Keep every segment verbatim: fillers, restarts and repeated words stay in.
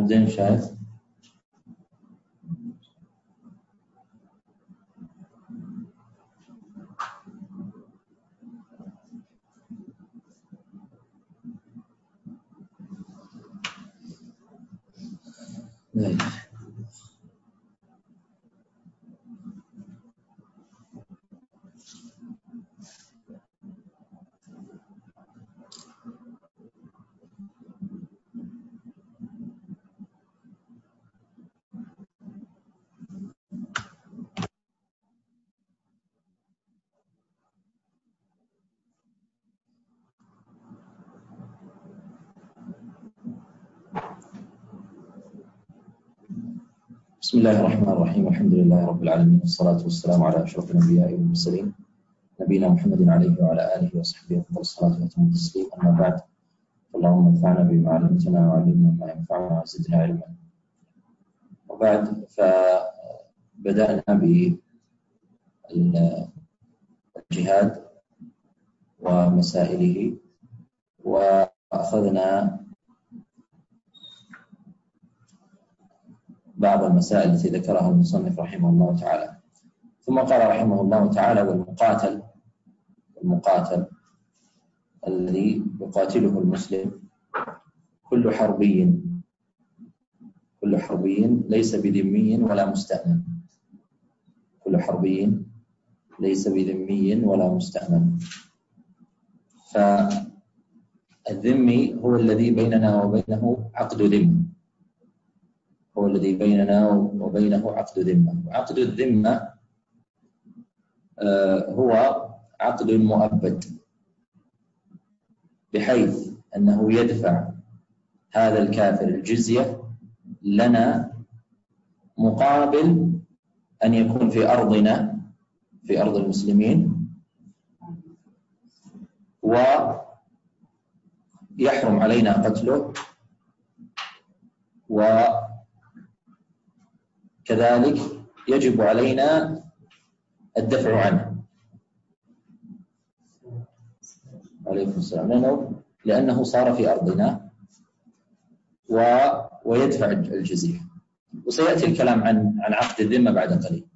زين شايف؟ طيب. بسم الله الرحمن الرحيم، والحمد لله رب العالمين، والصلاة والسلام على أشرف الأنبياء والمرسلين نبينا محمد عليه وعلى آله وصحبه أفضل الصلاة وأتم التسليم. أما بعد، اللهم انفعنا بما علمتنا وعلمنا ما ينفعنا وزدنا علما. وبعد، فبدأنا بالجهاد ومسائله، وأخذنا بعض المسائل التي ذكرها المصنف رحمه الله تعالى. ثم قال رحمه الله تعالى: والمقاتل المقاتل الذي يقاتله المسلم كل حربي كل حربي ليس بذمي ولا مستأمن كل حربي ليس بذمي ولا مستأمن. فالذمي هو الذي بيننا وبينه عقد ذمة هو الذي بيننا وبينه عقد ذمة وعقد الذمة هو عقد مؤبد، بحيث أنه يدفع هذا الكافر الجزية لنا مقابل أن يكون في أرضنا في أرض المسلمين، ويحرم علينا قتله، وكذلك يجب علينا الدفع عنه. عليكم السلام. لأنه, لأنه صار في أرضنا و... ويدفع الجزية. وسيأتي الكلام عن عن عقد الذمة بعد قليل.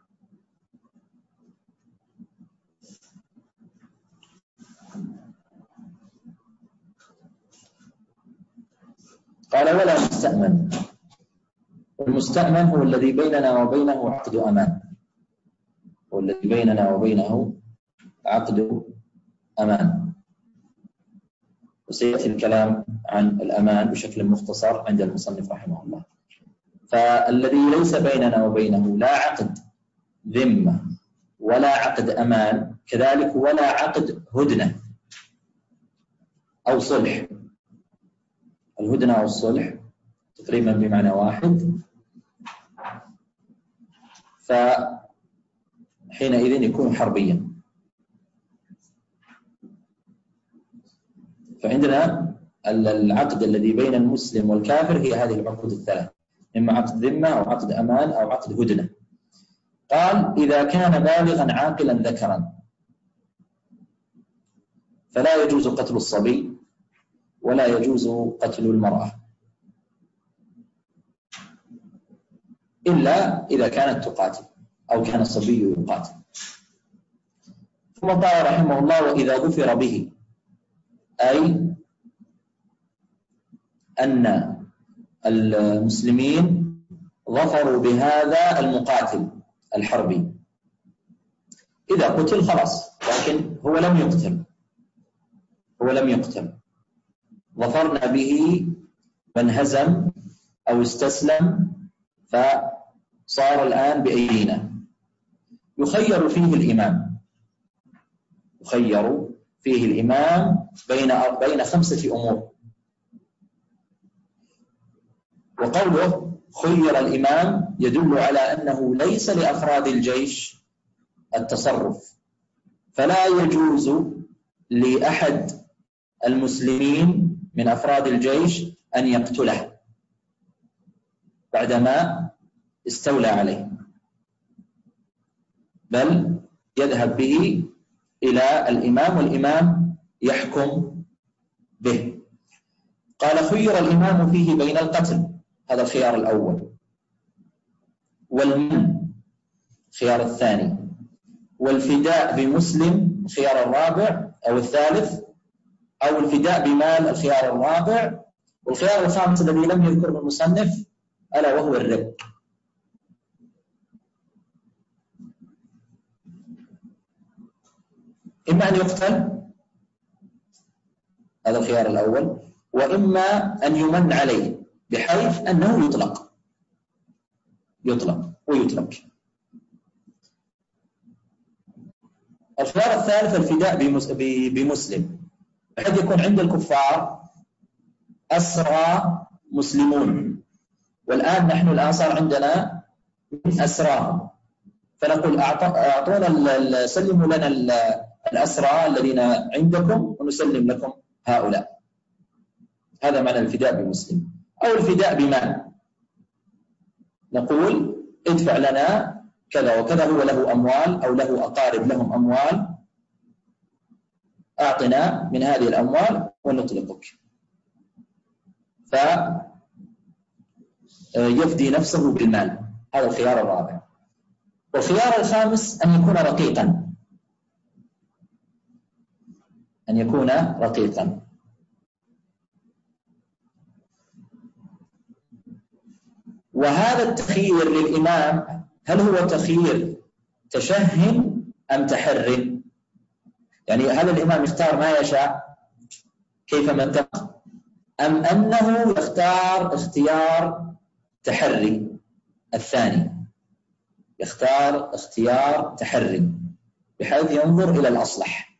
قال: ولا مستأمن. والمستأمن هو الذي بيننا وبينه عقد أمان هو الذي بيننا وبينه عقد أمان. وسيأتي الكلام عن الأمان بشكل مختصر عند المصنف رحمه الله. فالذي ليس بيننا وبينه لا عقد ذمة ولا عقد أمان، كذلك ولا عقد هدنة أو صلح. الهدنة أو الصلح تقريبا بمعنى واحد، فحينئذ يكون حربيا. فعندنا العقد الذي بين المسلم والكافر هي هذه العقود الثلاث، إما عقد ذمة أو عقد أمان أو عقد هدنة. قال: إذا كان بالغا عاقلا ذكرا فلا يجوز قتل الصبي ولا يجوز قتل المرأة إلا إذا كانت تقاتل أو كان الصبي يقاتل. ثم قال رحمه الله: وإذا ظفر به، أي أن المسلمين ظفروا بهذا المقاتل الحربي. إذا قتل خلاص، لكن هو لم يقتل هو لم يقتل ظفرنا به فانهزم أو استسلم، فصار الآن بأيدينا. يخير فيه الإمام يخير فيه الإمام بين بين خمسة أمور. وقوله خير الإمام يدل على أنه ليس لأفراد الجيش التصرف، فلا يجوز لأحد المسلمين من أفراد الجيش أن يقتله بعدما استولى عليه، بل يذهب به إلى الإمام والإمام يحكم به. قال: خير الإمام فيه بين القتل هذا الخيار الأول، والمن الخيار الثاني، والفداء بمسلم الخيار الرابع أو الثالث، أو الفداء بمال الخيار الرابع، والخيار الخامس الذي لم يذكره المصنف ألا وهو الرق. إما أن يقتل، هذا الخيار الأول، وإما أن يمن عليه بحيث أنه يطلق يطلق ويترك. الخيار الثالث الفداء بمسلم، بحيث يكون عند الكفار أسرى مسلمون، والآن نحن الآن صار عندنا أسراهم، فنقول أعطونا سلموا لنا الأسرى الذين عندكم ونسلم لكم هؤلاء. هذا معنى الفداء بمسلم. أو الفداء بمال، نقول ادفع لنا كذا وكذا، هو له أموال أو له أقارب لهم أموال، أعطنا من هذه الأموال ونطلقك، فيفدي نفسه بالمال. هذا الخيار الرابع. والخيار الخامس أن يكون رقيقا، أن يكون رقيقا. وهذا التخيير للإمام هل هو تخيير تشهم أم تحري؟ يعني هل الإمام يختار ما يشاء كيفما انتق، أم أنه يختار اختيار تحري الثاني، يختار اختيار تحري بحيث ينظر إلى الأصلح،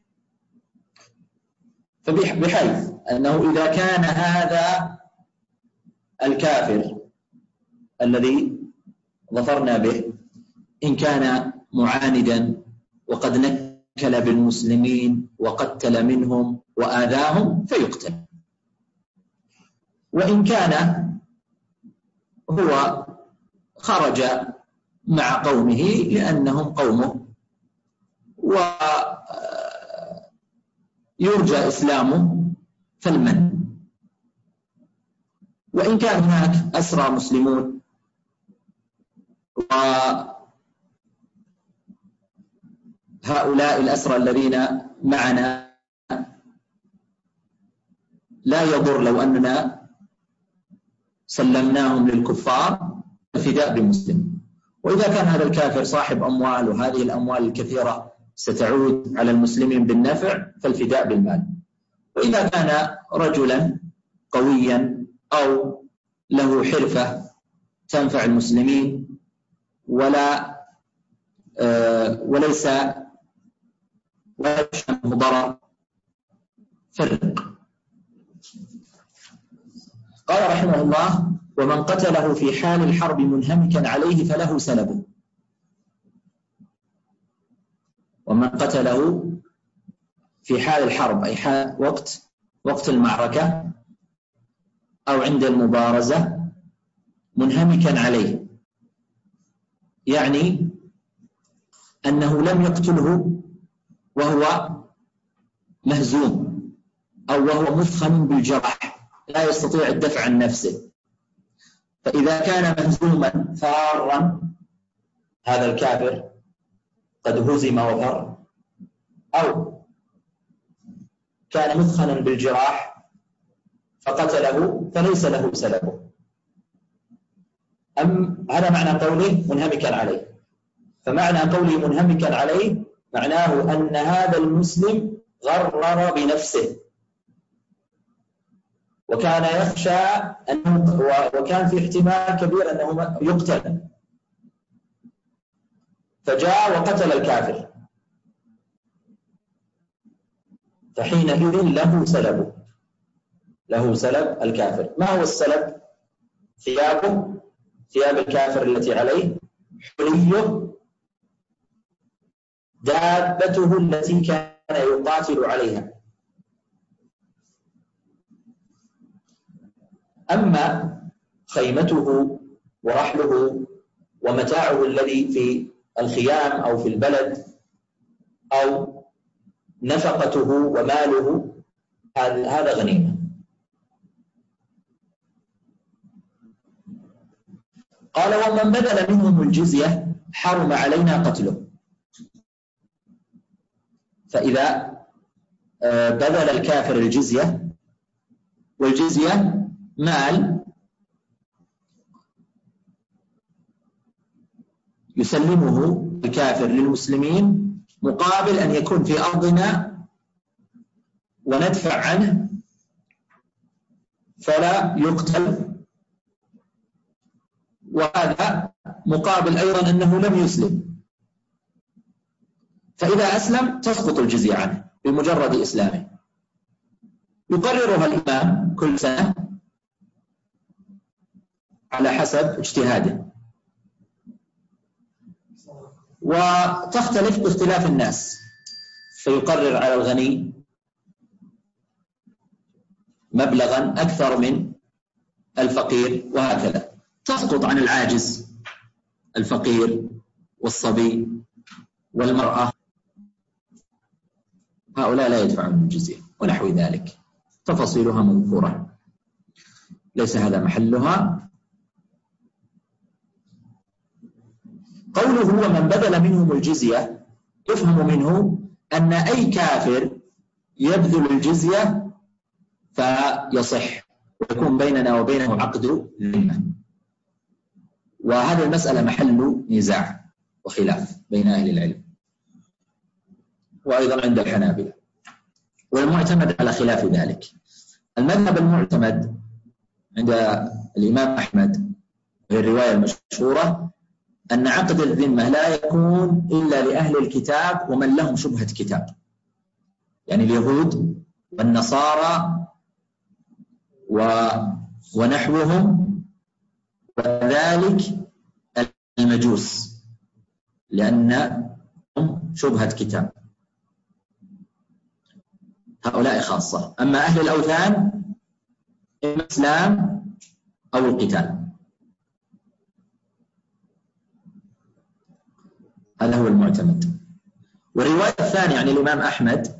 فبحيث أنه إذا كان هذا الكافر الذي ظفرنا به إن كان معاندا وقد نكل بالمسلمين وقتل منهم وآذاهم فيقتل، وإن كان هو خرج مع قومه لأنهم قومه ويرجى إسلامه فالمن. وإن كان هناك أسرى مسلمون وهؤلاء الأسرى الذين معنا لا يضر لو أننا سلمناهم للكفار، الفداء بمسلم. وإذا كان هذا الكافر صاحب أموال وهذه الأموال الكثيرة ستعود على المسلمين بالنفع فالفداء بالمال. وإذا كان رجلا قويا أو له حرفة تنفع المسلمين ولا آه وليس ولا يشمل ضرر فرق. قال رحمه الله: ومن قتله في حال الحرب منهمكا عليه فله سلبه. ومن قتله في حال الحرب أي حال وقت وقت المعركة أو عند المبارزة منهمكا عليه، يعني أنه لم يقتله وهو مهزوم أو وهو مثخن بالجرح لا يستطيع الدفع عن نفسه. فإذا كان مهزوما فارا هذا الكافر قد هزم وفر، أو كان مثخنا بالجراح فقتله فليس له سلبه. أم هذا معنى قوله منهمكا عليه. فمعنى قوله منهمكا عليه معناه أن هذا المسلم غرر بنفسه وكان يخشى أنه وكان في احتمال كبير أنه يقتل، فجاء وقتل الكافر، فحينئذ له سلبه، له سلب الكافر. ما هو السلب؟ ثيابه، ثياب الكافر التي عليه، حليه، دابته التي كان يقاتل عليها. أما خيمته ورحله ومتاعه الذي في الخيام أو في البلد أو نفقته وماله هذا غنيمة. قال ومن بذل منهم الجزية حرم علينا قتله. فإذا بذل الكافر الجزية، والجزية مال يسلمه الكافر للمسلمين مقابل أن يكون في أرضنا وندفع عنه فلا يقتل، وهذا مقابل أيضا أنه لم يسلم. فإذا أسلم تسقط الجزية عنه بمجرد إسلامه، يقررها الإمام كل سنة على حسب اجتهاده، وتختلف باختلاف الناس، فيقرر على الغني مبلغا أكثر من الفقير، وهكذا تسقط عن العاجز الفقير والصبي والمرأة، هؤلاء لا يدفعون الجزية ونحو ذلك، تفاصيلها مذكورة ليس هذا محلها. قوله ومن بذل منهم الجزية يفهم منه أن أي كافر يبذل الجزية فيصح ويكون بيننا وبينه عقد ذمة، وهذه المسألة محل نزاع وخلاف بين أهل العلم وأيضا عند الحنابلة، والمعتمد على خلاف ذلك. المذهب المعتمد عند الإمام أحمد وهي الرواية المشهورة أن عقد الذمة لا يكون إلا لأهل الكتاب ومن لهم شبهة كتاب، يعني اليهود والنصارى ونحوهم، وذلك المجوس لأنهم شبهة كتاب، هؤلاء خاصة. أما أهل الأوثان إما الإسلام أو القتال، هذا هو المعتمد. والرواية الثانية عن الإمام أحمد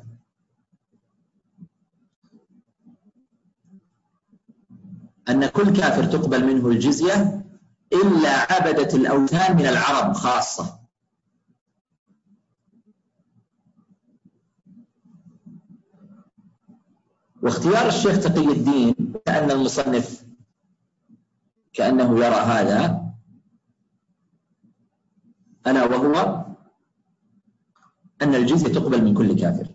أن كل كافر تقبل منه الجزية إلا عبدة الأوثان من العرب خاصة، واختيار الشيخ تقي الدين كأن المصنف كأنه يرى هذا ألا وهو أن الجزية تقبل من كل كافر،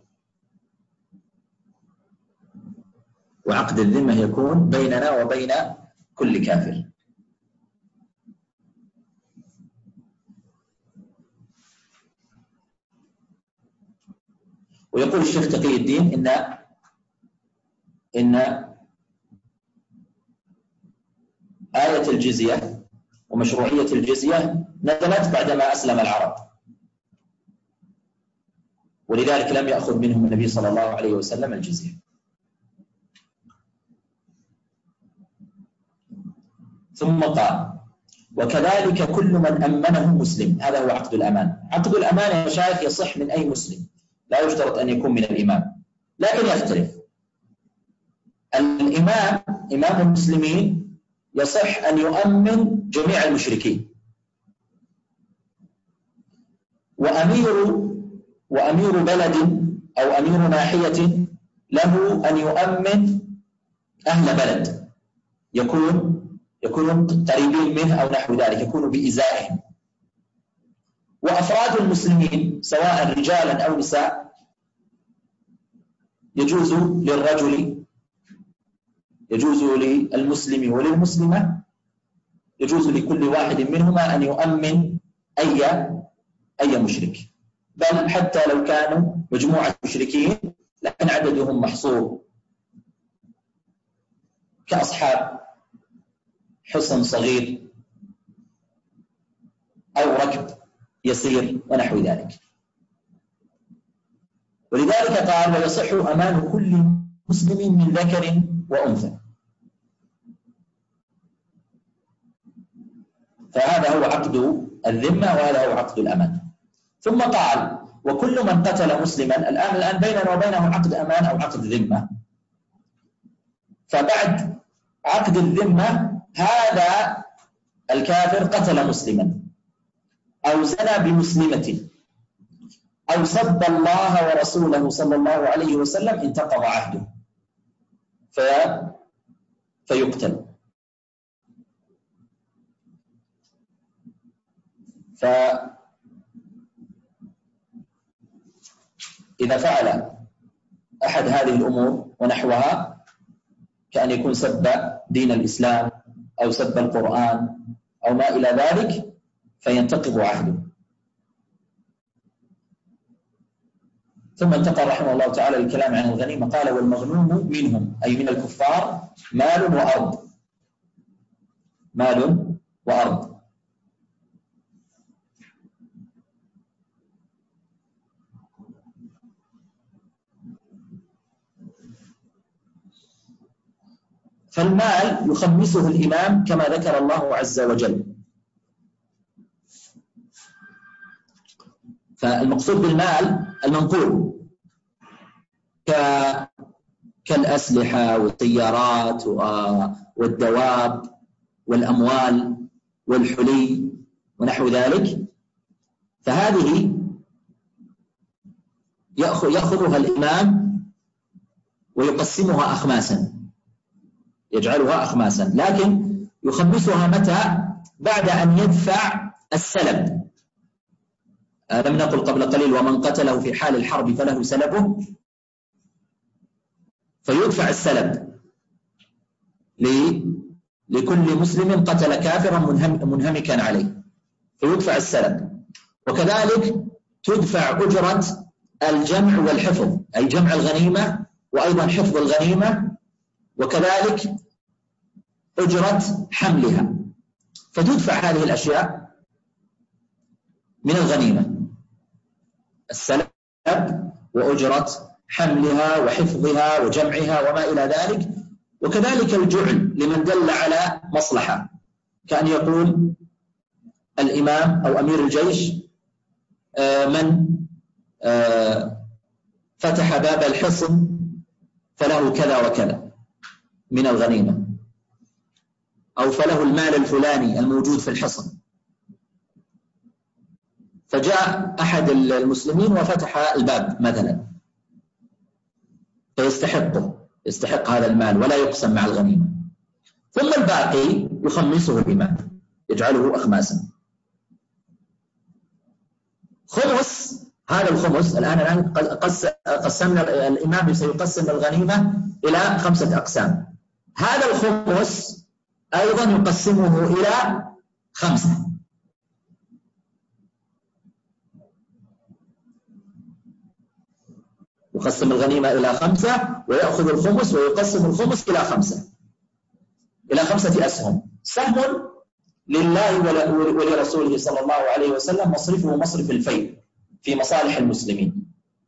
وعقد الذمة يكون بيننا وبين كل كافر. ويقول الشيخ تقي الدين إن إن آية الجزية ومشروعية الجزية نزلت بعدما أسلم العرب، ولذلك لم يأخذ منهم النبي صلى الله عليه وسلم الجزية. ثم قال وكذلك كل من أمنه مسلم، هذا هو عقد الأمان. عقد الأمان يا مشايخ يصح من أي مسلم، لا يشترط أن يكون من الإمام، لكن يختلف. الإمام إمام المسلمين يصح أن يؤمن جميع المشركين، وأمير وأمير بلد أو أمير ناحية له أن يؤمن أهل بلد يكون يكونون قريبين منه أو نحو ذلك، يكون بإزائهم. وأفراد المسلمين سواء رجالا أو نساء يجوز للرجل يجوز للمسلم وللمسلمة، يجوز لكل واحد منهما أن يؤمن أي أي مشرك، بل حتى لو كانوا مجموعة مشركين لكن عددهم محصور كأصحاب حصن صغير أو ركب يسير ونحو ذلك. ولذلك قال ويصح أمان كل مسلم من ذكر وأنثى، فهذا هو عقد الذمة وهذا هو عقد الأمان. ثم قال وكل من قتل مسلما، الآن الآن بيننا وبينه عقد أمان أو عقد ذمة، فبعد عقد الذمة هذا الكافر قتل مسلما أو زنى بمسلمة أو سب الله ورسوله صلى الله عليه وسلم انتقض عهده في فيقتل. فإذا فعل أحد هذه الأمور ونحوها كأن يكون سب دين الإسلام أو سب القرآن أو ما إلى ذلك فينتقض عهده. ثم انتقل رحمه الله تعالى للكلام عن الغنيمة، قال: والمغنوم منهم أي من الكفار مال وأرض. مال وأرض. فالمال يخمسه الإمام كما ذكر الله عز وجل. فالمقصود بالمال المنقول كالأسلحة والسيارات والدواب والأموال والحلي ونحو ذلك، فهذه يأخذها الإمام ويقسمها أخماسا، يجعلها أخماسا، لكن يخمسها متى؟ بعد أن يدفع السلب. لم نقل قبل قليل: ومن قتله في حال الحرب فله سلبه. فيدفع السلب لكل مسلم قتل كافرا منهمكا عليه، فيدفع السلب. وكذلك تدفع أجرة الجمع والحفظ، أي جمع الغنيمة وأيضا حفظ الغنيمة، وكذلك أجرة حملها، فتدفع هذه الأشياء من الغنيمة: السلب وأجرة حملها وحفظها وجمعها وما إلى ذلك. وكذلك الجعل لمن دل على مصلحة، كأن يقول الإمام أو أمير الجيش: من فتح باب الحصن فله كذا وكذا من الغنيمة، أو فله المال الفلاني الموجود في الحصن. فجاء أحد المسلمين وفتح الباب مثلا، فيستحقه، يستحق هذا المال ولا يقسم مع الغنيمة. ثم الباقي يخمسه الإمام، يجعله أخماسا. خمس، هذا الخمس الآن الآن قسمنا، الإمام سيقسم الغنيمة إلى خمسة أقسام. هذا الخمس أيضا يقسمه إلى خمسة. يقسم الغنيمة إلى خمسة ويأخذ الخمس ويقسم الخمس إلى خمسة، إلى خمسة أسهم. سهم لله ولرسوله صلى الله عليه وسلم، مصرفه مصرف الفيء في مصالح المسلمين.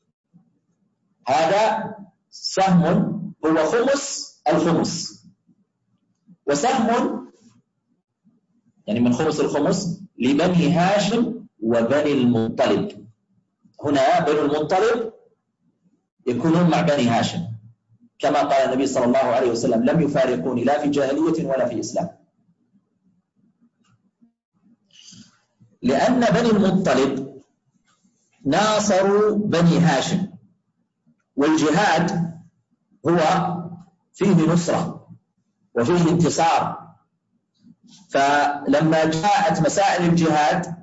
هذا سهم هو خمس الخمس. وسهم يعني من خمس الخمس لبني هاشم وبني المطلب. هنا بني المطلب يكونون مع بني هاشم، كما قال النبي صلى الله عليه وسلم: لم يفارقوني لا في جاهلية ولا في إسلام. لأن بني المطلب ناصروا بني هاشم، والجهاد هو فيه نصرة وفيه انتصار. فلما جاءت مسائل الجهاد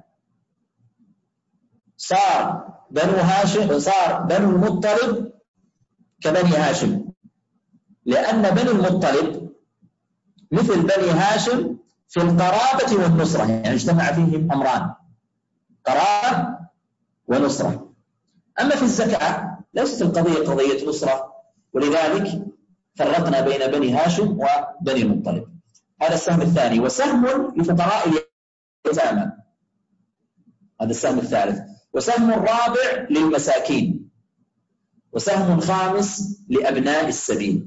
صار بنو هاشم صار بنو المطلب كبني هاشم، لأن بني المطلب مثل بني هاشم في القرابة والنصرة، يعني اجتمع فيهم أمران: قرابة ونصرة. أما في الزكاة ليست القضية قضية نصرة، ولذلك فرقنا بين بني هاشم وبني المطلب. هذا السهم الثاني. وسهم لفقراء اليتامى، هذا السهم الثالث. وسهم الرابع للمساكين. وسهم خامس لأبناء السبيل.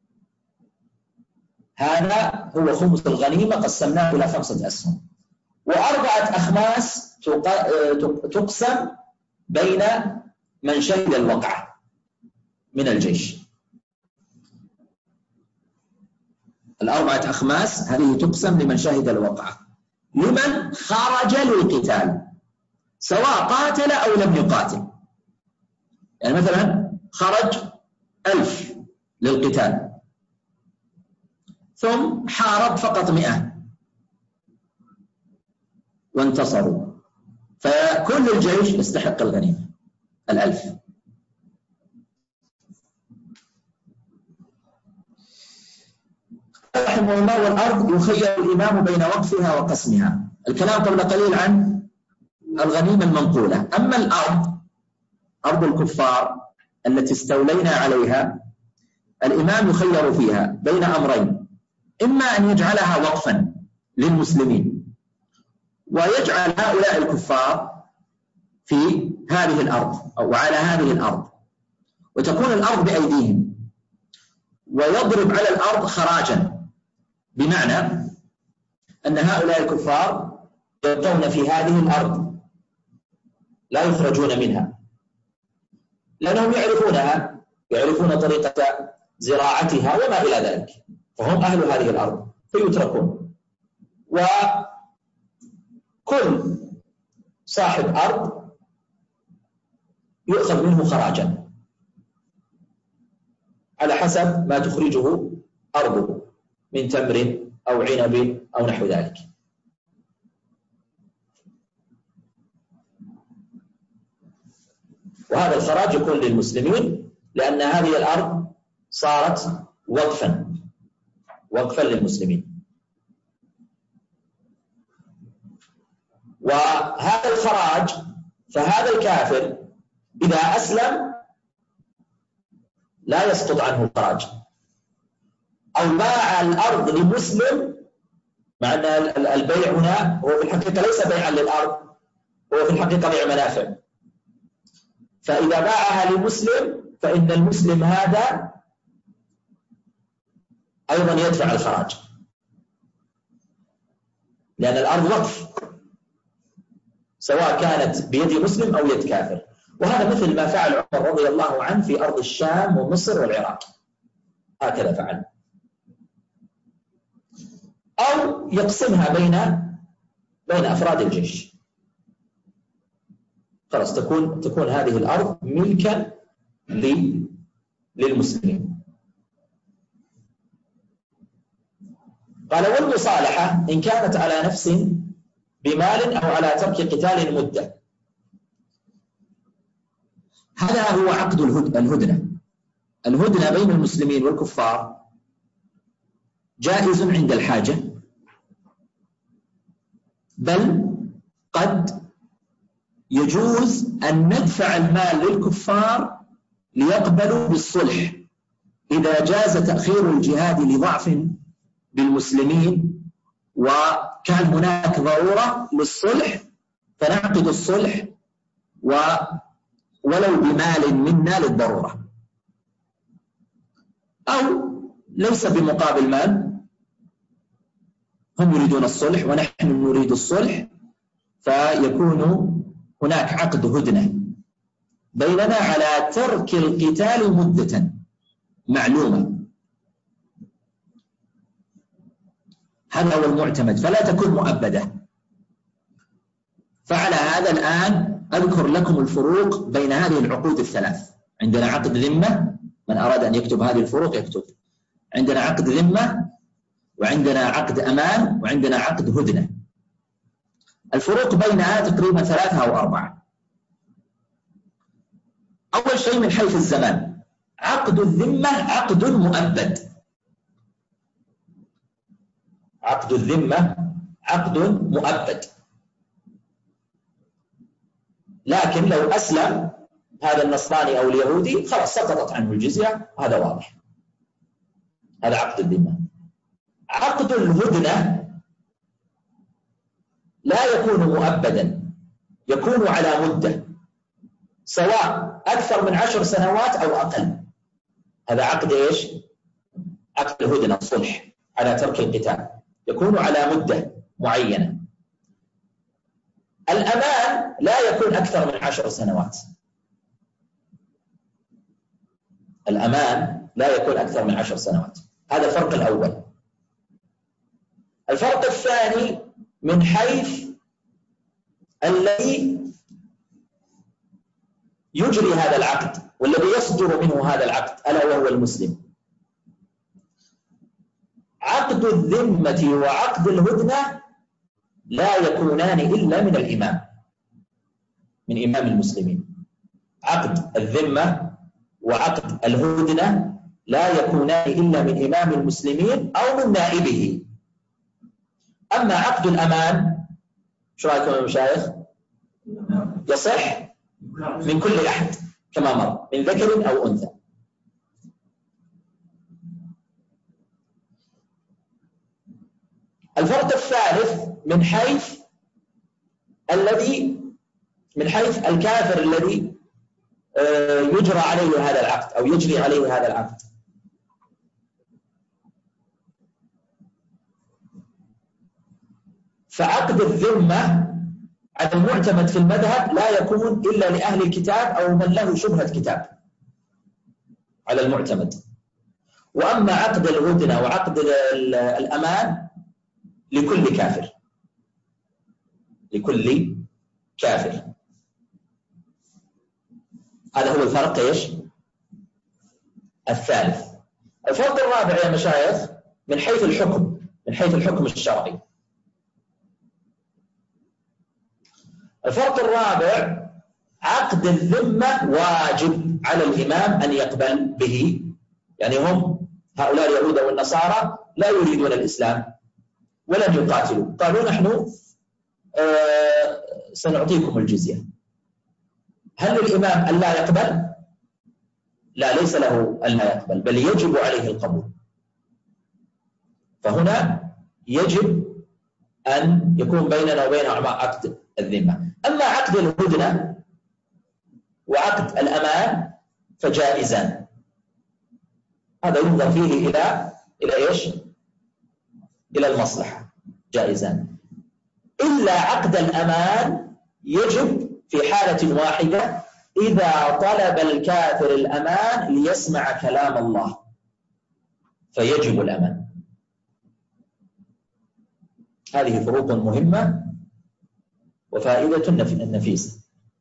هذا هو خمس الغنيمة، قسمناه إلى خمسة أسهم. وأربعة أخماس تقسم بين من شهد الوقعة من الجيش. الأربعة أخماس هذه تقسم لمن شهد الوقعة، لمن خرج للقتال سواء قاتل أو لم يقاتل. يعني مثلا خرج ألف للقتال ثم حارب فقط مئة وانتصروا، فكل الجيش يستحق الغنيمة الألف. رحمه الله: والأرض يخير الإمام بين وقفها وقسمها. الكلام قبل قليل عن الغنيمة المنقولة. أما الأرض، أرض الكفار التي استولينا عليها، الإمام يخير فيها بين أمرين: إما أن يجعلها وقفا للمسلمين ويجعل هؤلاء الكفار في هذه الأرض أو على هذه الأرض وتكون الأرض بأيديهم، ويضرب على الأرض خراجا، بمعنى أن هؤلاء الكفار يبقون في هذه الأرض لا يخرجون منها، لأنهم يعرفونها، يعرفون طريقة زراعتها وما إلى ذلك، فهم أهل هذه الأرض فيتركون. وكل صاحب أرض يؤخذ منه خراجا على حسب ما تخرجه أرضه من تمر أو عنب أو نحو ذلك. وهذا الخراج يكون للمسلمين لأن هذه الأرض صارت وقفا وقفا للمسلمين. وهذا الخراج، فهذا الكافر إذا أسلم لا يسقط عنه الخراج، أو باع الأرض لمسلم، مع أن البيع هنا هو في الحقيقة ليس بيعا للأرض، هو في الحقيقة بيع منافع. فإذا باعها لمسلم فإن المسلم هذا أيضا يدفع الخراج، لأن الأرض وقف سواء كانت بيد مسلم أو يد كافر. وهذا مثل ما فعل عمر رضي الله عنه في أرض الشام ومصر والعراق، هكذا فعل. أو يقسمها بين بين أفراد الجيش، خلاص تكون تكون هذه الأرض ملكا للمسلمين. قال: والمصالحة إن كانت على نفس بمال أو على ترك قتال مدة. هذا هو عقد الهدنة. الهدنة بين المسلمين والكفار جائز عند الحاجة، بل قد يجوز أن ندفع المال للكفار ليقبلوا بالصلح إذا جاز تأخير الجهاد لضعف بالمسلمين وكان هناك ضرورة للصلح، فنعقد الصلح ولو بمال منا للضرورة، أو ليس بمقابل مال، هم يريدون الصلح ونحن نريد الصلح، فيكون هناك عقد هدنة بيننا على ترك القتال مدة معلومة. هذا هو المعتمد، فلا تكون مؤبدة. فعلى هذا الآن أذكر لكم الفروق بين هذه العقود الثلاث. عندنا عقد ذمة، من أراد أن يكتب هذه الفروق يكتب. عندنا عقد ذمة، وعندنا عقد أمان، وعندنا عقد هدنة. الفروق بينها تقريبا ثلاثة أو أربعة. أول شيء من حيث الزمان، عقد الذمة عقد مؤبد. عقد الذمة عقد مؤبد، لكن لو أسلم هذا النصراني أو اليهودي خلاص سقطت عنه الجزية، هذا واضح، هذا عقد الذمة. عقد الهدنة لا يكون مؤبدا، يكون على مدة سواء أكثر من عشر سنوات أو أقل. هذا عقد إيش؟ عقد الهدنة، الصلح على ترك القتال، يكون على مدة معينة. الأمان لا يكون أكثر من عشر سنوات. الأمان لا يكون أكثر من عشر سنوات. هذا الفرق الأول. الفرق الثاني من حيث الذي يجري هذا العقد والذي يصدر منه هذا العقد، ألا وهو المسلم. عقد الذمة وعقد الهدنة لا يكونان إلا من الإمام، من إمام المسلمين. عقد الذمة وعقد الهدنة لا يكونان إلا من إمام المسلمين أو من نائبه. أما عقد الأمان شو رأيكم يا مشايخ؟ يصح من كل أحد كما مر، من ذكر أو أنثى. الفرق الثالث من حيث الذي من حيث الكافر الذي يجرى عليه هذا العقد أو يجري عليه هذا العقد. فعقد الذمة على المعتمد في المذهب لا يكون إلا لأهل الكتاب أو من له شبهة كتاب على المعتمد. وأما عقد الهدنة وعقد الأمان لكل كافر، لكل كافر. هذا هو الفرق ايش؟ الثالث. الفرق الرابع يا مشايخ من حيث الحكم، من حيث الحكم الشرعي. الفرق الرابع عقد الذمة واجب على الإمام أن يقبل به، يعني هم هؤلاء اليهود والنصارى لا يريدون الإسلام ولن يقاتلوا، قالوا نحن آه سنعطيكم الجزية. هل للإمام أن لا يقبل؟ لا، ليس له أن لا يقبل، بل يجب عليه القبول. فهنا يجب أن يكون بيننا وبينهم عقد الذمة. أما عقد الهدنة وعقد الأمان فجائزان، هذا ينظر فيه إلى إلى إيش؟ إلى المصلحة، جائزان. إلا عقد الأمان يجب في حالة واحدة، إذا طلب الكافر الأمان ليسمع كلام الله فيجب الأمان. هذه فروق مهمة وفائدة نفيسة.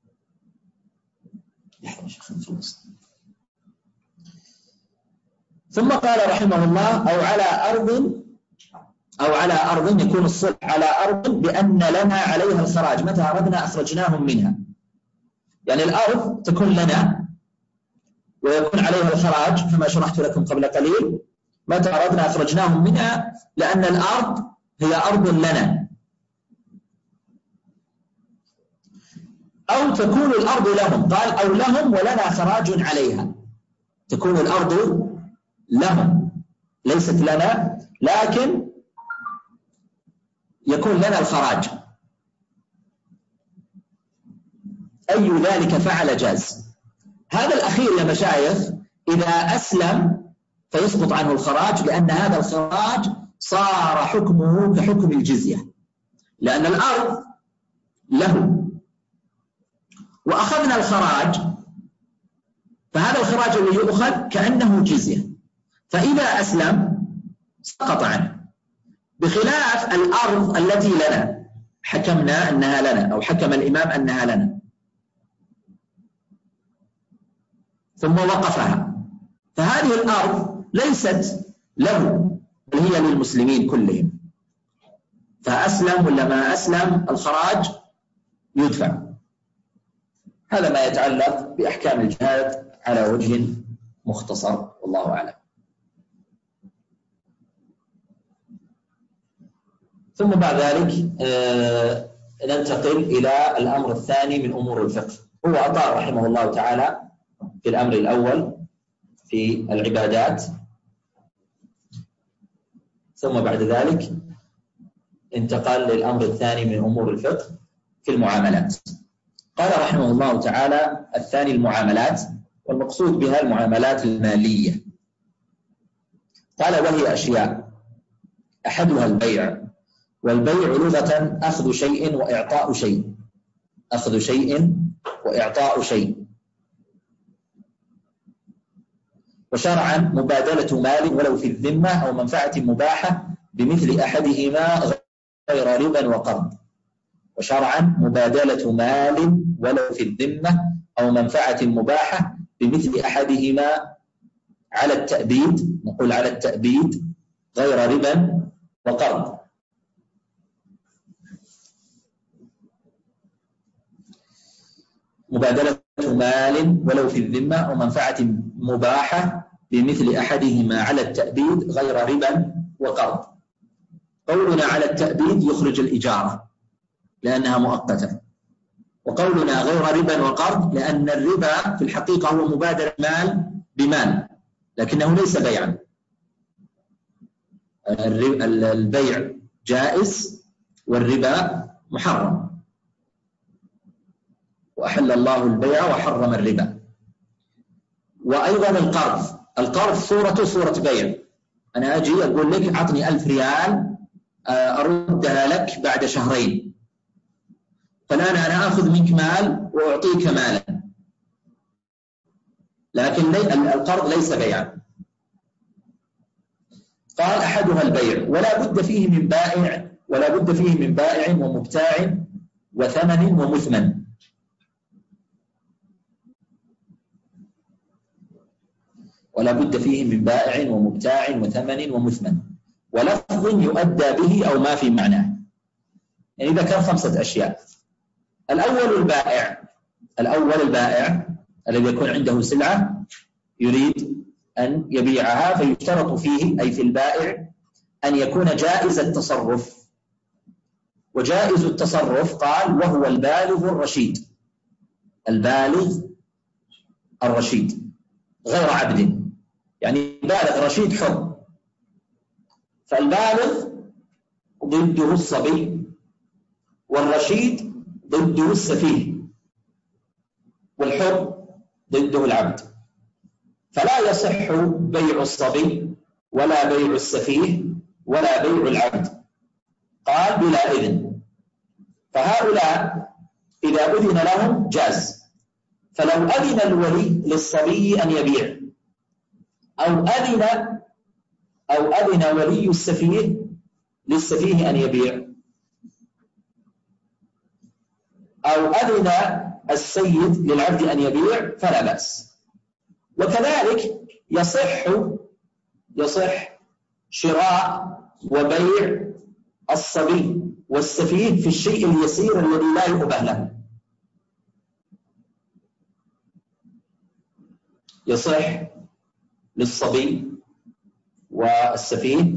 ثم قال رحمه الله: أو على أرض أو على أرض يكون الصلح على أرض بأن لنا عليها الخراج، متى أردنا أخرجناهم منها. يعني الأرض تكون لنا ويكون عليها الخراج كما شرحت لكم قبل قليل، متى أردنا أخرجناهم منها، لأن الأرض هي أرض لنا. أو تكون الأرض لهم، قال أو لهم ولنا خراج عليها. تكون الأرض لهم ليست لنا، لكن يكون لنا الخراج. أي ذلك فعل جاز. هذا الأخير يا مشايخ إذا أسلم فيسقط عنه الخراج، لأن هذا الخراج صار حكمه كحكم الجزية، لأن الأرض له وأخذنا الخراج، فهذا الخراج الذي يؤخذ كأنه جزية، فإذا أسلم سقط عنه. بخلاف الأرض التي لنا حكمنا أنها لنا، أو حكم الإمام أنها لنا ثم وقفها، فهذه الأرض ليست له بل هي للمسلمين كلهم، فأسلم ولا ما أسلم الخراج يدفع. هذا ما يتعلق بأحكام الجهاد على وجه مختصر، والله أعلم. ثم بعد ذلك آه ننتقل إلى الأمر الثاني من أمور الفقه. هو أطال رحمه الله تعالى في الأمر الأول في العبادات، ثم بعد ذلك انتقل للأمر الثاني من أمور الفقه في المعاملات. قال رحمه الله تعالى: الثاني المعاملات، والمقصود بها المعاملات المالية. قال: وهي أشياء، أحدها البيع، والبيع لغة أخذ شيء وإعطاء شيء، أخذ شيء وإعطاء شيء، وشرعا مبادلة مال ولو في الذمة أو منفعة مباحة بمثل أحدهما غير ربا وقرض. وشرعا مبادلة مال ولو في الذمة أو منفعة مباحة بمثل أحدهما على التأبيد، نقول على التأبيد غير ربا وقرض. مبادلة مال ولو في الذمة أو منفعة مباحة بمثل أحدهما على التأبيد غير ربا وقرض. قولنا على التأبيد يخرج الإجارة لأنها مؤقتة، وقولنا غير ربا وقرض لأن الربا في الحقيقة هو مبادلة مال بمال لكنه ليس بيعا. البيع جائز والربا محرم، وأحل الله البيع وحرم الربا. وأيضا القرض، القرض صورته صورة بيع. أنا أجي أقول لك أعطني ألف ريال أردها لك بعد شهرين، فالآن أنا أخذ منك مال وأعطيك مالا، لكن القرض ليس بيعا. قال أحدها البيع ولا بد فيه من بائع ولا بد فيه من بائع ومبتاع وثمن ومثمن. ولا بد فيه من بائع ومبتاع وثمن ومثمن ولفظ يؤدى به أو ما في معناه. يعني ذكر خمسة أشياء. الأول البائع، الأول البائع الذي يكون عنده سلعة يريد أن يبيعها، فيشترط فيه أي في البائع أن يكون جائز التصرف. وجائز التصرف قال وهو البالغ الرشيد، البالغ الرشيد غير عبد، يعني بالغ رشيد حر. فالبالغ ضده الصبي والرشيد ضده السفيه والحر ضده العبد. فلا يصح بيع الصبي ولا بيع السفيه ولا بيع العبد، قال بلا إذن. فهؤلاء إذا أذن لهم جاز. فلو أذن الولي للصبي أن يبيع أو أذن أو أذن ولي السفيه للسفيه أن يبيع أو أذن السيد للعبد أن يبيع فلا بأس. وكذلك يصح يصح شراء وبيع الصبي والسفيه في الشيء اليسير الذي لا يؤبه له. يصح للصبي والسفيه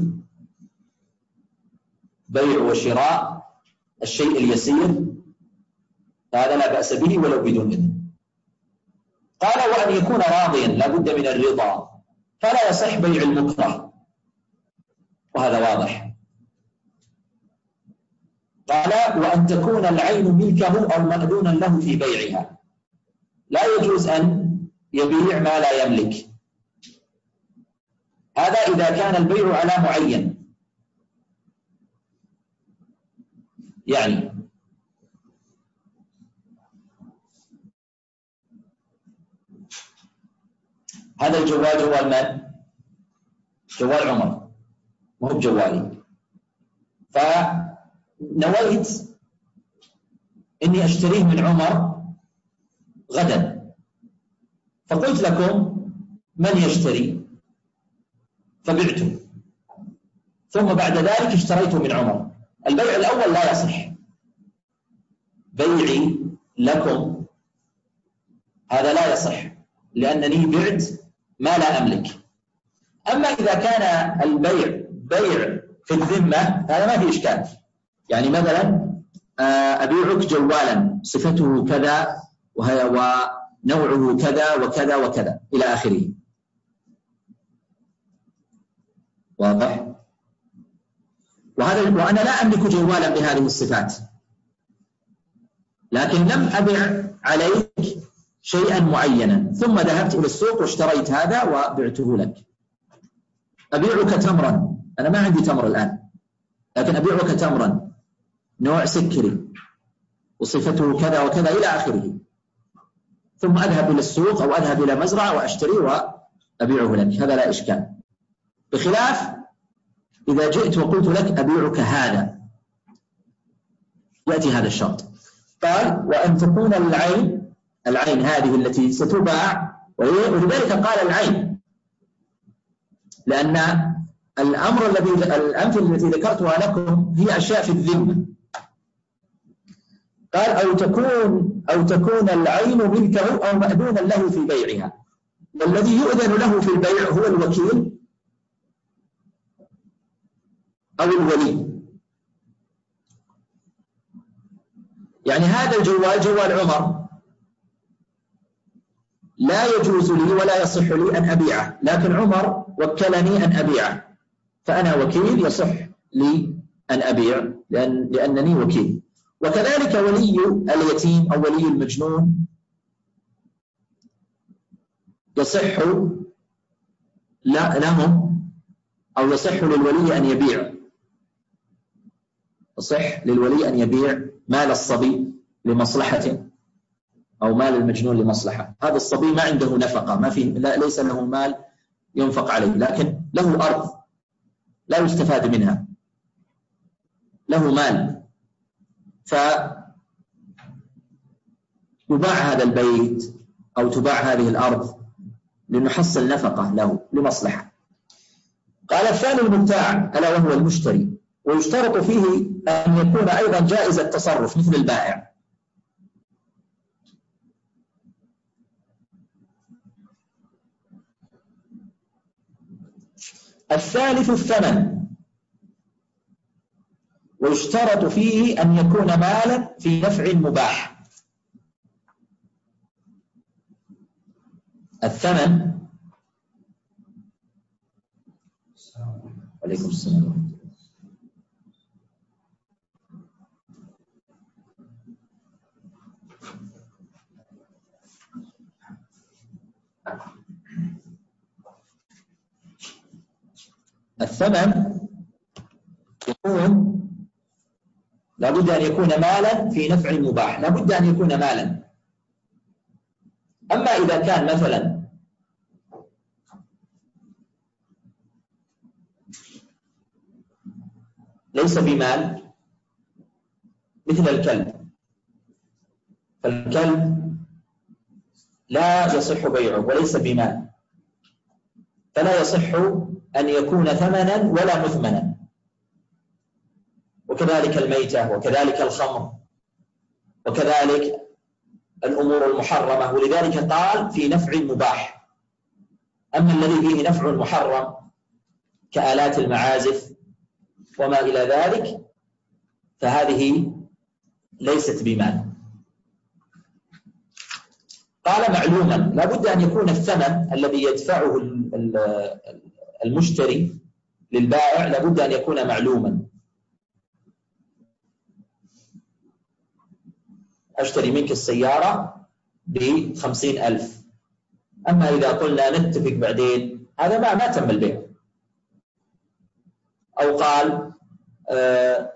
بيع وشراء الشيء اليسير، هذا لا بأس به ولو بدون إذن. قال وأن يكون راضيا، لا بد من الرضا، فلا يصح بيع المكره، وهذا واضح. قال وأن تكون العين ملكه أو مأذونا له في بيعها، لا يجوز أن يبيع ما لا يملك. هذا إذا كان البيع على معين، يعني هذا الجوال جوال من؟ جوال عمر، مو بجوالي. فنويت إني أشتريه من عمر غدا، فقلت لكم من يشتري؟ فبعته، ثم بعد ذلك اشتريته من عمر. البيع الأول لا يصح، بيعي لكم هذا لا يصح لأنني بعت ما لا أملك. أما إذا كان البيع بيع في الذمة هذا ما في إشكال. يعني مثلا أبيعك جوالا صفته كذا ونوعه كذا وكذا وكذا إلى آخره، واضح؟ وهذا وأنا لا أملك جوالا بهذه الصفات، لكن لم أبيع عليك شيئا معينا، ثم ذهبت إلى السوق واشتريت هذا وبعته لك. أبيعك تمرا، أنا ما عندي تمر الآن، لكن أبيعك تمرا نوع سكري وصفته كذا وكذا إلى آخره، ثم أذهب إلى السوق أو أذهب إلى مزرعة وأشتري وأبيعه لك، هذا لا إشكال. بخلاف إذا جئت وقلت لك أبيعك هذا، يأتي هذا الشرط. قال وأن تكون العين العين هذه التي ستباع، ولذلك قال العين لأن الأمر الذي الأمثلة التي ذكرتها لكم هي أشياء في الذمة. قال أو تكون أو تكون العين ملكه أو مأذونا له في بيعها، والذي يؤذن له في البيع هو الوكيل أو الولي. يعني هذا الجوال جوال عمر لا يجوز لي ولا يصح لي أن أبيعه، لكن عمر وكلني أن أبيعه، فأنا وكيل يصح لي أن أبيع لأن لأنني وكيل. وكذلك ولي اليتيم أو ولي المجنون يصح لهم أو يصح للولي أن يبيع يصح للولي أن يبيع مال الصبي لمصلحة أو مال المجنون لمصلحة. هذا الصبي ما عنده نفقة، ما في لا ليس له مال ينفق عليه، لكن له أرض لا يستفاد منها، له مال، فيباع هذا البيت أو تباع هذه الأرض لنحصل نفقة له لمصلحة. قال الثاني المبتاع ألا وهو المشتري، ويشترط فيه أن يكون أيضا جائز التصرف مثل البائع. الثالث الثمن، ويشترط فيه أن يكون مالا في نفع مباح. الثمن عليكم السلام. الثمن يكون لابد أن يكون مالا في نفع مباح، لابد أن يكون مالا. أما إذا كان مثلا ليس بمال مثل الكلب، فالكلب لا يصح بيعه وليس بمال، فلا يصح أن يكون ثمنا ولا مثمنا. وكذلك الميتة، وكذلك الخمر، وكذلك الأمور المحرمة، ولذلك قال في نفع مباح. أما الذي فيه نفع محرم كآلات المعازف وما إلى ذلك فهذه ليست بمال. قال معلوما، لابد أن يكون الثمن الذي يدفعه المشتري للبائع لابد أن يكون معلوما. أشتري منك السيارة بخمسين ألف، أما إذا قلنا نتفق بعدين هذا ما ما تم البيع. أو قال آه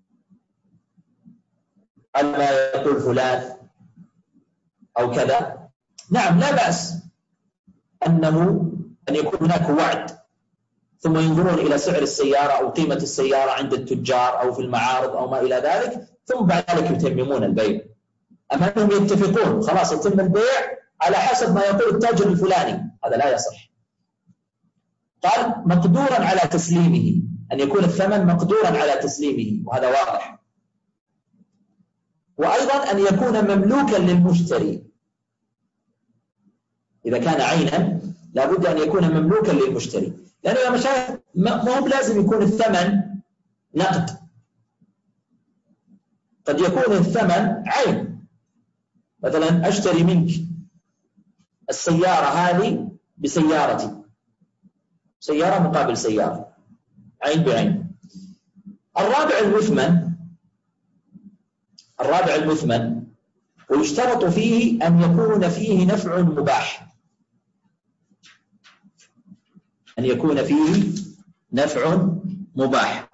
على ما يقول فلان أو كذا، نعم لا بأس أنه أن يكون هناك وعد، ثم ينظرون إلى سعر السيارة أو قيمة السيارة عند التجار أو في المعارض أو ما إلى ذلك، ثم بعد ذلك يتممون البيع. أما أنهم يتفقون خلاص يتم البيع على حسب ما يقول التاجر الفلاني، هذا لا يصح. قال مقدورا على تسليمه، أن يكون الثمن مقدورا على تسليمه، وهذا واضح. وأيضا أن يكون مملوكا للمشتري، إذا كان عينا لابد أن يكون مملوكا للمشتري، لأنه يا مشايخ ما هو لازم يكون الثمن نقد، قد يكون الثمن عين. مثلا أشتري منك السيارة هذه بسيارتي، سيارة مقابل سيارة، عين بعين. الرابع المثمن، الرابع المثمن ويشترط فيه أن يكون فيه نفع مباح، أن يكون فيه نفع مباح.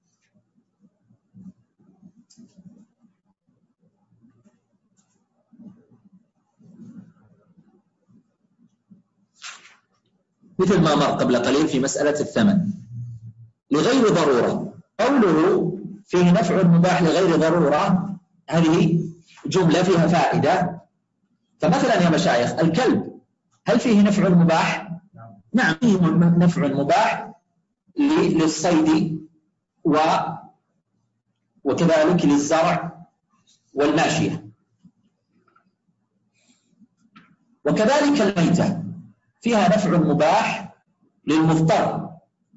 مثل ما مر قبل قليل في مسألة الثمن لغير ضرورة. قوله فيه نفع مباح لغير ضرورة، هذه جملة فيها فائدة. فمثلا يا مشايخ الكلب هل فيه نفع مباح؟ نعم فيه نفع مباح للصيد و وكذلك للزرع والماشية. وكذلك الميتة فيها نفع مباح للمضطر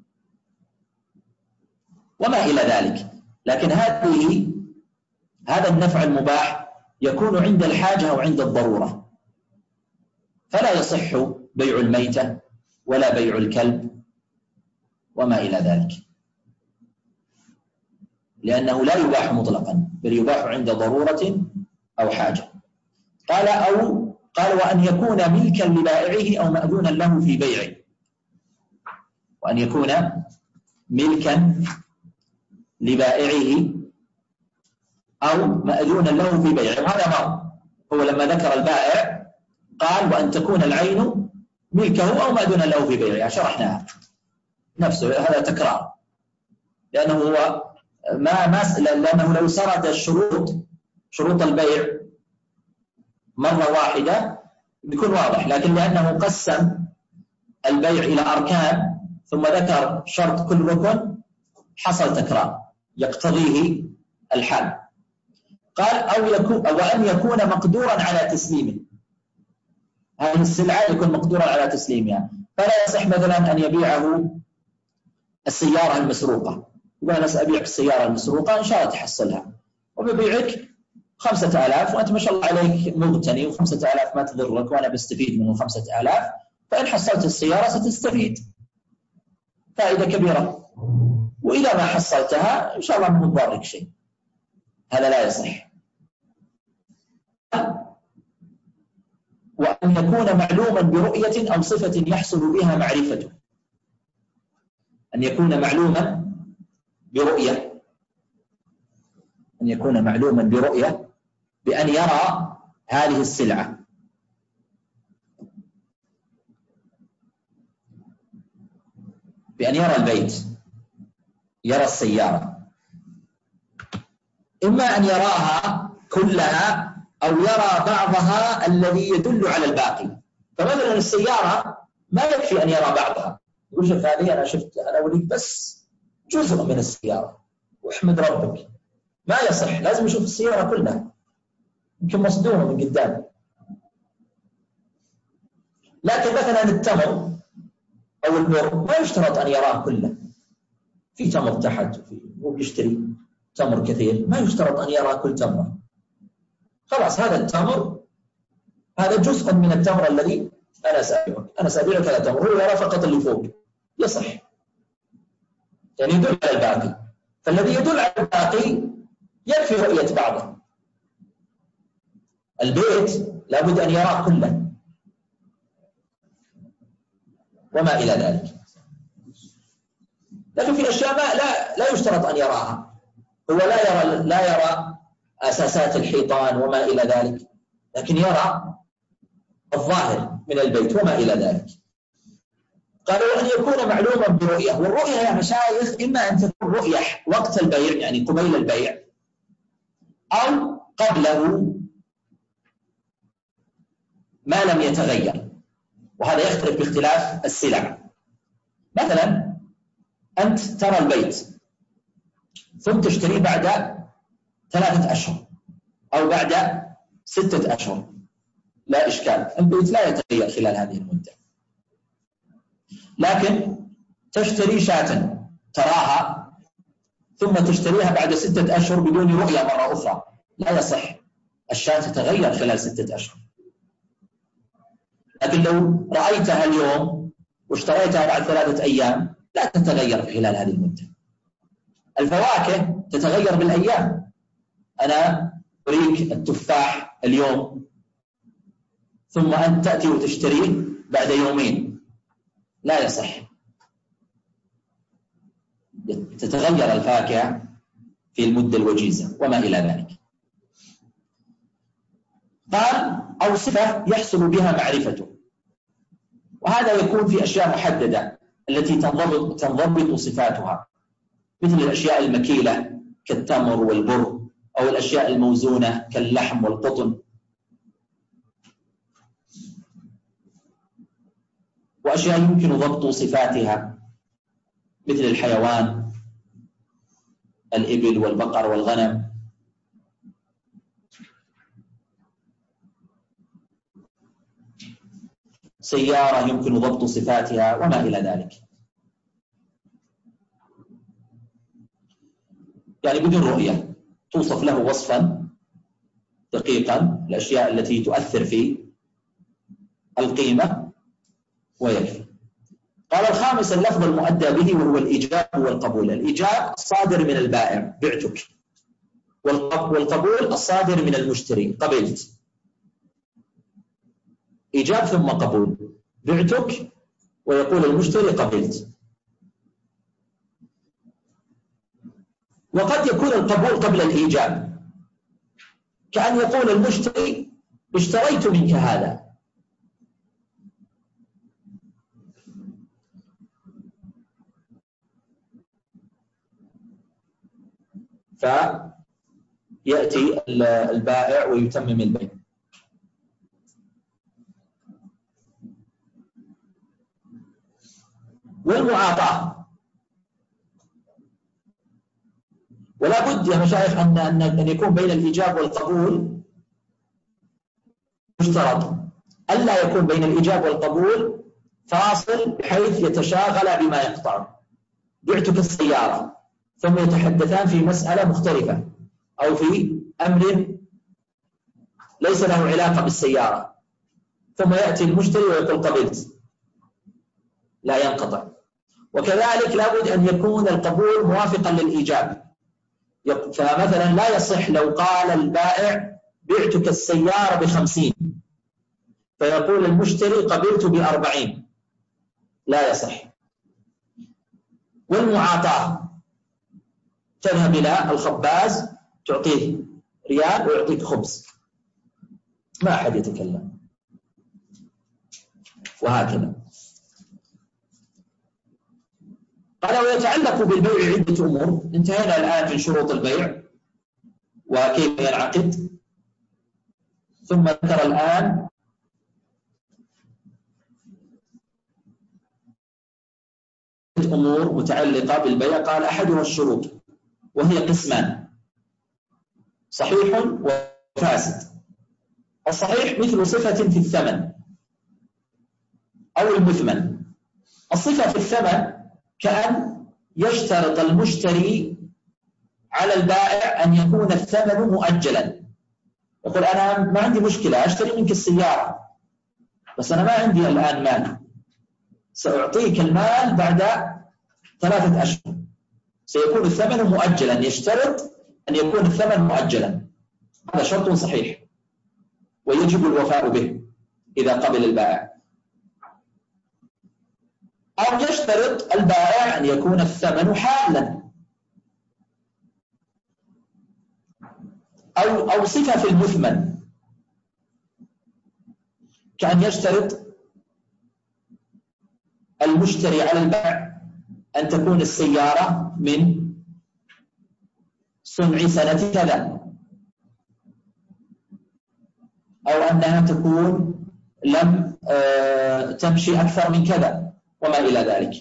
وما إلى ذلك. لكن هذه هذا النفع المباح يكون عند الحاجة أو عند الضرورة، فلا يصح بيع الميتة ولا بيع الكلب وما إلى ذلك، لأنه لا يباح مطلقا بل يباح عند ضرورة أو حاجة. قال أو قال وأن يكون ملكا لبائعه أو مأذونا له في بيعه، وأن يكون ملكا لبائعه أو مأذونا له في بيعه. وهذا ما هو لما ذكر البائع قال وأن تكون العين ملكه أو مأذونا له في بيعه، شرحناها نفسه، هذا تكرار، لأنه هو ما ما لأنه لو سرد الشروط شروط البيع مرة واحدة بيكون واضح، لكن لأنه قسم البيع إلى أركان ثم ذكر شرط كل ركن حصل تكرار يقتضيه الحال. قال أو يكون وأن يكون مقدورا على تسليمه، هذه السلعة يكون مقدورا على تسليمها، فلا يصح مثلا أن يبيعه السيارة المسروقة، يقول أنا سأبيع السيارة المسروقة إن شاء الله تحصلها، وببيعك خمسة آلاف وأنت ما شاء الله عليك مغتني وخمسة آلاف ما تضرك وأنا بستفيد منه خمسة آلاف، فإن حصلت السيارة ستستفيد فائدة كبيرة، وإذا ما حصلتها إن شاء الله ما تضرك شيء. هذا لا يصح. وأن يكون معلوما برؤية أو صفة يحصل بها معرفته، أن يكون معلوما برؤية، أن يكون معلوما برؤية بأن يرى هذه السلعة، بأن يرى البيت، يرى السيارة، إما أن يراها كلها أو يرى بعضها الذي يدل على الباقي. فمثلا السيارة ما يكفي أن يرى بعضها، يقول شوف هذه أنا شفت أنا أريد بس جزء من السيارة واحمد ربك، ما يصح، لازم يشوف السيارة كلها، يمكن مصدومة من قدام. لكن مثلا التمر أو البر ما يشترط أن يراه كله، في تمر تحت هو يشتري تمر كثير ما يشترط أن يرى كل تمر، خلاص هذا التمر هذا جزء من التمر الذي أنا سأبيعك، أنا سأبيعك هذا التمر، هو يرى فقط اللي فوق، يصح، يعني يدل على الباقي. فالذي يدل على الباقي يكفي رؤية بعضه. البيت لابد أن يراه كله وما إلى ذلك. لكن في أشياء ما لا لا يشترط أن يراها، هو لا يرى لا يرى أساسات الحيطان وما إلى ذلك، لكن يرى الظاهر من البيت وما إلى ذلك. قالوا أن يكون معلوما برؤية، والرؤية يا مشايخ إما أن تكون رؤية وقت البيع يعني قبيل البيع أو قبله ما لم يتغير، وهذا يختلف باختلاف السلع. مثلا أنت ترى البيت ثم تشتريه بعد ثلاثة أشهر أو بعد ستة أشهر، لا إشكال، البيت لا يتغير خلال هذه المدة. لكن تشتري شاة تراها ثم تشتريها بعد ستة أشهر بدون رؤية مرة أخرى، لا يصح، الشاة تتغير خلال ستة أشهر. لكن لو رأيتها اليوم واشتريتها بعد ثلاثة أيام لا تتغير خلال هذه المدة. الفواكه تتغير بالأيام، أنا أريك التفاح اليوم ثم أنت تأتي وتشتريه بعد يومين، لا يصح، تتغير الفاكهة في المدة الوجيزة وما إلى ذلك. قال أو صفة يحصل بها معرفته، وهذا يكون في أشياء محددة التي تنضبط, تنضبط صفاتها، مثل الأشياء المكيلة كالتمر والبر، أو الأشياء الموزونة كاللحم والقطن، وأشياء يمكن ضبط صفاتها مثل الحيوان، الإبل والبقر والغنم. سيارة يمكن ضبط صفاتها وما إلى ذلك، يعني بدون رؤية توصف له وصفا دقيقا الأشياء التي تؤثر في القيمة ويكفي. قال الخامس اللفظ المؤدى به وهو الإيجاب والقبول. الإيجاب الصادر من البائع بعتك، والقبول الصادر من المشتري قبلت. إيجاب ثم قبول، بعتك ويقول المشتري قبلت. وقد يكون القبول قبل الإيجاب، كأن يقول المشتري اشتريت منك هذا، فيأتي البائع ويتمم البيع. والمعاطاة، ولا بد يا مشايخ أن أن يكون بين الإيجاب والقبول مشترط، ألا يكون بين الإيجاب والقبول فاصل بحيث يتشاغل بما يقطع. بعتك السيارة ثم يتحدثان في مسألة مختلفة أو في أمر ليس له علاقة بالسيارة، ثم يأتي المشتري ويقول قبلت، لا ينقطع. وكذلك لابد أن يكون القبول موافقا للإيجاب. فمثلا لا يصح لو قال البائع بعتك السيارة بخمسين فيقول المشتري قبلت بأربعين، لا يصح. والمعاطاة، تذهب إلى الخباز تعطيه ريال ويعطيك خبز، ما أحد يتكلم، وهكذا. قال ويتعلق بالبيع عدة أمور. انتهينا الآن من شروط البيع وكيف ينعقد، ثم ذكر الآن أمور متعلقة بالبيع. قال أحدها الشروط، وهي قسمان: صحيح وفاسد. الصحيح مثل صفة في الثمن أو المثمن. الصفة في الثمن كأن يشترط المشتري على البائع أن يكون الثمن مؤجلا. يقول أنا ما عندي مشكلة أشتري منك السيارة، بس أنا ما عندي الآن مال، سأعطيك المال بعد ثلاثة أشهر، سيكون الثمن مؤجلا. يشترط أن يكون الثمن مؤجلا، هذا شرط صحيح ويجب الوفاء به إذا قبل البائع. أو يشترط البائع أن يكون الثمن حالا، أو أو صفة في المثمن، كأن يشترط المشتري على البائع أن تكون السيارة من صنع سنة كذا، أو أنها تكون لم تمشي أكثر من كذا وما إلى ذلك.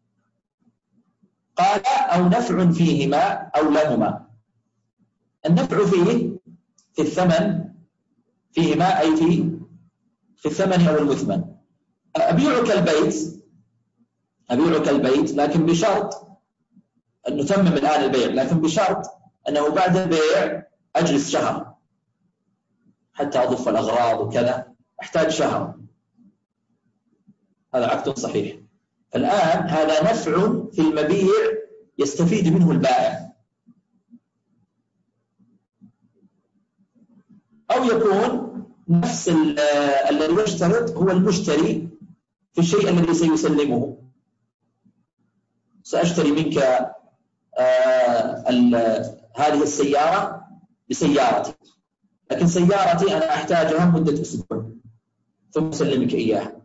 قال أو نفع فيهما أو لهما. النفع فيه في الثمن، فيهما أي في في الثمن أو المثمن. أبيعك البيت أبيعك البيت لكن بشرط أن نتمم الآن البيع، لكن بشرط أنه بعد البيع أجلس شهر حتى أضف الأغراض وكذا، أحتاج شهر، هذا عقد صحيح. الآن هذا نفع في المبيع يستفيد منه البائع. أو يكون نفس الذي يشترط هو المشتري في الشيء الذي سيسلمه. سأشتري منك هذه السيارة بسيارتي، لكن سيارتي أنا أحتاجها مدة أسبوع ثم أسلمك إياها.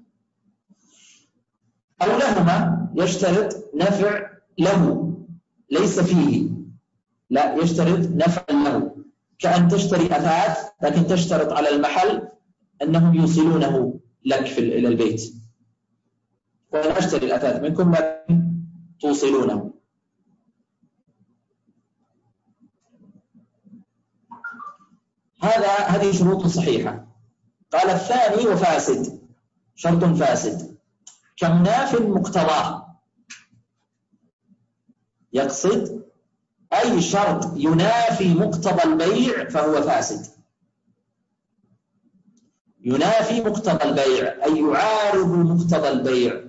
أو لهما، يشترط نفع له ليس فيه، لا، يشترط نفعا له، كأن تشتري أثاث لكن تشترط على المحل أنهم يوصلونه لك في إلى البيت، وأنا أشتري الأثاث منكم لكن توصلونه. هذا هذه شروط صحيحة. قال الثاني وفاسد، شرط فاسد كمناف مقتضاه، يقصد أي شرط ينافي مقتضى البيع فهو فاسد. ينافي مقتضى البيع أي يعارض مقتضى البيع،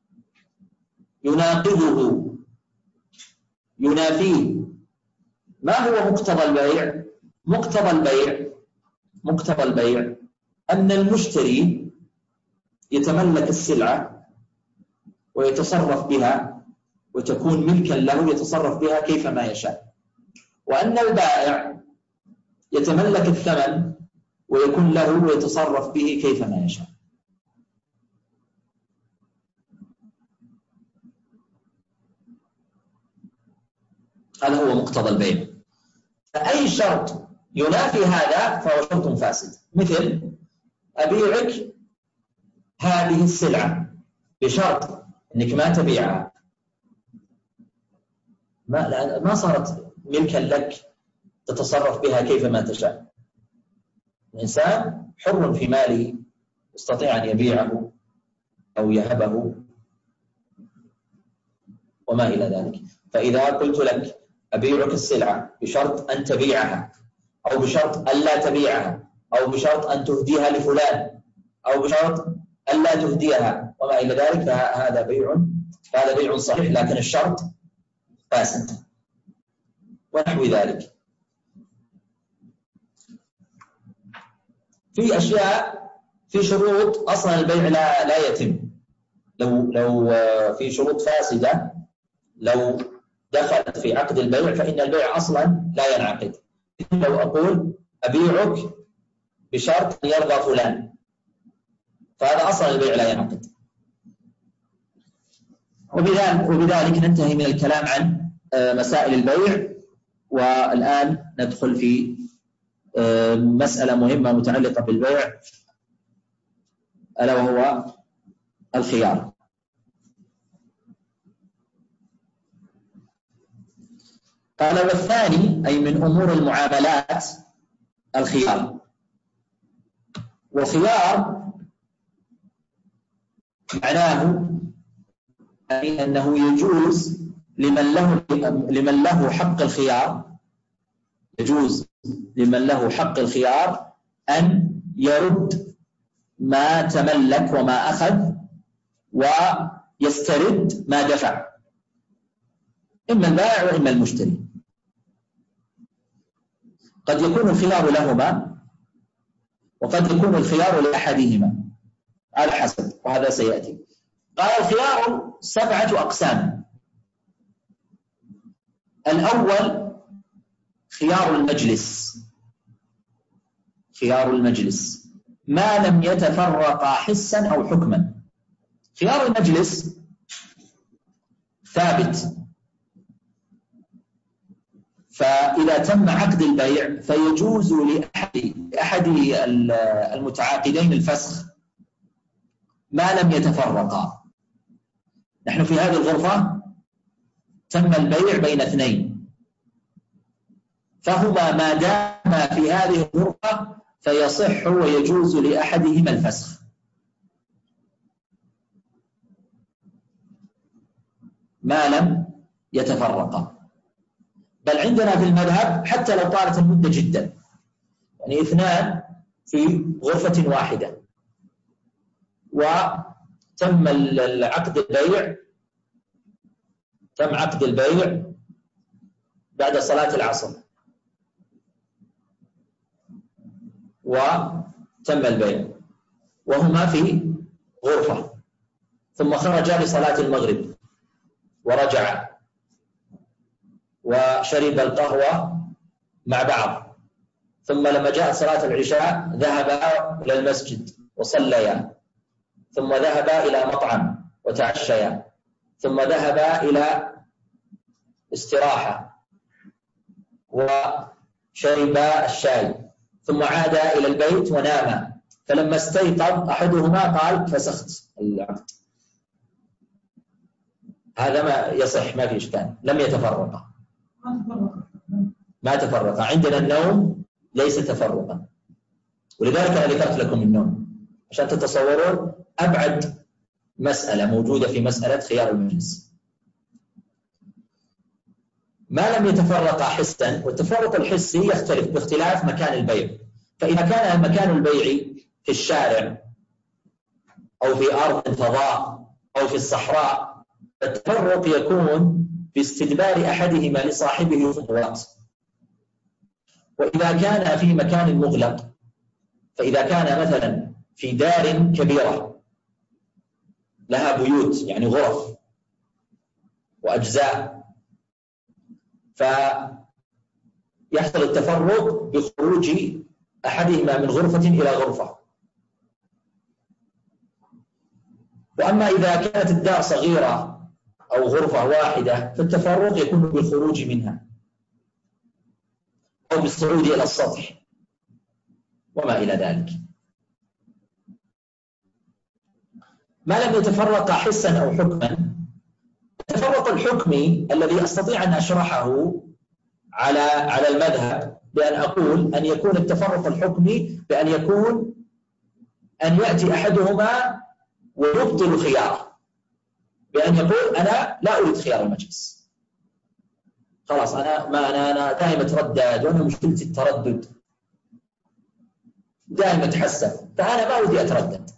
يناقضه، ينافيه. ما هو مقتضى البيع؟ مقتضى البيع مقتضى البيع أن المشتري يتملك السلعة ويتصرف بها وتكون ملكا له يتصرف بها كيفما يشاء، وأن البائع يتملك الثمن ويكون له ويتصرف به كيفما يشاء. هذا هو مقتضى البيع. فأي شرط ينافي هذا فهو شرط فاسد. مثل أبيعك هذه السلعة بشرط أنك ما تبيعها، ما ما صارت ملكا لك تتصرف بها كيفما تشاء. الإنسان حر في ماله، يستطيع أن يبيعه أو يهبه وما إلى ذلك. فإذا قلت لك أبيعك السلعة بشرط أن تبيعها، أو بشرط أن لا تبيعها، أو بشرط أن تهديها لفلان، أو بشرط أن لا تهديها وما إلى ذلك، فهذا بيع هذا بيع صحيح لكن الشرط فاسد ونحو ذلك. في أشياء في شروط أصلا البيع لا لا يتم، لو لو في شروط فاسدة لو دخلت في عقد البيع فإن البيع أصلا لا ينعقد. لو أقول أبيعك بشرط أن يرضى فلان، فهذا أصلا البيع لا ينعقد. وبذلك وبذلك ننتهي من الكلام عن مسائل البيع، والآن ندخل في مسألة مهمة متعلقة بالبيع ألا وهو الخيار. قال والثاني أي من أمور المعاملات الخيار. والخيار معناه أي أنه يجوز لمن له لمن له حق الخيار يجوز لمن له حق الخيار أن يرد ما تملك وما أخذ ويسترد ما دفع، إما البائع وإما المشتري. قد يكون الخيار لهما وقد يكون الخيار لأحدهما على حسب، وهذا سيأتي. قال الخيار سبعة أقسام. الأول خيار المجلس. خيار المجلس ما لم يتفرقا حسا أو حكما. خيار المجلس ثابت، فإذا تم عقد البيع فيجوز لأحد أحد المتعاقدين الفسخ ما لم يتفرقا. نحن في هذه الغرفة تم البيع بين اثنين، فهما ما داما في هذه الغرفة فيصح ويجوز لأحدهما الفسخ ما لم يتفرقا. بل عندنا في المذهب حتى لو طالت المدة جدا، يعني اثنان في غرفة واحدة وتم العقد البيع تم عقد البيع بعد صلاة العصر وتم البيع وهما في غرفة، ثم خرجا لصلاة المغرب ورجعا وشرب القهوة مع بعض، ثم لما جاءت صلاة العشاء ذهبا إلى المسجد وصليا، ثم ذهبا إلى مطعم وتعشيا، ثم ذهبا إلى استراحة وشرب الشاي ثم عاد إلى البيت ونام، فلما استيقظ أحدهما قال فسخت العقد، هذا ما يصح، ما في إشكال، لم يتفرقا، ما تفرقا. عندنا النوم ليس تفرقا، ولذلك أنا ذكرت لكم النوم عشان تتصورون أبعد مسألة موجودة في مسألة خيار المجلس. ما لم يتفرق حسا، والتفرق الحسي يختلف باختلاف مكان البيع. فإذا كان مكان البيع في الشارع أو في أرض فضاء أو في الصحراء، التفرق يكون باستدبار أحدهما لصاحبه خطوات. وإذا كان في مكان مغلق، فإذا كان مثلا في دار كبيرة لها بيوت يعني غرف وأجزاء، فيحصل التفرق بخروج أحدهما من غرفة إلى غرفة. وأما إذا كانت الدار صغيرة أو غرفة واحدة فالتفرق يكون بالخروج منها أو بالصعود إلى السطح وما إلى ذلك. ما لم يتفرق حسا أو حكما، التفرق الحكمي الذي أستطيع أن أشرحه على على المذهب بأن أقول أن يكون التفرق الحكمي بأن يكون أن يأتي أحدهما ويبطل خياره، بأن يقول أنا لا أريد خيار المجلس، خلاص أنا ما أنا أنا دائما أتردد، وأنا مشكلتي التردد دائما أتحسف، فأنا ما أريد أتردد،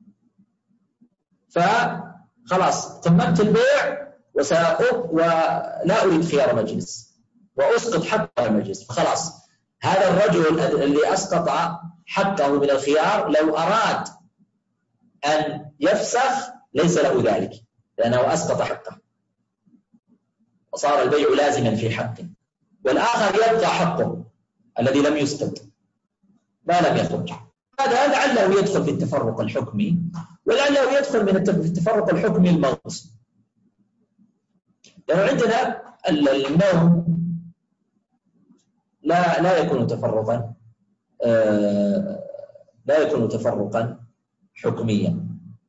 فخلاص تممت البيع وسأقف ولا أريد خيار مجلس وأسقط حق المجلس. فخلاص هذا الرجل اللي أسقط حقه من الخيار لو أراد أن يفسخ ليس له ذلك، لأنه أسقط حقه وصار البيع لازما في حقه، والآخر يبقى حقه الذي لم يسقط ما لم يخرج. هذا لعله يدخل في التفرق الحكمي، ولعله يدخل من التفرق الحكمي المغص. لأنه عندنا النوم لا لا يكون تفرقا آه لا يكون تفرقا حكميا.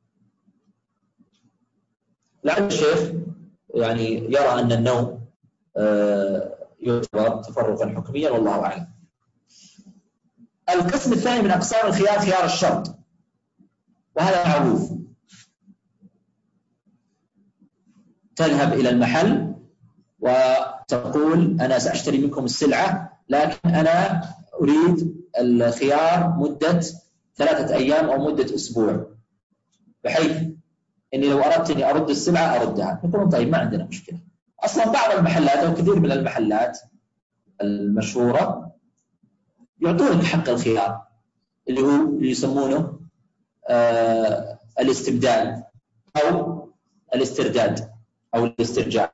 لعل الشيخ يعني يرى أن النوم آه يعتبر تفرقا حكميا، والله أعلم. القسم الثاني من أقسام الخيار خيار الشرط، وهذا معروف. تذهب إلى المحل وتقول أنا سأشتري منكم السلعة، لكن أنا أريد الخيار مدة ثلاثة أيام أو مدة أسبوع، بحيث أني لو أردت أني أرد السلعة أردها. يقولون طيب ما عندنا مشكلة. أصلا بعض المحلات أو كثير من المحلات المشهورة يعطونك حق الخيار اللي هو اللي يسمونه آه الاستبدال أو الاسترداد أو الاسترجاع.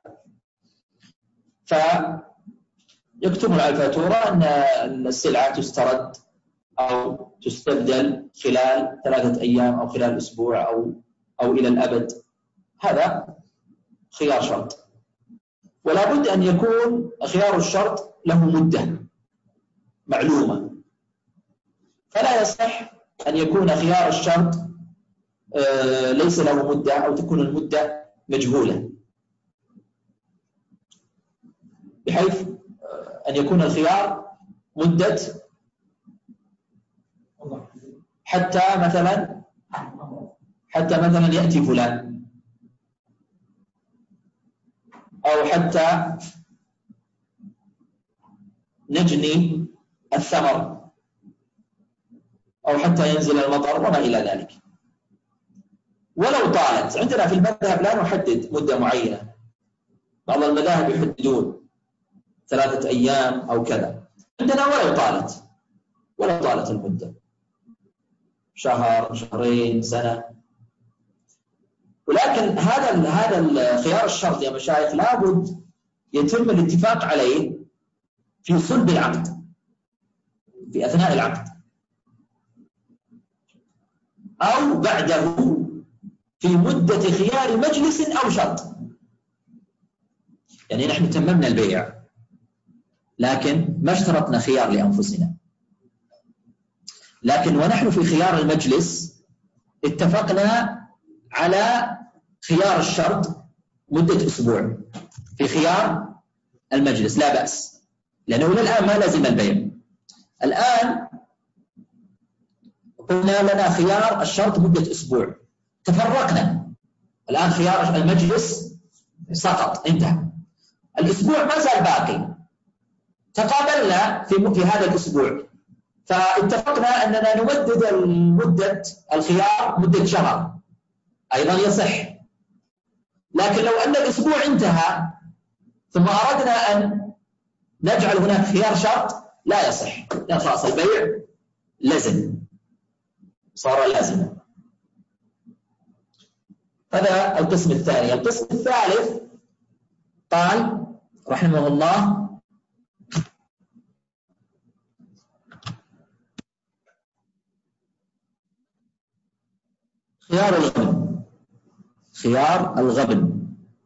فيكتبون على الفاتورة أن السلعة تسترد أو تستبدل خلال ثلاثة أيام أو خلال أسبوع أو أو إلى الأبد. هذا خيار شرط، ولا بد أن يكون خيار الشرط له مدة معلومة، فلا يصح أن يكون خيار الشرط ليس له مدة أو تكون المدة مجهولة، بحيث أن يكون الخيار مدة حتى مثلا حتى مثلا يأتي فلان، أو حتى نجني الثمر، أو حتى ينزل المطر وما إلى ذلك. ولو طالت، عندنا في المذهب لا نحدد مدة معينة، بعض المذاهب يحددون ثلاثة أيام أو كذا، عندنا ولو طالت ولو طالت المدة شهر شهرين سنة. ولكن هذا هذا خيار الشرط يا مشايخ لابد يتم الاتفاق عليه في صلب العقد، في أثناء العقد أو بعده في مدة خيار مجلس أو شرط. يعني نحن تممنا البيع لكن ما اشترطنا خيار لأنفسنا. لكن ونحن في خيار المجلس اتفقنا على خيار الشرط مدة أسبوع في خيار المجلس، لا بأس، لأنه الآن ما لازم البيع. الآن قلنا لنا خيار الشرط مدة أسبوع، تفرقنا، الآن خيار المجلس سقط، انتهى. الأسبوع ما زال باقي، تقابلنا في في هذا الأسبوع، فاتفقنا أننا نمدد مدة الخيار مدة شهر، أيضا يصح. لكن لو أن الأسبوع انتهى ثم أردنا أن نجعل هناك خيار شرط لا يصح، لأن خلاص البيع لازم، صار لازما. هذا القسم الثاني. القسم الثالث قال رحمه الله: خيار الغبن. خيار الغبن،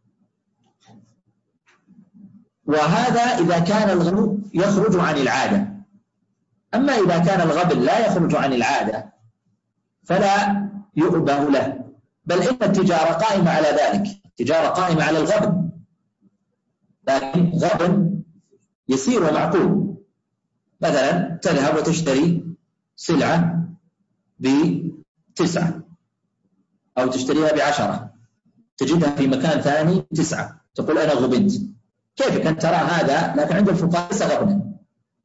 وهذا إذا كان الغبن يخرج عن العادة. أما إذا كان الغبن لا يخرج عن العادة فلا يؤبه له، بل إن التجارة قائمة على ذلك، التجارة قائمة على الغبن، لكن غبن يسير ومعقول. مثلا تذهب وتشتري سلعة بتسعة أو تشتريها بعشرة، تجدها في مكان ثاني تسعة، تقول أنا غبنت. كيف أن ترى هذا؟ لكن عند الفقهاء ليس غبنا.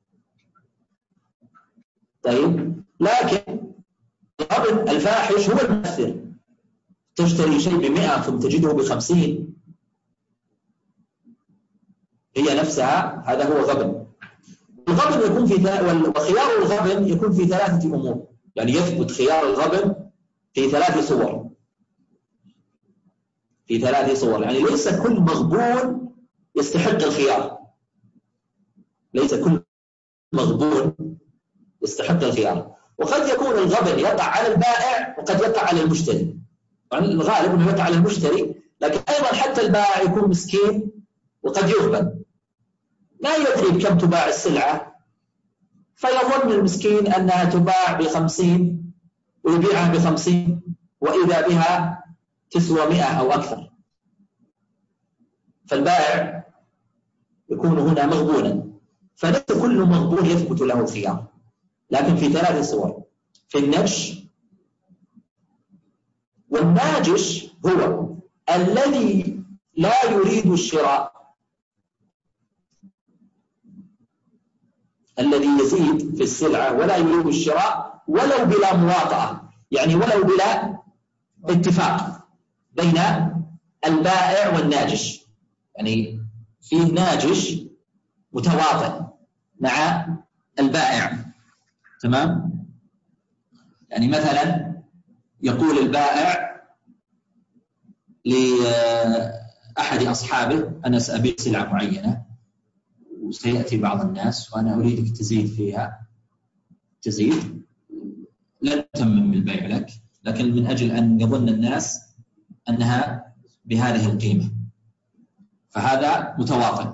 طيب، لكن الغبن الفاحش هو المؤثر، تشتري شيء بمئة ثم تجده بخمسين، هي نفسها، هذا هو غبن. الغبن يكون في وخيار الغبن يكون في ثلاثة أمور، يعني يثبت خيار الغبن في ثلاث صور، في ثلاث صور، يعني ليس كل مغبون يستحق الخيار، ليس كل مغبون يستحق الخيار. وقد يكون الغبن يقع على البائع وقد يقع على المشتري، يعني الغالب انه يقع على المشتري، لكن ايضا حتى البائع يكون مسكين وقد يغبن، ما يدري بكم تباع السلعه، فيظن المسكين انها تباع بخمسين ويبيعها بخمسين واذا بها تسوى مئة او اكثر، فالبائع يكون هنا مغبونا. فليس كل مغبون يثبت له الخيار، لكن في ثلاث صور: في النجش، والناجش هو الذي لا يريد الشراء، الذي يزيد في السلعة ولا يريد الشراء ولو بلا مواطأة، يعني ولو بلا اتفاق بين البائع والناجش، يعني فيه ناجش متواطئ مع البائع، تمام؟ يعني مثلا يقول البائع لأحد أصحابه: أنا سأبيع سلعة معينة وسيأتي بعض الناس وأنا أريدك تزيد فيها، تزيد، لن تتمم البيع لك، لكن من أجل أن يظن الناس أنها بهذه القيمة، فهذا متواطئ.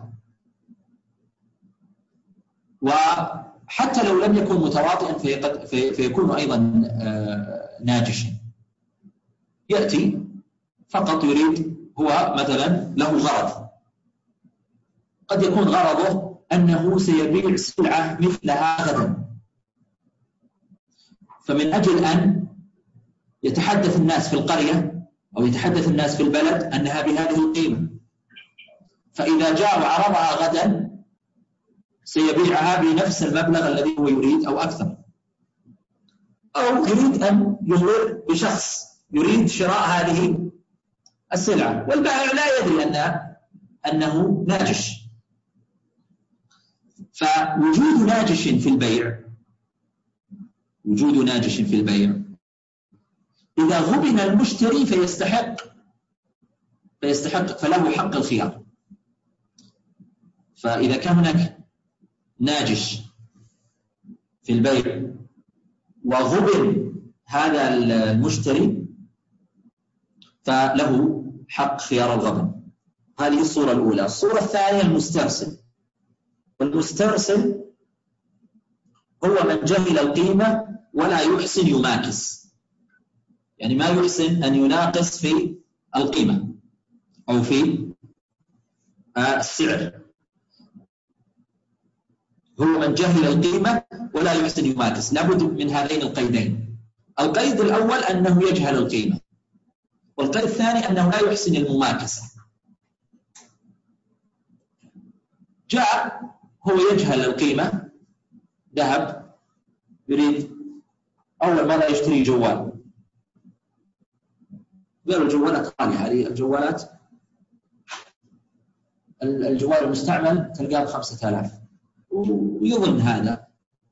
وحتى لو لم يكن متواطئا فيكون أيضا ناجشا، يأتي فقط يريد، هو مثلا له غرض، قد يكون غرضه أنه سيبيع سلعة مثلها غدا، فمن أجل أن يتحدث الناس في القرية أو يتحدث الناس في البلد أنها بهذه القيمة، فإذا جاء وعرضها غدا سيبيعها بنفس المبلغ الذي هو يريد أو أكثر. أو يريد أن يغر بشخص يريد شراء هذه السلعة والبائع لا يدري أن أنه ناجش، فوجود ناجش في البيع، وجود ناجش في البيع إذا غبن المشتري فيستحق فيستحق فله حق الخيار. فإذا كان هناك ناجش في البيع وغبن هذا المشتري فله حق خيار الغبن. هذه الصورة الأولى. الصورة الثانية المسترسل، والمسترسل هو من جهل القيمة ولا يحسن يماكس، يعني ما يحسن أن يناقص في القيمة أو في السعر. هو من جهل القيمة ولا يحسن يماكس، لابد من هذين القيدين. القيد الأول أنه يجهل القيمة، والقيد الثاني أنه لا يحسن المماكسة. جاء هو يجهل القيمة، ذهب يريد أول مرة يشتري جوال، قالوا الجوالات غالية، هذه الجوالات الجوال المستعمل تلقاه بخمسة آلاف، ويظن هذا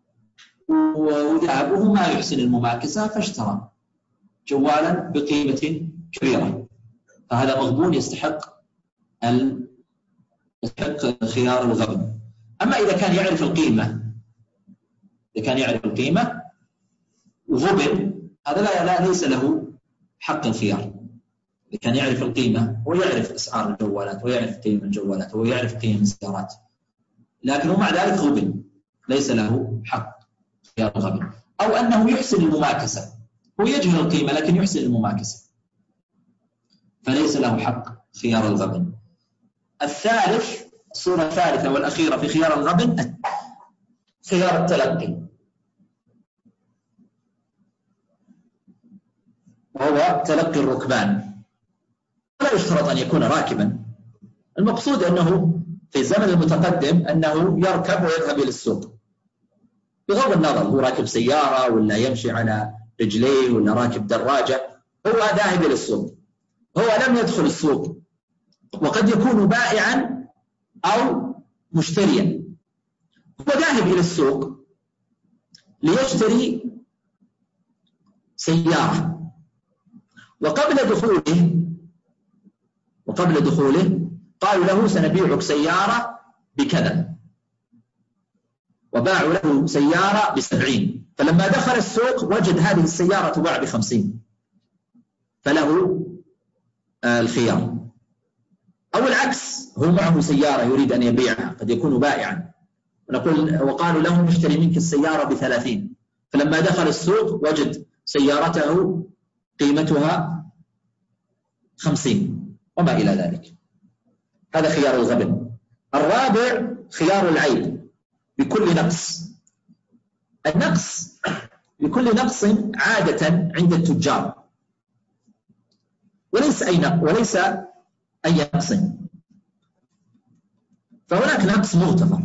وذهب وهو ما يحسن المماكسة، فاشترى جوالا بقيمة كبيرة، فهذا مغبون يستحق ال... يستحق خيار الغبن. أما إذا كان يعرف القيمة، إذا كان يعرف القيمة وغبن، هذا لا, لا ليس له حق الخيار. إذا كان يعرف القيمة ويعرف أسعار الجوالات ويعرف قيم الجوالات ويعرف قيم السيارات، لكنه مع ذلك غبن، ليس له حق خيار الغبن. أو أنه يحسن المماكسة، هو يجهل القيمة لكن يحسن المماكسة، فليس له حق خيار الغبن. الثالث، الصورة الثالثة والأخيرة في خيار الغبن، خيار التلقي، وهو تلقي الركبان. لا يشترط أن يكون راكبا، المقصود أنه في الزمن المتقدم أنه يركب ويذهب إلى السوق، بغض النظر هو راكب سيارة ولا يمشي على رجليه ولا راكب دراجة، هو ذاهب إلى السوق. هو لم يدخل السوق، وقد يكون بائعا أو مشتريا. هو ذاهب إلى السوق ليشتري سيارة، وقبل دخوله وقبل دخوله قالوا له سنبيعك سيارة بكذا، وباعوا له سيارة بسبعين، فلما دخل السوق وجد هذه السيارة تباع بخمسين، فله الخيار. أو العكس، هو معه سيارة يريد أن يبيعها، قد يكون بائعا، ونقول وقالوا له نشتري منك السيارة بثلاثين، فلما دخل السوق وجد سيارته قيمتها خمسين وما إلى ذلك. هذا خيار الغبن. الرابع خيار العيب بكل نقص. النقص بكل نقص عادة عند التجار، وليس أي نقص وليس أي نقص، فهناك نقص مغتفر،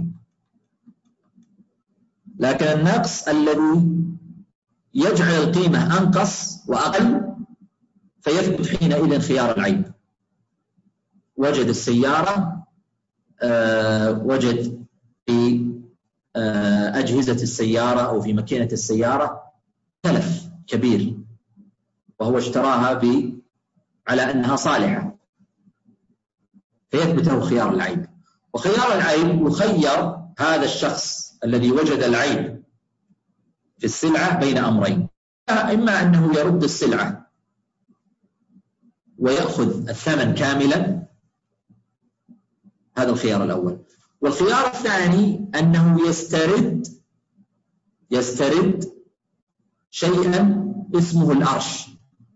لكن النقص الذي يجعل القيمة أنقص وأقل فيثبت حينئذ خيار العيب. وجد السيارة آه وجد في آه أجهزة السيارة أو في ماكينة السيارة تلف كبير، وهو اشتراها ب على أنها صالحة، فيثبت له خيار العيب. وخيار العيب يخير هذا الشخص الذي وجد العيب في السلعة بين أمرين: إما أنه يرد السلعة ويأخذ الثمن كاملا، هذا الخيار الأول. والخيار الثاني أنه يسترد يسترد شيئا اسمه الأرش،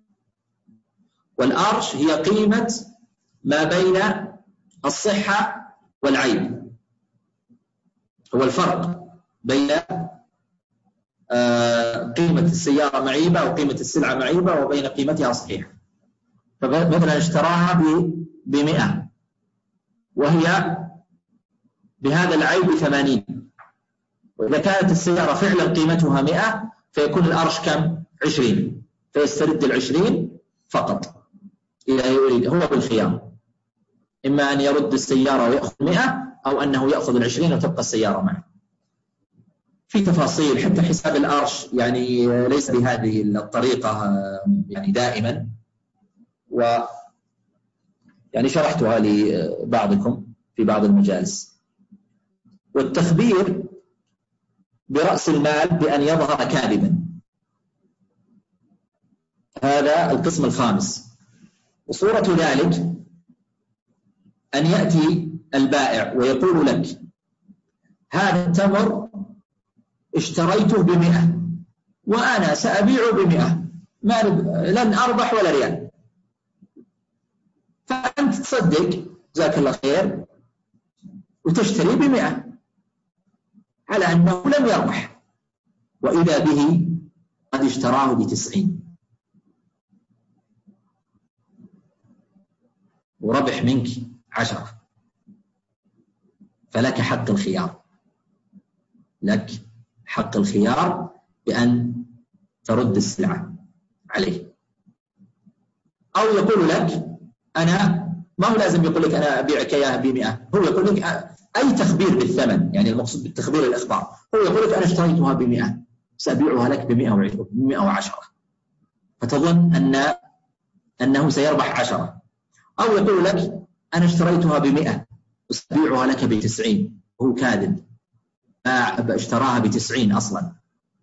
والأرش هي قيمة ما بين الصحة والعيب، هو الفرق بين قيمة السيارة معيبة وقيمة السلعة معيبة وبين قيمتها صحيحة. فمثلا اشتراها بمئة وهي بهذا العيب ثمانين، وإذا كانت السيارة فعلا قيمتها مئة فيكون الأرش كم؟ عشرين، فيسترد العشرين فقط إذا يريد. هو بالخيار، إما أن يرد السيارة ويأخذ مئة، أو أنه يأخذ العشرين وتبقى السيارة معه. في تفاصيل حتى حساب الأرش يعني ليس بهذه الطريقة يعني دائما، و يعني شرحتها لبعضكم في بعض المجالس. والتخبير برأس المال بأن يظهر كاذبا، هذا القسم الخامس. وصورة ذلك أن يأتي البائع ويقول لك هذا التمر اشتريته بمئة وأنا سأبيعه بمئة، ما لن أربح ولا ريال، فأنت تصدق جزاك الله خير وتشتري بمئة على أنه لم يربح، وإذا به قد اشتراه بتسعين وربح منك عشرة، فلك حق الخيار، لك حق الخيار بأن ترد السلعة عليه. أو يقول لك أنا، ما هو لازم يقول لك أنا أبيعك إياها بمئة، هو يقول لك أي تخبير بالثمن، يعني المقصود بالتخبير الإخبار، هو يقول لك أنا اشتريتها بمئة سأبيعها لك بمئة وعشرة، فتظن أن أنه سيربح عشرة. أو يقول لك أنا اشتريتها بمئة وسأبيعها لك بتسعين، هو كاذب، اشتراها بتسعين أصلا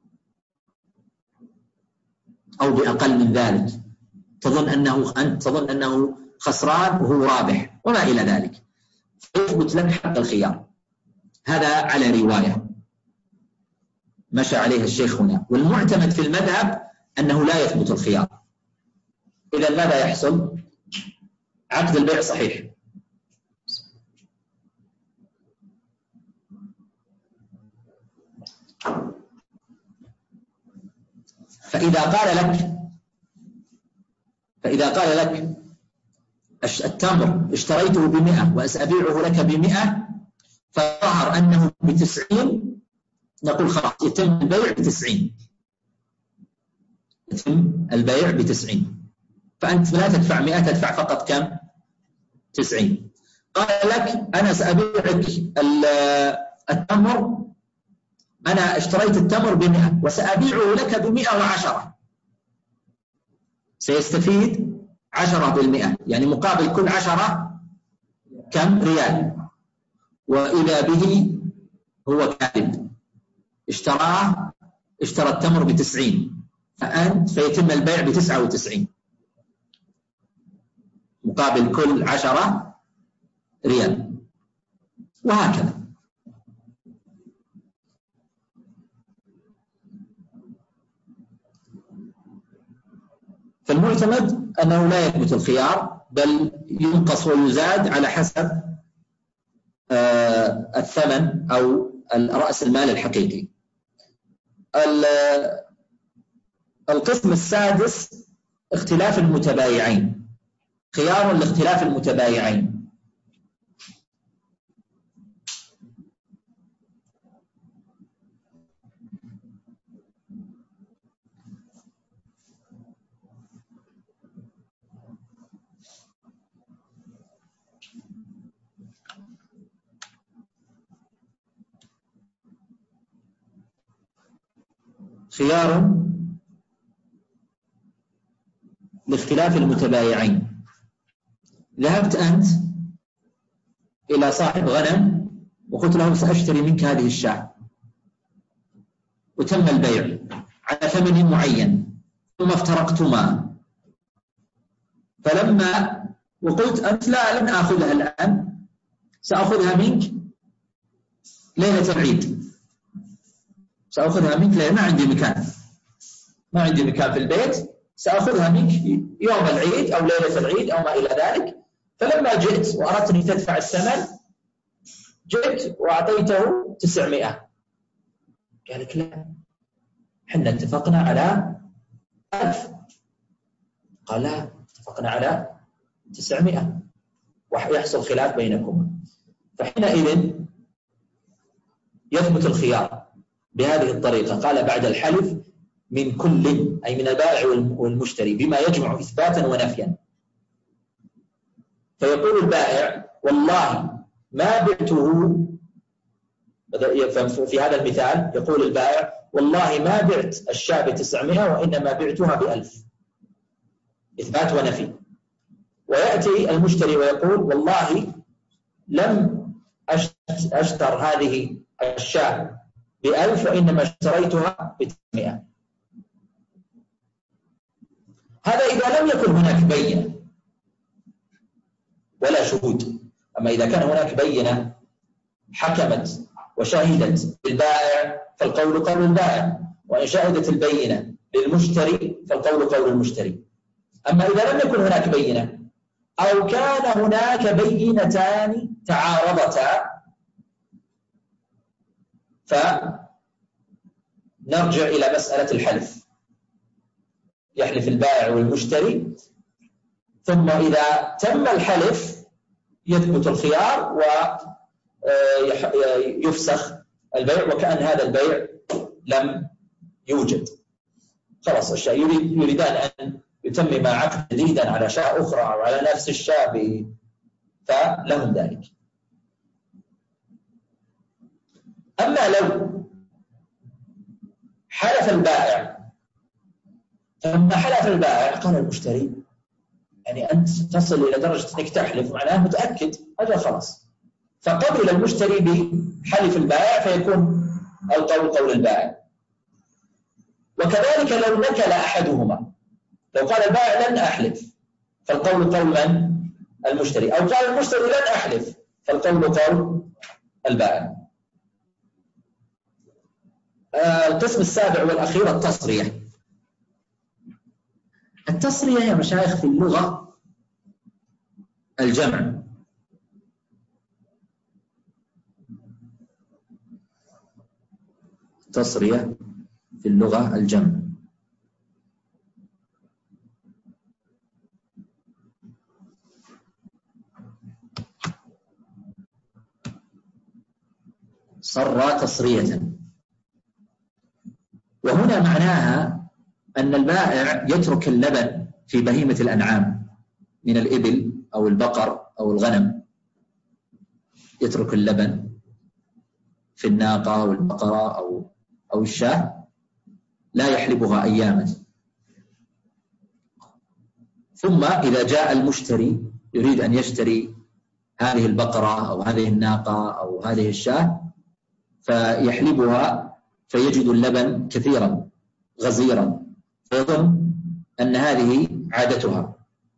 أو بأقل من ذلك، تظن أنه أنت تظن أنه خسران وهو رابح وما إلى ذلك، فيثبت لك حق الخيار. هذا على رواية مشى عليها الشيخ هنا، والمعتمد في المذهب أنه لا يثبت الخيار. إذا ماذا يحصل؟ عقد البيع صحيح. فإذا قال لك فإذا قال لك التمر اشتريته بمئة وسأبيعه لك بمئة، فظهر أنه بتسعين، نقول خلاص يتم البيع بتسعين، يتم البيع بتسعين، فأنت لا تدفع مئة، تدفع فقط كم؟ تسعين. قال لك أنا سأبيعك التمر، أنا اشتريت التمر بمئة وسأبيعه لك بمئة وعشرة، سيستفيد عشرة بالمئة، يعني مقابل كل عشرة كم؟ ريال. وإذا به هو كاذب، اشتراه اشترى التمر بتسعين، فأنت فيتم البيع بتسعة وتسعين مقابل كل عشرة ريال، وهكذا. فالمعتمد أنه لا يثبت الخيار، بل ينقص ويزاد على حسب الثمن أو رأس المال الحقيقي. القسم السادس اختلاف المتبايعين، خيار لاختلاف المتبايعين. خيار لاختلاف المتبايعين. ذهبت أنت إلى صاحب غنم وقلت له سأشتري منك هذه الشاة، وتم البيع على ثمن معين، ثم افترقتما، فلما وقلت أنت لا لن آخذها الآن، سأخذها منك ليلة العيد، سأخذها منك ليلة، ما عندي مكان ما عندي مكان في البيت، سأخذها منك يوم العيد أو ليلة العيد أو ما إلى ذلك. فلما جئت وأردت أن تدفع الثمن، جئت وأعطيته تسعمائة، قال لك لا، حنا اتفقنا على ألف. قال لا، اتفقنا على تسعمائة، ويحصل خلاف بينكما. فحينئذ يثبت الخيار بهذه الطريقة. قال بعد الحلف من كل، أي من البائع والمشتري، بما يجمع إثباتا ونفيا. فيقول البائع والله ما بعته، في هذا المثال يقول البائع والله ما بعت الشاة بتسعمائة وإنما بعتها بألف، إثبات ونفي. ويأتي المشتري ويقول والله لم أشتر هذه الشاة بألف وإنما اشتريتها بتسعمائة. هذا إذا لم يكن هناك بينة ولا شهود. أما إذا كان هناك بينة حكمت وشهدت البائع فالقول قول البائع، وإن شهدت البينة للمشتري فالقول قول المشتري. أما إذا لم يكن هناك بينة أو كان هناك بينتان تعارضتا فنرجع إلى مسألة الحلف، يحلف البائع والمشتري، ثم إذا تم الحلف يثبت الخيار ويفسخ البيع وكأن هذا البيع لم يوجد. خلاص الشاة يريد يريدان أن يتمم عقد جديدا على شاة أخرى أو على نفس الشاة فلهم ذلك. أما لو حلف البائع، فلما حلف البائع قال المشتري يعني أنت تصل إلى درجة أنك تحلف معناه متأكد، هذا خلاص، فقبل المشتري بحلف البائع فيكون القول قول البائع. وكذلك لو نكل أحدهما، لو قال البائع لن أحلف فالقول قول من؟ المشتري، أو قال المشتري لن أحلف فالقول قول البائع. آه القسم السابع والأخير التصرية. التصرية يا مشايخ في اللغة الجمع، التصرية في اللغة الجمع. صر تصرية، وهنا معناها أن البائع يترك اللبن في بهيمة الأنعام من الإبل أو البقر أو الغنم، يترك اللبن في الناقة أو البقرة أو أو الشاة، لا يحلبها أياما، ثم إذا جاء المشتري يريد أن يشتري هذه البقرة أو هذه الناقة أو هذه الشاة فيحلبها فيجد اللبن كثيرا غزيرا فيظن أن هذه عادتها،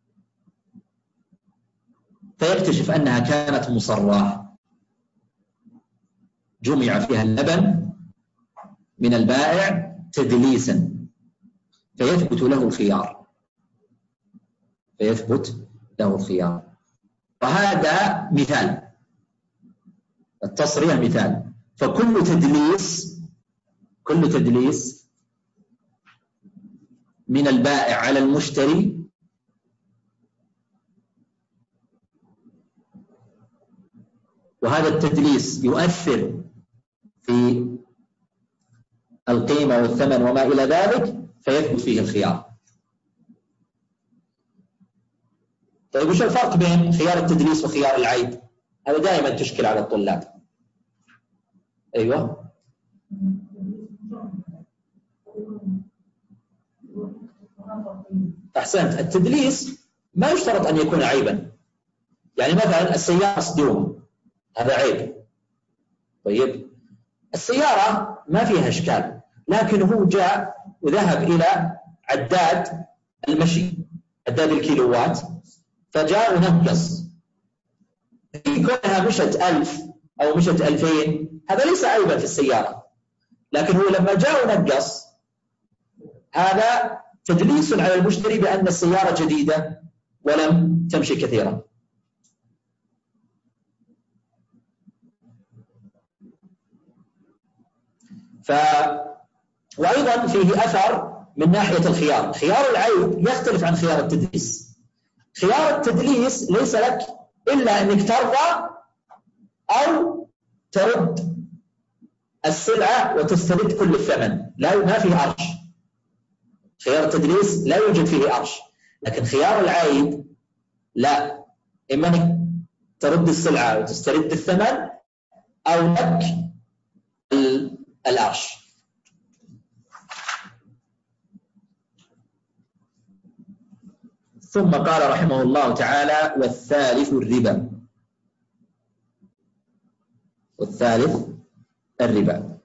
فيكتشف أنها كانت مصراه، جمع فيها اللبن من البائع تدليسا فيثبت له الخيار، فيثبت له الخيار. وهذا مثال، التصريح مثال. فكل تدليس كل تدليس من البائع على المشتري وهذا التدليس يؤثر في القيمة والثمن وما إلى ذلك فيثبت فيه الخيار. طيب وش الفرق بين خيار التدليس وخيار العيب؟ هذا دائما تشكل على الطلاب. أيوة أحسنت. التدليس ما يشترط أن يكون عيبا، يعني مثلا السيارة مصدومة هذا عيب. طيب السيارة ما فيها إشكال، لكن هو جاء وذهب إلى عداد المشي، عداد الكيلوات، فجاء ونقص في كونها مشت ألف أو مشت ألفين، هذا ليس عيبا في السيارة، لكن هو لما جاء ونقص هذا تدليس على المشتري بأن السيارة جديدة ولم تمشي كثيرا. ف وأيضا فيه أثر من ناحية الخيار. خيار العيب يختلف عن خيار التدليس. خيار التدليس ليس لك إلا أنك ترضى أو ترد السلعة وتسترد كل الثمن، لا ما فيه أرش. خيار التدليس لا يوجد فيه أرش، لكن خيار العيب لا، إما أنك ترد السلعة وتسترد الثمن أو لك الأرش. ثم قال رحمه الله تعالى: والثالث الربا. والثالث الربا.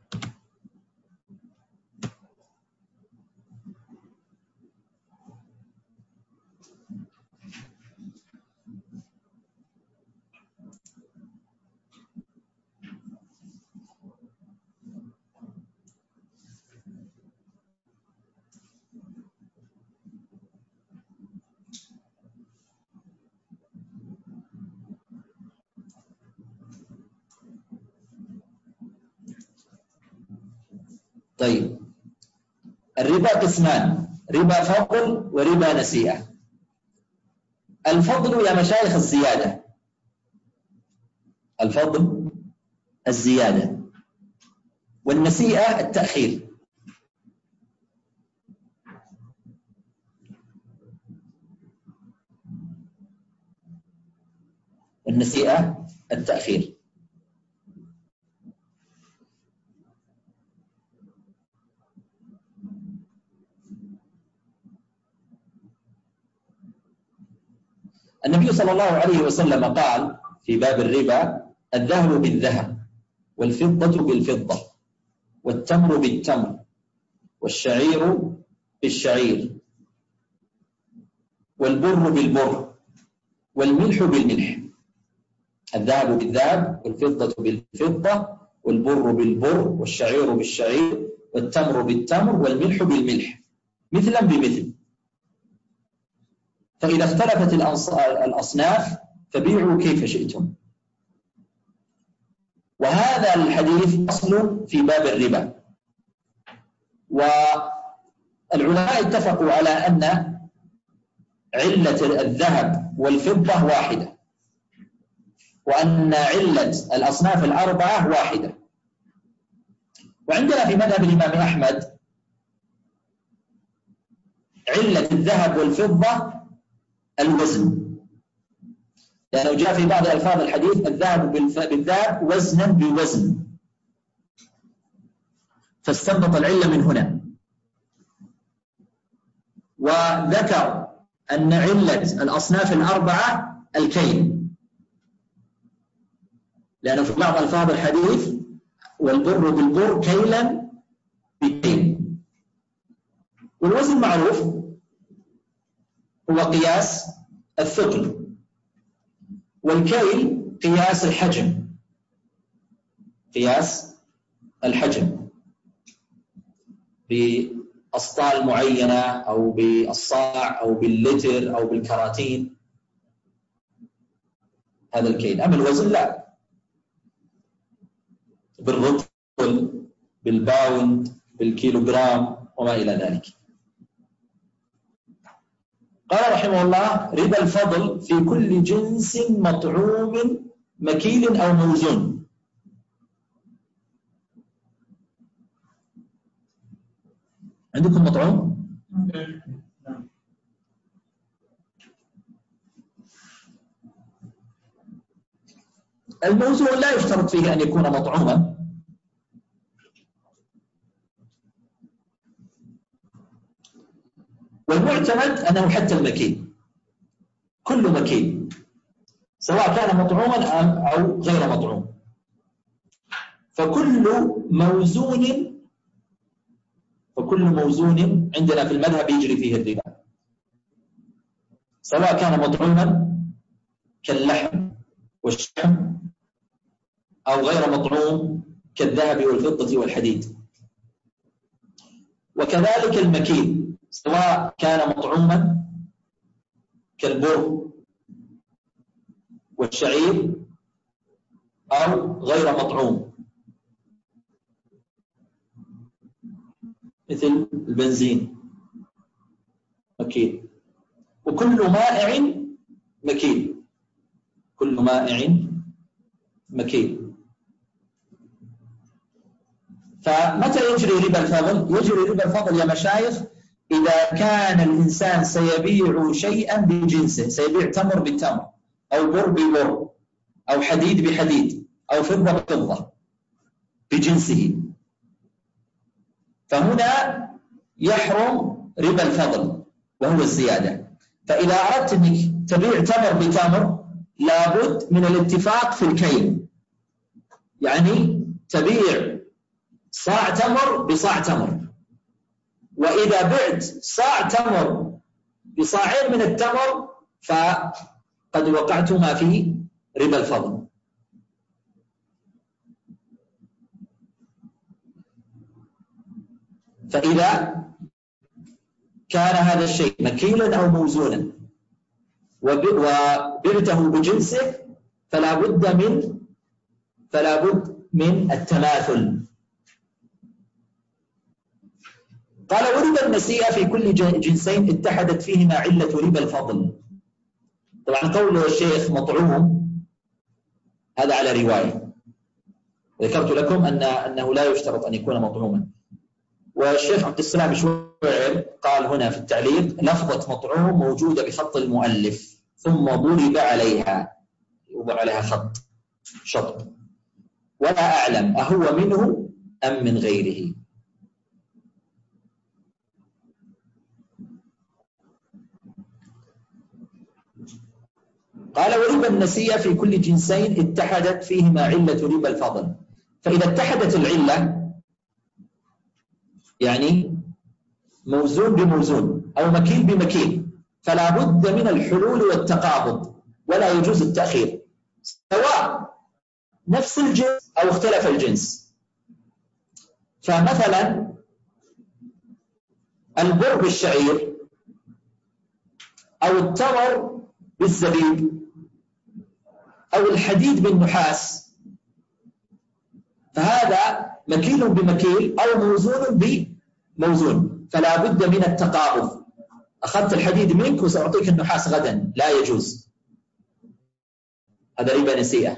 طيب، الربا قسمان، ربا فضل وربا نسيئة. الفضل يا مشايخ الزيادة، الفضل الزيادة، والنسيئة التأخير. النسيئة التأخير. النبي صلى الله عليه وسلم قال في باب الربا: الذهب بالذهب، والفضة بالفضة، والتمر بالتمر، والشعير بالشعير، والبر بالبر، والملح بالملح. الذهب بالذهب، والفضة بالفضة، والبر بالبر، والشعير بالشعير، والتمر بالتمر، والملح بالملح، مثلا بمثل. فإذا اختلفت الأصناف فبيعوا كيف شئتم. وهذا الحديث أصل في باب الربا. والعلماء اتفقوا على أن علة الذهب والفضة واحدة، وأن علة الأصناف الأربعة واحدة. وعندنا في مذهب الإمام أحمد علة الذهب والفضة الوزن، لأنه جاء في بعض ألفاظ الحديث: الذهب بالذهب وزنا بوزن، فاستنبط العلة من هنا. وذكر أن علة الأصناف الأربعة الكيل، لأنه في بعض ألفاظ الحديث: والبر بالبر كيلا بكيل. والوزن معروف هو قياس الثقل، والكيل قياس الحجم، قياس الحجم بأسطال معينة أو بالصاع أو باللتر أو بالكراتين، هذا الكيل. أما الوزن لا، بالرطل، بالباوند، بالكيلوغرام وما إلى ذلك. قال رحمه الله: ربا الفضل في كل جنس مطعوم مكيل أو موزون. عندكم مطعوم؟ الموزون لا يشترط فيه أن يكون مطعوما، والمعتمد أنه حتى المكيل، كل مكيل سواء كان مطعوما أو غير مطعوم، فكل موزون فكل موزون عندنا في المذهب يجري فيه الربا، سواء كان مطعوما كاللحم والشحم أو غير مطعوم كالذهب والفضة والحديد. وكذلك المكيل سواء كان مطعوما كالبر والشعير أو غير مطعوم مثل البنزين مكيل. وكل مائع مكيل، كل مائع مكيل. فمتى يجري ربا الفضل؟ يجري ربا الفضل يا مشايخ إذا كان الإنسان سيبيع شيئا بجنسه، سيبيع تمر بالتمر أو بر ببر أو حديد بحديد أو فضة بفضة بجنسه، فهنا يحرم ربا الفضل وهو الزيادة. فإذا أردت أنك تبيع تمر بتمر لابد من الاتفاق في الكيل، يعني تبيع صاع تمر بصاع تمر، وإذا بعت صاع تمر بصاعين من التمر فقد وقعتما في ربا الفضل. فإذا كان هذا الشيء مكيلا أو موزونا وبعته بجنسه فلا بد من فلا بد من التماثل، قال وربا النسيئة في كل جنسين اتحدت فيهما علة ربا الفضل. طبعا قول الشيخ مطعوم هذا على رواية، ذكرت لكم أن أنه لا يشترط أن يكون مطعوما. والشيخ عبد السلام شويعر قال هنا في التعليق لفظة مطعوم موجودة بخط المؤلف ثم ضرب عليها، يوضع عليها خط شطب، ولا أعلم أهو منه أم من غيره. قال وربا النسيئة في كل جنسين اتحدت فيهما علة ربا الفضل. فإذا اتحدت العلة يعني موزون بموزون أو مكيل بمكيل فلا بد من الحلول والتقابض ولا يجوز التأخير، سواء نفس الجنس أو اختلف الجنس. فمثلا البر بالشعير أو التمر بالزبيب أو الحديد بالنحاس، فهذا مكيل بمكيل أو موزون بموزون، فلا بد من التقابض. أخذت الحديد منك وسأعطيك النحاس غدا، لا يجوز، هذا ربا نسيئة.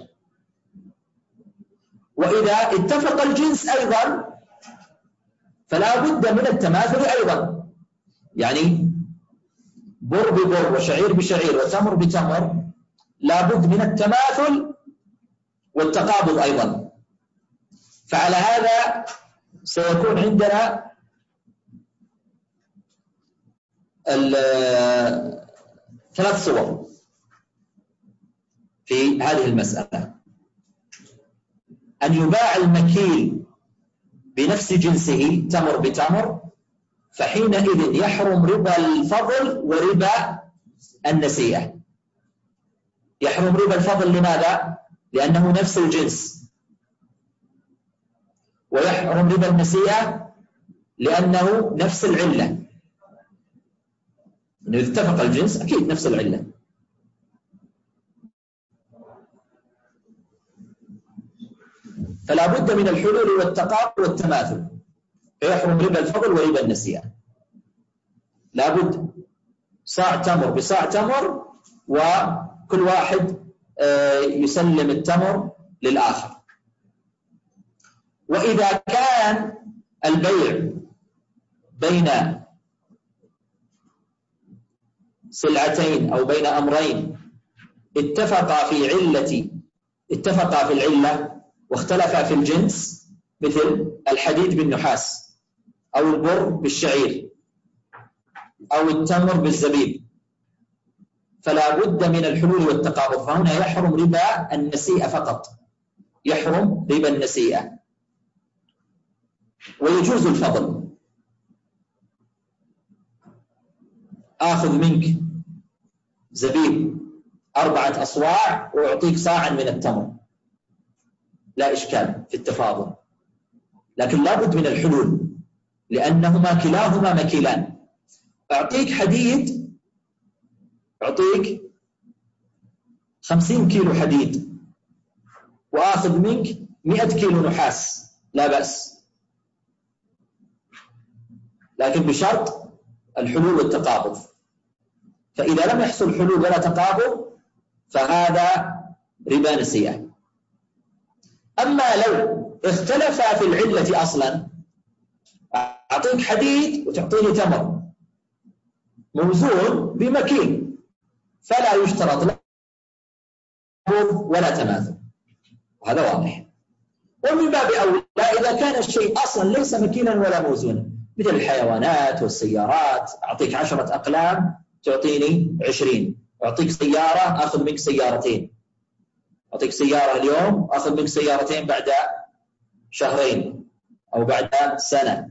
وإذا اتفق الجنس أيضا فلا بد من التماثل أيضا، يعني بر ببر وشعير بشعير وتمر بتمر لا بد من التماثل والتقابض أيضا. فعلى هذا سيكون عندنا ثلاث صور في هذه المسألة: أن يباع المكيل بنفس جنسه تمر بتمر، فحينئذ يحرم ربا الفضل وربا النسيئة. يحرم ربا الفضل لماذا؟ لأنه نفس الجنس. ويحرم ربا النسيئة لأنه نفس العلة، إنه اتفق الجنس أكيد نفس العلة. فلا بد من الحلول والتقابل والتماثل، فيحرم ربا الفضل وربا النسيئة. لا بد صاع تمر بصاع تمر وكل واحد يسلم التمر للآخر. وإذا كان البيع بين سلعتين أو بين أمرين اتفقا في علة اتفقا في العلة واختلفا في الجنس، مثل الحديد بالنحاس أو البر بالشعير أو التمر بالزبيب، فلا بد من الحلول والتقابض. فهنا يحرم ربا النسيئة فقط، يحرم ربا النسيئة، ويجوز الفضل. آخذ منك زبيب أربعة أصواع وأعطيك صاعا من التمر، لا إشكال في التفاضل، لكن لا بد من الحلول لأنهما كلاهما مكيلان. أعطيك حديد، أعطيك خمسين كيلو حديد وآخذ منك مئة كيلو نحاس، لا بأس، لكن بشرط الحلول والتقابض. فإذا لم يحصل حلول ولا تقابض فهذا ربا نسيئة. أما لو اختلفا في العلة أصلا، أعطيك حديد وتعطيني تمر موزون بمكيل، فلا يشترط لا تقابض ولا تماثل، وهذا واضح. ومن باب أولى إذا كان الشيء أصلا ليس مكيلا ولا موزونا، مثل الحيوانات والسيارات، أعطيك عشرة أقلام تعطيني عشرين، أعطيك سيارة أخذ منك سيارتين، أعطيك سيارة اليوم أخذ منك سيارتين بعد شهرين أو بعد سنة،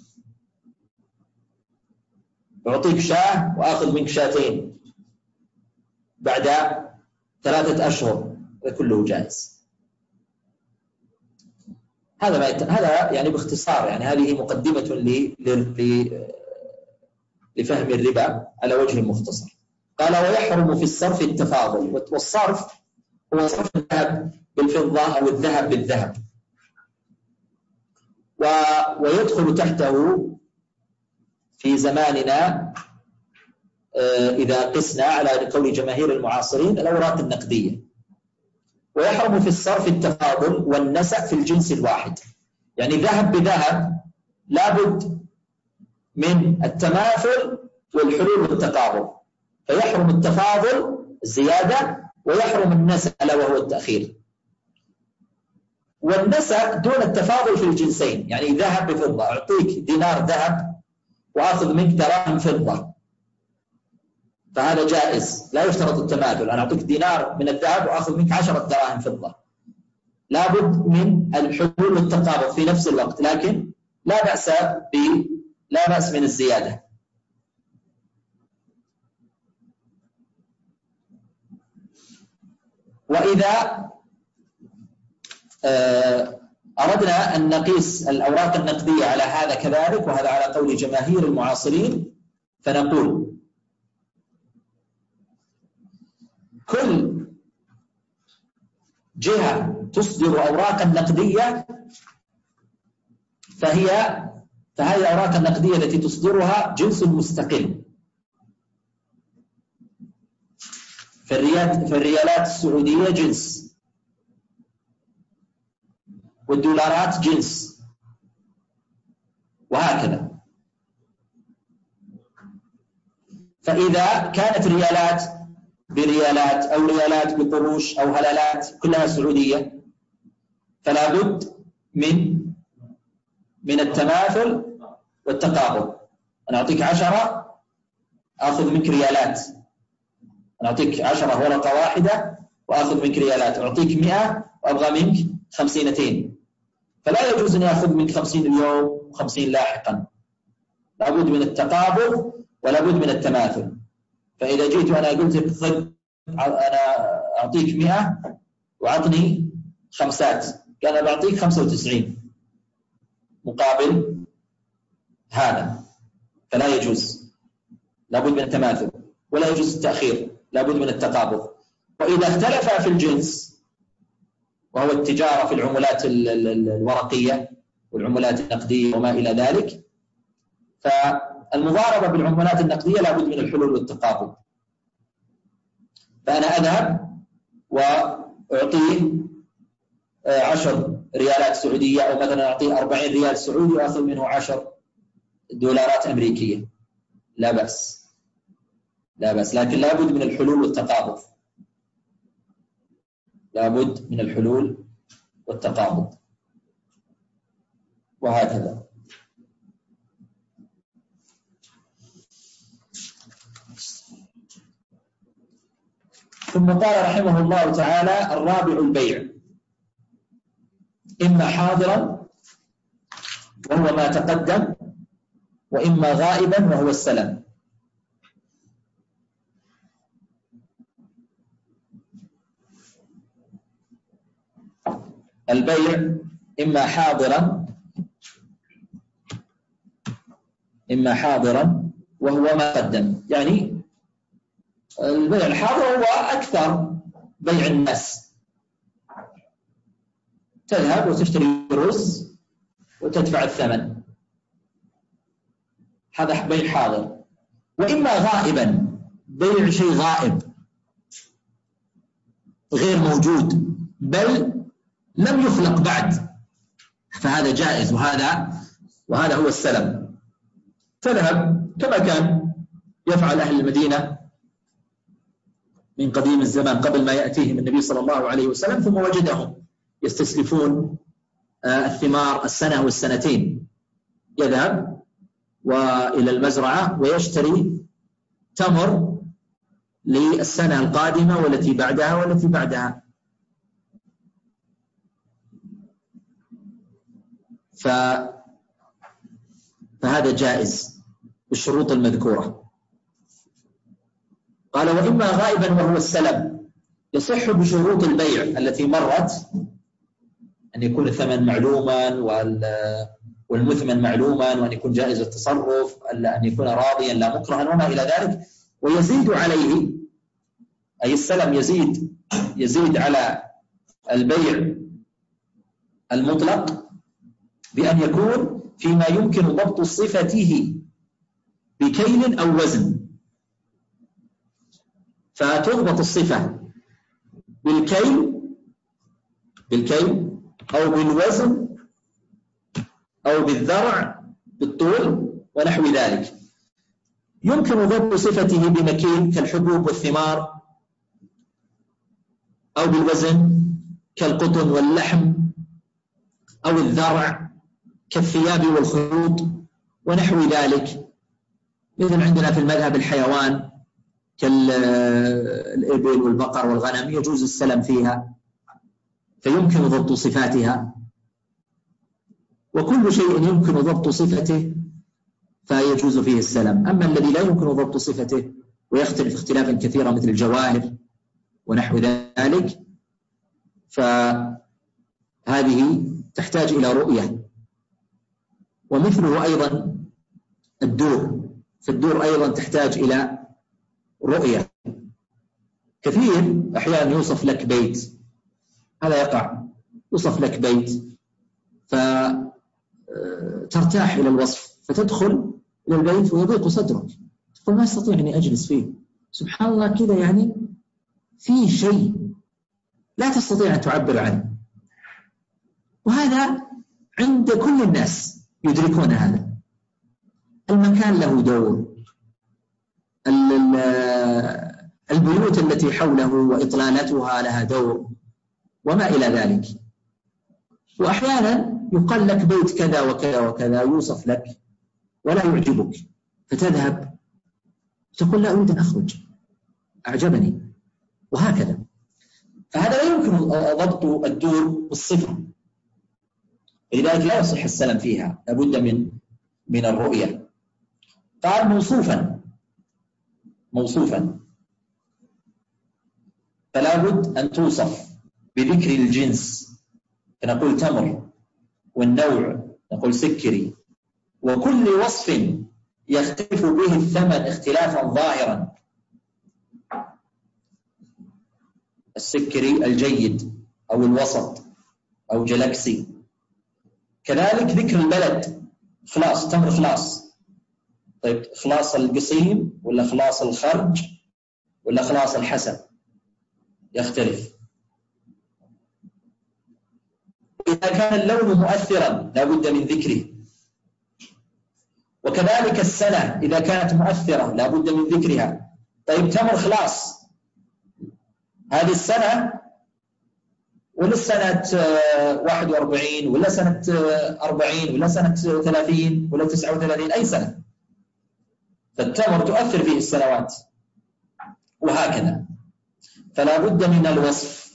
أعطيك شاة وأخذ منك شاتين بعد ثلاثة أشهر، كله جائز. هذا ما يت... هذا يعني باختصار، يعني هذه مقدمة ل... ل... لفهم الربا على وجه مختصر. قال ويحرم في الصرف التفاضل، والصرف هو صرف الذهب بالفضة أو الذهب بالذهب، و... ويدخل تحته في زماننا إذا قسنا على قول جماهير المعاصرين الأوراق النقدية. ويحرم في الصرف التفاضل والنسأ في الجنس الواحد، يعني ذهب بذهب لابد من التماثل والحلول والتقارب، فيحرم التفاضل الزيادة ويحرم النسأ ألا وهو التأخير. والنسأ دون التفاضل في الجنسين، يعني ذهب بفضة، أعطيك دينار ذهب وآخذ منك دراهم فضة، فهذا جائز لا يشترط التماثل. أنا أعطيك دينار من الذهب وآخذ منك عشرة دراهم فضة، لابد من الحلول والتقارب في نفس الوقت، لكن لا بأس ب لا بأس من الزيادة. وإذا أردنا أن نقيس الأوراق النقدية على هذا كذلك، وهذا على قول جماهير المعاصرين، فنقول كل جهة تصدر أوراقا نقدية فهي فهذه الأوراق النقدية التي تصدرها جنس مستقل. فالريالات السعودية جنس، والدولارات جنس، وهكذا. فإذا كانت ريالات بريالات أو ريالات بقروش أو هلالات كلها سعودية، فلا بد من من التماثل والتقابل. أنا أعطيك عشرة أخذ منك ريالات، أنا أعطيك عشرة ورقة واحدة وأخذ منك ريالات، أعطيك مئة وأبغى منك خمسينتين، فلا يجوز أن يأخذ منك خمسين اليوم وخمسين لاحقا، لا بد من التقابل ولا بد من التماثل. فإذا جيت وأنا قلت لك خذ، أنا أعطيك مئة وعطني خمسات، كان أنا بعطيك خمسة وتسعين مقابل هذا، فلا يجوز، لا بد من التماثل، ولا يجوز التأخير، لا بد من التقابض. وإذا اختلفا في الجنس، وهو التجارة في العملات الورقية والعملات النقدية وما إلى ذلك، فالمضاربة بالعملات النقدية لا بد من الحلول والتقابض. فأنا أذهب وأعطيه عشر ريالات سعودية، أو مثلا أعطيه أربعين ريال سعودي وأخذ منه عشر دولارات أمريكية، لا بأس لا بأس، لكن لا بد من الحلول والتقابض، لا بد من الحلول والتقابض، وهكذا. ثم قال رحمه الله تعالى: الرابع البيع، إما حاضرا وهو ما تقدم، وإما غائبا وهو السلم. البيع إما حاضرا إما حاضرا وهو ما قدم، يعني البيع الحاضر هو أكثر بيع الناس، تذهب وتشتري رز وتدفع الثمن، هذا بيع حاضر. وإما غائبا، بيع شيء غائب غير موجود بل لم يخلق بعد، فهذا جائز، وهذا وهذا هو السلم. تذهب كما كان يفعل أهل المدينة من قديم الزمان قبل ما يأتيهم النبي صلى الله عليه وسلم، ثم وجدهم يستسلفون الثمار السنة والسنتين، يذهب وإلى المزرعة ويشتري تمر للسنة القادمة والتي بعدها والتي بعدها. ف... فهذا جائز بالشروط المذكورة. قال: وإما غائبا وهو السلم، يصح بشروط البيع التي مرت، أن يكون الثمن معلوما والمثمن معلوما، وأن يكون جائز التصرف، أن يكون راضيا لا مكرها وما إلى ذلك. ويزيد عليه، أي السلم يزيد يزيد على البيع المطلق بأن يكون فيما يمكن ضبط صفته بكيل أو وزن، فتضبط الصفة بالكيل بالكيل أو بالوزن أو بالذرع بالطول ونحو ذلك. يمكن ضبط صفته بمكيل كالحبوب والثمار، أو بالوزن كالقطن واللحم، أو الذرع كالثياب والخيوط ونحو ذلك. مثل عندنا في المذهب الحيوان كالإبل والبقر والغنم يجوز السلم فيها، فيمكن ضبط صفاتها. وكل شيء يمكن ضبط صفته فيجوز فيه السلم. أما الذي لا يمكن ضبط صفته ويختلف اختلافا كثيرا مثل الجواهر ونحو ذلك، فهذه تحتاج إلى رؤية. ومثله أيضا الدور، فالدور أيضا تحتاج إلى رؤية. كثير أحيانا يوصف لك بيت، هذا يقع، يوصف لك بيت فترتاح إلى الوصف، فتدخل إلى البيت ويضيق صدرك، تقول ما أستطيع أني أجلس فيه، سبحان الله كذا، يعني فيه شيء لا تستطيع أن تعبر عنه. وهذا عند كل الناس يدركون هذا. المكان له دور، البيوت التي حوله وإطلالتها لها دور وما إلى ذلك. وأحيانا يقال لك بيت كذا وكذا وكذا، يوصف لك ولا يعجبك، فتذهب تقول لا أريد أن أخرج، أعجبني، وهكذا. فهذا لا يمكن ضبط الدور بالصفة، لذلك لا يصح السلم فيها، لابد من من الرؤية. قال موصوفا موصوفا فلا بد أن توصف بذكر الجنس، فنقول تمر، والنوع نقول سكري، وكل وصف يختلف به الثمن اختلافا ظاهرا. السكري الجيد أو الوسط أو جلكسي. كذلك ذكر البلد، خلاص تمر خلاص، طيب خلاص القصيم ولا خلاص الخرج ولا خلاص الحسن، يختلف. إذا كان اللون مؤثرا لا بد من ذكره. وكذلك السنة إذا كانت مؤثرة لا بد من ذكرها. طيب تمر خلاص، هذه السنة ولا سنة واحد وأربعين ولا سنة أربعين ولا سنة ثلاثين ولا تسعة وثلاثين، أي سنة، فالتمر تؤثر فيه السنوات وهكذا. فلا بد من الوصف.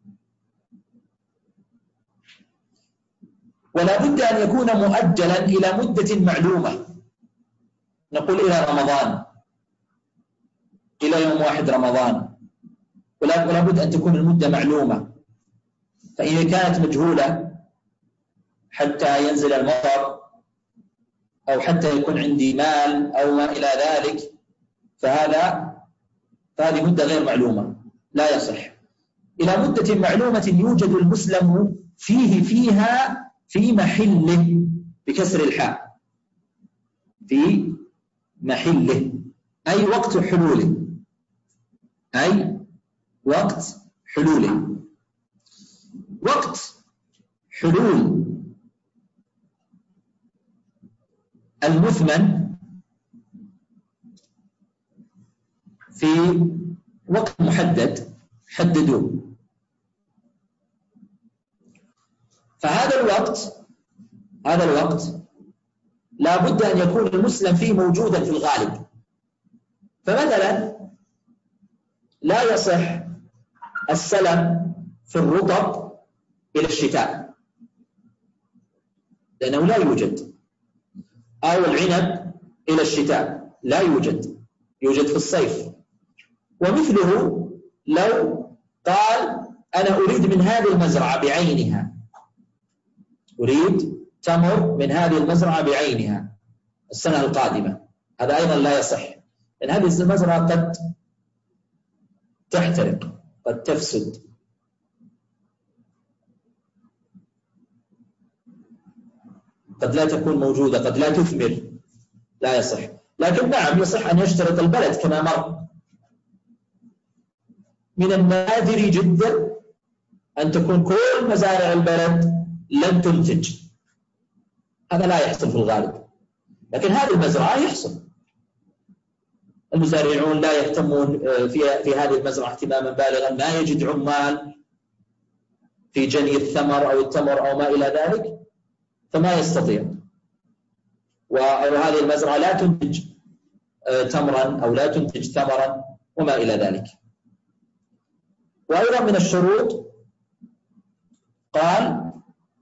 ولا بد أن يكون مؤجلا إلى مدة معلومة، نقول إلى رمضان، إلى يوم واحد رمضان، ولا بد أن تكون المدة معلومة. فإذا كانت مجهولة حتى ينزل المطر أو حتى يكون عندي مال أو ما إلى ذلك، فهذا فهذه مدة غير معلومة لا يصح. إلى مدة معلومة يوجد المسلم فيه فيها في محله، بكسر الحاء، في محله، أي وقت حلوله، أي وقت حلوله. وقت حلول المثمن في وقت محدد حددوه. فهذا الوقت هذا الوقت لا بد أن يكون المسلم فيه موجودا في الغالب. فمثلا لا يصح السلم في الرطب إلى الشتاء لأنه لا يوجد، أو العنب إلى الشتاء لا يوجد، يوجد في الصيف. ومثله لو قال أنا أريد من هذه المزرعة بعينها، أريد تمر من هذه المزرعة بعينها السنة القادمة، هذا أيضا لا يصح، لأن هذه المزرعة قد تحترق، قد تفسد. قد لا تكون موجودة، قد لا تثمر، لا يصح. لكن نعم يصح أن يشترط البلد كما مر. من النادر جدا أن تكون كل مزارع البلد لن تنتج، هذا لا يحصل في الغالب، لكن هذه المزرعة يحصل. المزارعون لا يهتمون في في هذه المزرعة اهتماما بالغا، ما يجد عمال في جني الثمر أو التمر أو ما إلى ذلك، فما يستطيع، وهذه المزرعة لا تنتج تمرا أو لا تنتج ثمرا وما إلى ذلك. وأيضا من الشروط قال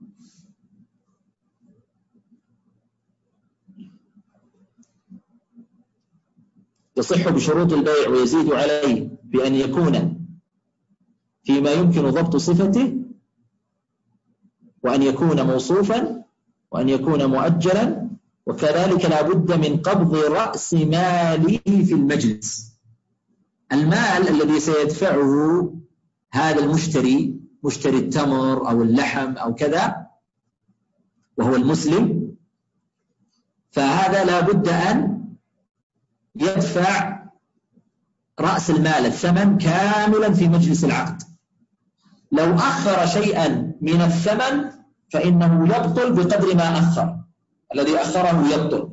يصح بشروط البيع ويزيد عليه بأن يكون فيما يمكن ضبط صفته، وأن يكون موصوفا، وأن يكون مؤجلا، وكذلك لا بد من قبض رأس ماله في المجلس. المال الذي سيدفعه هذا المشتري، مشتري التمر أو اللحم أو كذا، وهو المسلم، فهذا لا بد أن يدفع رأس المال الثمن كاملا في مجلس العقد. لو أخر شيئا من الثمن فإنه يبطل بقدر ما أخر، الذي أخره يبطل.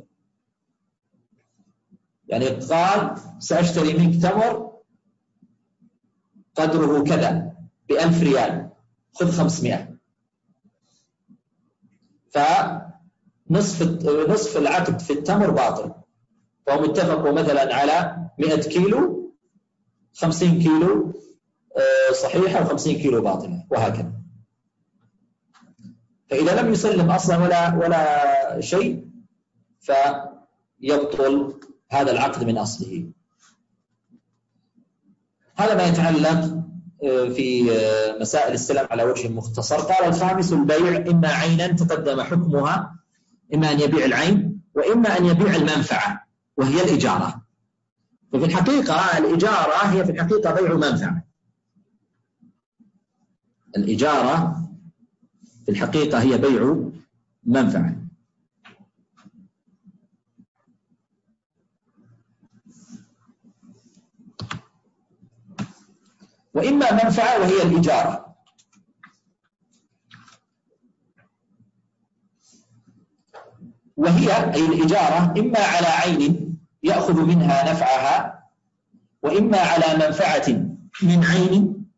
يعني قال سأشتري منك تمر قدره كذا بألف ريال، خذ خمسمائة، فنصف نصف العقد في التمر باطل، فهم اتفقوا مثلا على مئة كيلو، خمسين كيلو صحيحة وخمسين كيلو باطلة، وهكذا. فإذا لم يسلم أصلا ولا ولا شيء فيبطل هذا العقد من أصله. هذا ما يتعلق في مسائل السلام على وجه مختصر. قال الخامس البيع، إما عينا تقدم حكمها، إما أن يبيع العين وإما أن يبيع المنفعة وهي الإجارة. ففي الحقيقة الإجارة هي في الحقيقة بيع منفعة. الإجارة في الحقيقة هي بيع منفعة. وإما منفعة وهي الإجارة. وهي أي الإجارة إما على عين يأخذ منها نفعها، وإما على منفعة من عين،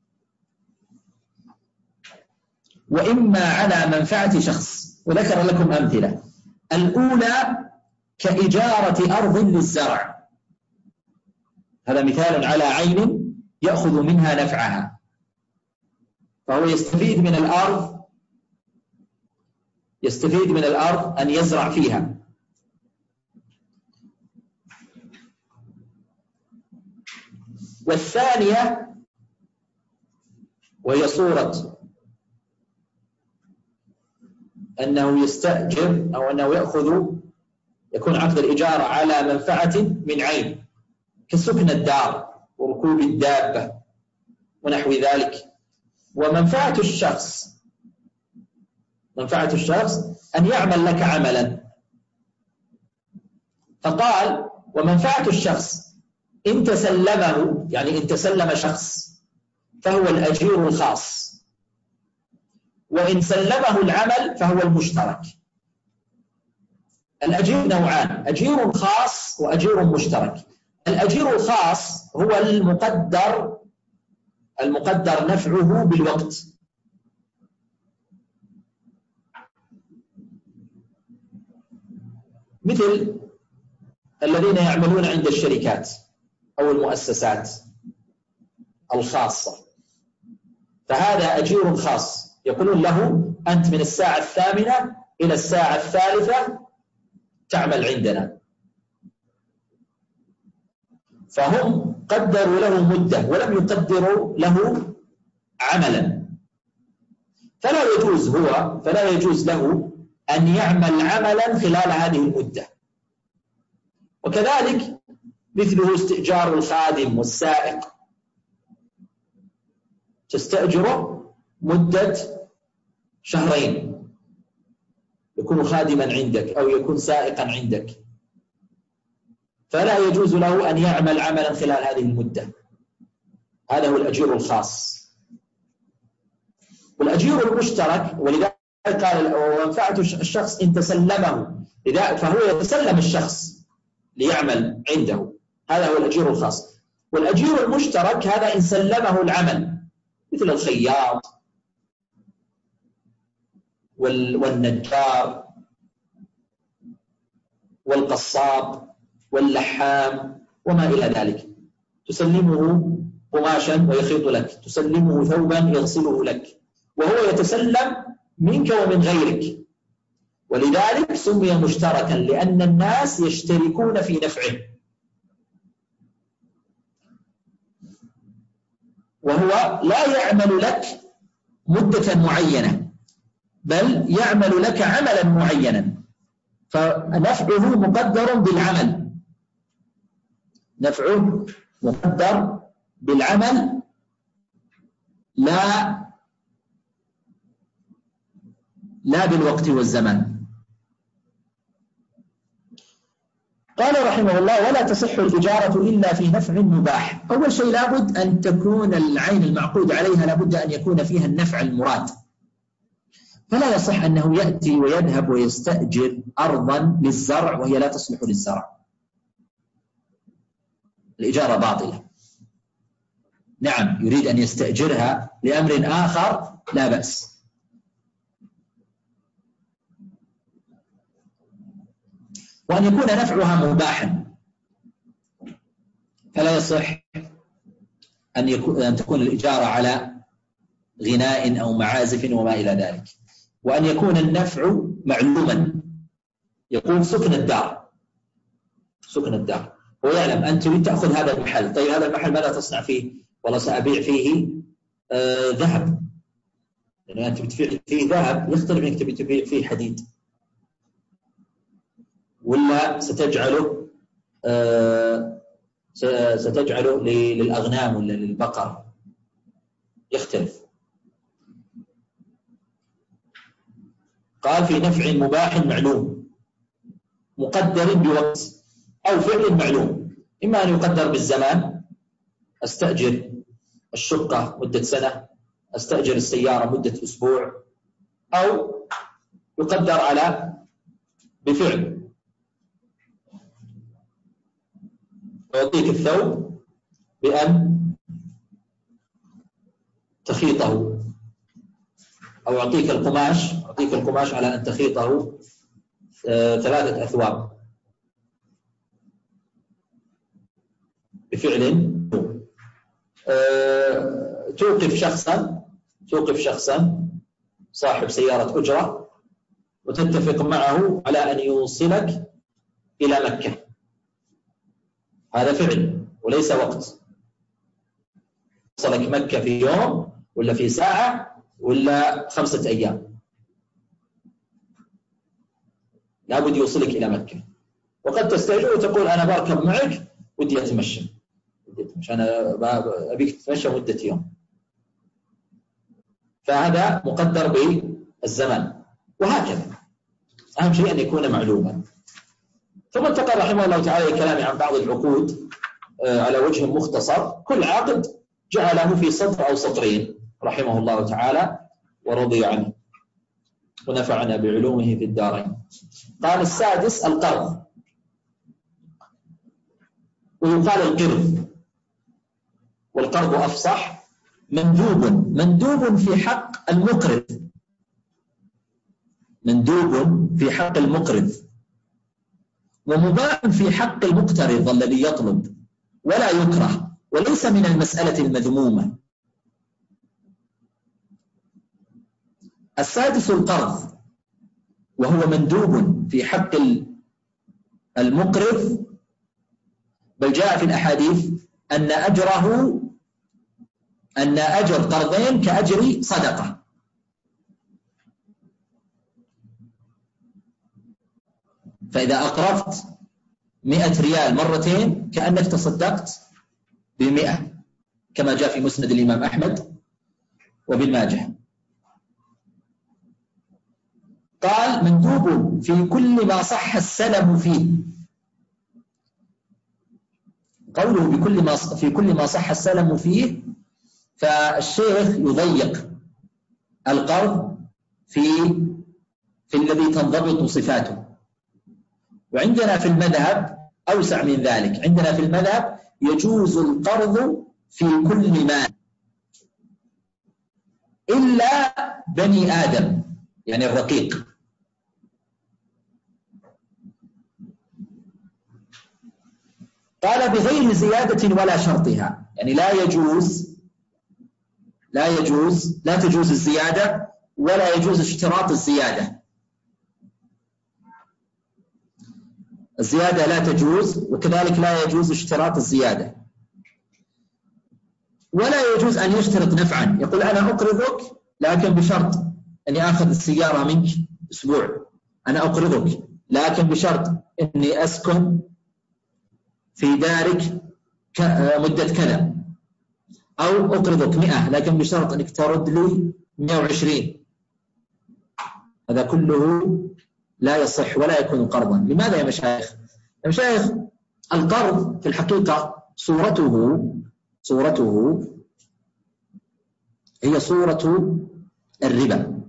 وإما على منفعة شخص. وذكر لكم أمثلة. الأولى كإجارة أرض للزرع، هذا مثال على عين يأخذ منها نفعها، فهو يستفيد من الأرض يستفيد من الأرض أن يزرع فيها. والثانية وهي صورة أنه يستأجر أو أنه يأخذ، يكون عقد الإجارة على منفعة من عين كسكن الدار وركوب الدابة ونحو ذلك. ومنفعة الشخص منفعة الشخص أن يعمل لك عملا، فقال ومنفعة الشخص إن تسلمه، يعني إن تسلم شخص فهو الأجير الخاص، وإن سلمه العمل فهو المشترك. الأجير نوعان، أجير خاص وأجير مشترك. الأجير الخاص هو المقدر المقدر نفعه بالوقت، مثل الذين يعملون عند الشركات أو المؤسسات الخاصة، فهذا أجير خاص، يقولون له أنت من الساعة الثامنة إلى الساعة الثالثة تعمل عندنا، فهم قدروا له مدة ولم يقدروا له عملا، فلا يجوز هو فلا يجوز له أن يعمل عملا خلال هذه المدة. وكذلك مثله استئجار الخادم والسائق، تستأجره مدة شهرين يكون خادما عندك أو يكون سائقا عندك، فلا يجوز له أن يعمل عملا خلال هذه المدة. هذا هو الأجير الخاص. والأجير المشترك، ولذلك قال ومنفعة الشخص إن تسلمه، فهو يتسلم الشخص ليعمل عنده، هذا هو الأجير الخاص. والأجير المشترك هذا إن سلمه العمل، مثل الخياط والنجار والقصاب واللحام وما إلى ذلك، تسلمه قماشا ويخيط لك، تسلمه ثوبا يغسله لك، وهو يتسلم منك ومن غيرك، ولذلك سمي مشتركا لأن الناس يشتركون في نفعه. وهو لا يعمل لك مدة معينة، بل يعمل لك عملا معينا، فنفعه مقدر بالعمل، نفعه مقدر بالعمل لا لا بالوقت والزمان. قال رحمه الله: ولا تصح الإجارة إلا في نفع مباح. أول شيء لابد أن تكون العين المعقود عليها لابد أن يكون فيها النفع المراد، فلا يصح أنه يأتي ويذهب ويستأجر أرضا للزرع وهي لا تصلح للزرع، الإجارة باطلة. نعم يريد أن يستأجرها لأمر آخر لا بأس. وأن يكون نفعها مباحا، فلا يصح أن, يكون أن تكون الإجارة على غناء أو معازف وما إلى ذلك. وأن يكون النفع معلوما، يقول سكن الدار، سكن الدار هو يعلم أنت تريد تأخذ هذا المحل، طيب هذا المحل ماذا تصنع فيه؟ والله سأبيع فيه آه ذهب، لأنه أنت بتبيع فيه ذهب يختلف أنك تبي تبيع فيه حديد، ولا ستجعله آه ستجعله للأغنام ولا للبقر، يختلف. قال في نفع مباح معلوم مقدر بوقت أو فعل معلوم، إما أن يقدر بالزمان، أستأجر الشقة مدة سنة، أستأجر السيارة مدة أسبوع، أو يقدر على بفعل، أعطيك الثوب بأن تخيطه، أو أعطيك القماش أعطيك القماش على أن تخيطه ثلاثة أثواب بفعل. توقف شخصا توقف شخصا صاحب سيارة أجرة وتتفق معه على أن يوصلك إلى مكة، هذا فعل وليس وقت. وصلك مكة في يوم ولا في ساعة ولا خمسة أيام، لابد يوصلك إلى مكة. وقد تستأجر وتقول أنا بركب معك ودي أتمشى، مش أنا أبيك تتمشى مدة يوم، فهذا مقدر بالزمان. وهكذا أهم شيء أن يكون معلوما. ثم انتقل رحمه الله تعالى الكلام عن بعض العقود على وجه مختصر، كل عقد جعله في سطر أو سطرين رحمه الله تعالى ورضي عنه ونفعنا بعلومه في الدارين. قال السادس القرض، ويقال القرض، والقرض أفصح. مندوب مندوب في حق المقرض، مندوب في حق المقرض، ومباح في حق المقترض الذي يطلب، ولا يكره، وليس من المسألة المذمومة. السادس القرض، وهو مندوب في حق المقرض، بل جاء في الأحاديث أن أجره أن أجر قرضين كأجر صدقة. فإذا أقرضت مئة ريال مرتين كأنك تصدقت بمئة، كما جاء في مسند الإمام أحمد وابن ماجه. قال مندوب في كل ما صح السلم فيه، قوله بكل ما في كل ما صح السلم فيه، فالشيخ يضيق القرض في في الذي تنضبط صفاته. وعندنا في المذهب أوسع من ذلك، عندنا في المذهب يجوز القرض في كل مال إلا بني آدم، يعني الرقيق. قال بغير زيادة ولا شرطها، يعني لا يجوز لا يجوز لا تجوز الزيادة ولا يجوز اشتراط الزيادة. الزيادة لا تجوز، وكذلك لا يجوز اشتراط الزيادة. ولا يجوز أن يشترط نفعا، يقول أنا أقرضك لكن بشرط أني أخذ السيارة منك أسبوع، أنا أقرضك لكن بشرط أني أسكن في دارك مدة كذا، أو أقرضك مئة لكن بشرط أنك ترد لي مئة وعشرين. هذا كله لا يصح ولا يكون قرضا. لماذا يا مشايخ؟ يا مشايخ القرض في الحقيقة صورته صورته هي صورة الربا.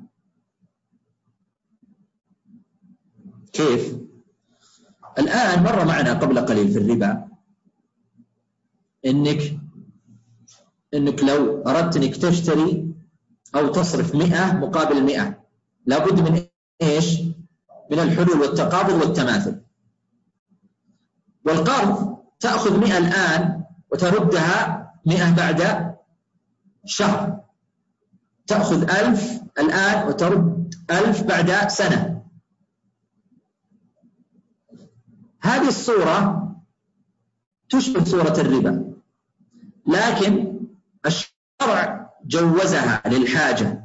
كيف؟ الآن مر معنا قبل قليل في الربا إنك إنك لو أردت إنك تشتري أو تصرف مئة مقابل مئة، لابد من إيش؟ من الحلول والتقابض والتماثل. والقرض تأخذ مئة الآن وتردها مئة بعد شهر، تأخذ ألف الآن وترد ألف بعد سنة. هذه الصورة تشبه صورة الربا، لكن الشرع جوزها للحاجة،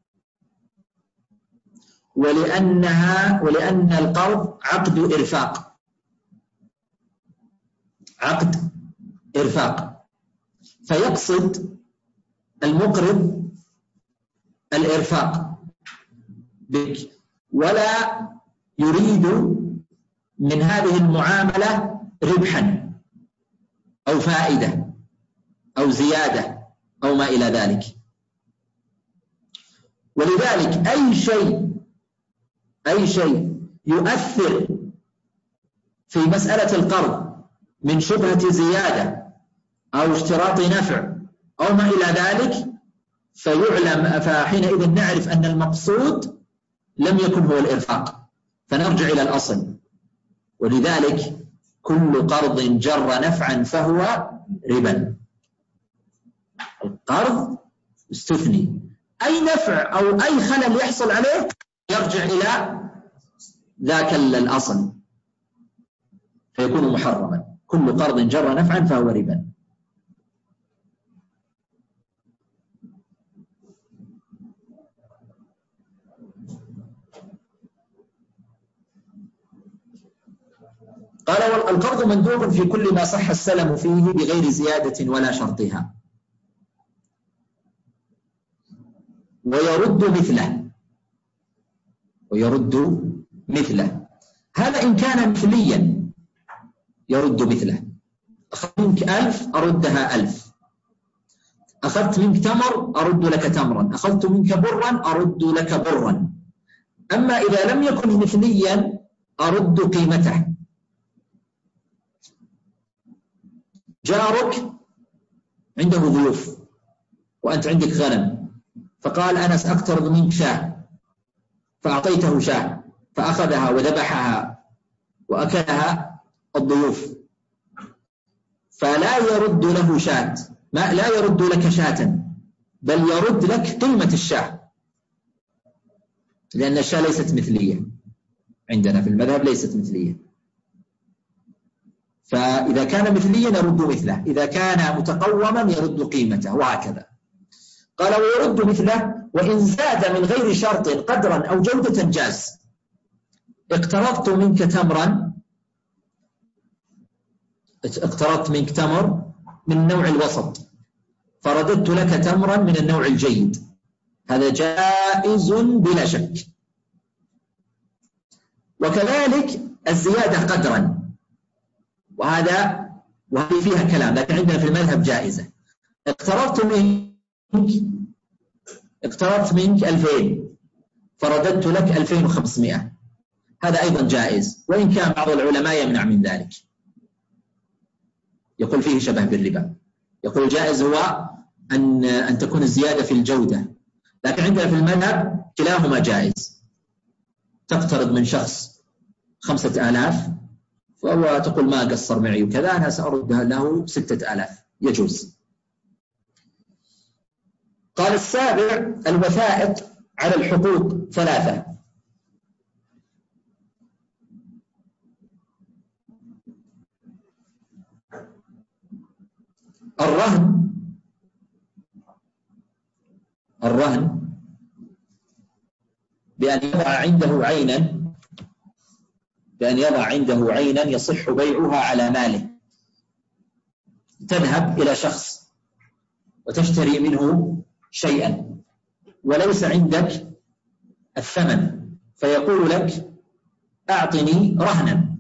ولأنها ولأن القرض عقد إرفاق عقد إرفاق فيقصد المقرض الإرفاق بك، ولا يريد من هذه المعاملة ربحا أو فائدة أو زيادة أو ما إلى ذلك. ولذلك أي شيء أي شيء يؤثر في مسألة القرض من شبهة زيادة أو اشتراط نفع أو ما إلى ذلك فيعلم، فحينئذ نعرف أن المقصود لم يكن هو الإرفاق، فنرجع إلى الأصل. ولذلك كل قرض جر نفعا فهو ربا. القرض استثني، أي نفع أو أي خلل يحصل عليه يرجع إلى ذاك الأصل فيكون محرما. كل قرض جر نفعا فهو ربا. قال والقرض مندوب في كل ما صح السلم فيه بغير زيادة ولا شرطها، ويرد مثله ويرد مثله هذا إن كان مثليا يرد مثله. أخذت منك ألف أردها ألف، أخذت منك تمر أرد لك تمرا، أخذت منك برا أرد لك برا. أما إذا لم يكن مثليا أرد قيمته. جارك عنده ضيوف وأنت عندك غنم، فقال أنا سأقترض منك شاة، فأعطيته شاة فأخذها وذبحها وأكلها الضيوف، فلا يرد له شاة، ما لا يرد لك شاة، بل يرد لك قيمة الشاة، لأن الشاة ليست مثلية عندنا في المذهب، ليست مثلية. فإذا كان مثليا يرد مثله، إذا كان متقوما يرد قيمته، وهكذا. قال ويرد مثله وإن زاد من غير شرط قدرا أو جودة جاز. اقترضت منك تمرا اقترضت منك تمر من النوع الوسط فرددت لك تمرا من النوع الجيد، هذا جائز بلا شك. وكذلك الزيادة قدرا، وهذا وهذه فيها كلام، لكن عندنا في المذهب جائزة. اقترضت منك اقترضت منك ألفين فرددت لك ألفين وخمسمائة، هذا أيضا جائز، وإن كان بعض العلماء يمنع من ذلك، يقول فيه شبه بالربا. يقول الجائز هو أن أن تكون الزيادة في الجودة، لكن عندنا في المذهب كلاهما جائز. تقترض من شخص خمسة آلاف فهو تقول ما قصر معي وكذا، أنا سأرد له ستة آلاف، يجوز. قال السابع: الوثائق على الحقوق ثلاثة: الرهن الرهن بأن يضع عنده عينا بأن يضع عنده عينا يصح بيعها على ماله. تذهب إلى شخص وتشتري منه شيئا وليس عندك الثمن، فيقول لك أعطني رهنا،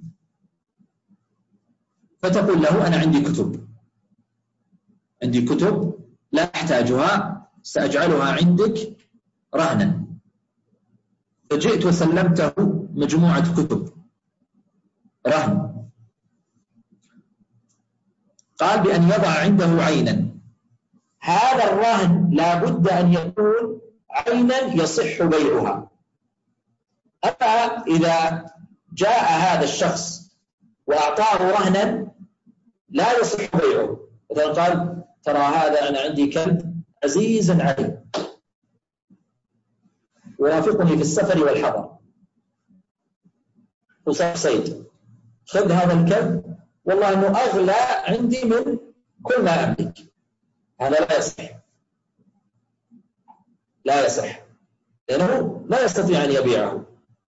فتقول له أنا عندي كتب عندي كتب لا أحتاجها، سأجعلها عندك رهنا. فجئت وسلمته مجموعة كتب رهن. قال بأن يضع عنده عينا، هذا الرهن لا بد أن يكون عينا يصح بيعها. أما إذا جاء هذا الشخص وأعطاه رهنا لا يصح بيعه، إذا قال ترى هذا أنا عندي كلب عزيز علي ورافقني في السفر والحضر وصار صيد، خذ هذا الكلب والله أنه أغلى عندي من كل ما أملك، هذا لا يصح لا يصح لأنه لا يستطيع أن يبيعه.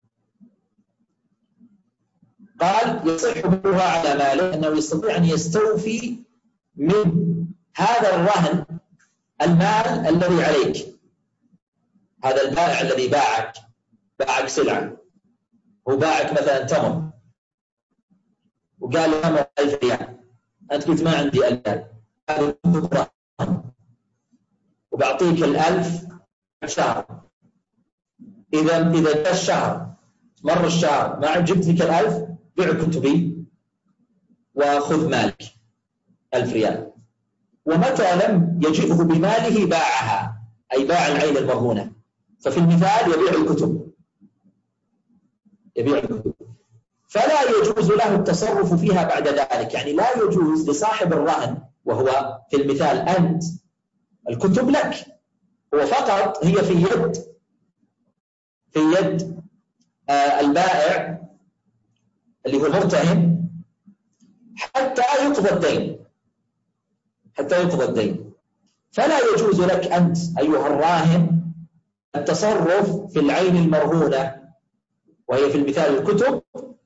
قال يصح بيعها على ماله، أنه يستطيع أن يستوفي من هذا الرهن المال الذي عليك. هذا البائع الذي باعك باعك سلعة، هو باعك مثلا تمر وقال له تمر ألف ريال، أنت قلت ما عندي ألف ريال، هذا رهن وبعطيك الألف شهر. إذا إذا جاء الشهر مر الشهر ما جبت لك الألف، بيع كتبي وخذ مالك ألف ريال. ومتى لم يجئه بماله باعها، أي باع العين المرهونة. ففي المثال يبيع الكتب يبيع الكتب فلا يجوز له التصرف فيها بعد ذلك، يعني لا يجوز لصاحب الرهن، وهو في المثال أنت، الكتب لك، هو فقط هي في يد في يد آه البائع اللي هو المرتهن حتى يقضى الدين حتى يقضى الدين فلا يجوز لك أنت أيها الراهن التصرف في العين المرهونة وهي في المثال الكتب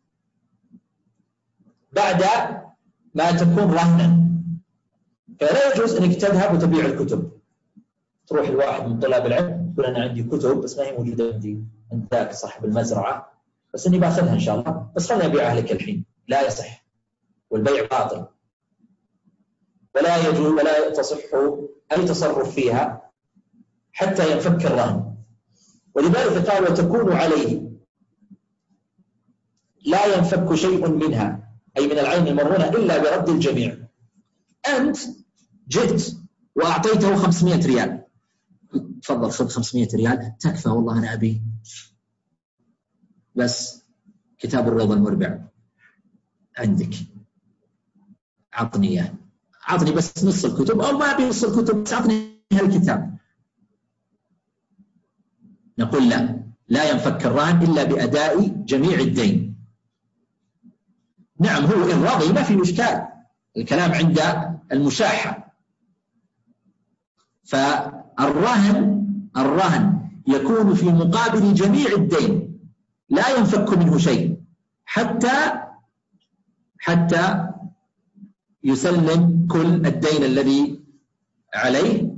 بعد ما تكون رهنا. فلا يجوز أنك تذهب وتبيع الكتب، تروح الواحد من طلاب العلم يقول أنا عندي كتب بس ما هي موجودة عندي، أنت ذاك صاحب المزرعة بس إني باخذها إن شاء الله، بس خلني أبيعها لك الحين. لا يصح، والبيع باطل، ولا يجوز ولا تصح أي تصرف فيها حتى ينفك الرهن. ولذلك قال وتكون عليه، لا ينفك شيء منها أي من العين المرهونة إلا برد الجميع. أنت جئت وأعطيته خمسمائة ريال، تفضل خذ خمسمائة ريال تكفى والله أنا أبي بس كتاب الروضة المربع عندك، عطني إياه، عطني بس نص الكتب أو ما أبي نص الكتب بس عطني هالكتاب. نقول لا، لا ينفك الرهن إلا بأداء جميع الدين. نعم هو إن رضي ما في مشكال، الكلام عند المشاحة. فالرهن الرهن يكون في مقابل جميع الدين، لا ينفك منه شيء حتى حتى يسلم كل الدين الذي عليه.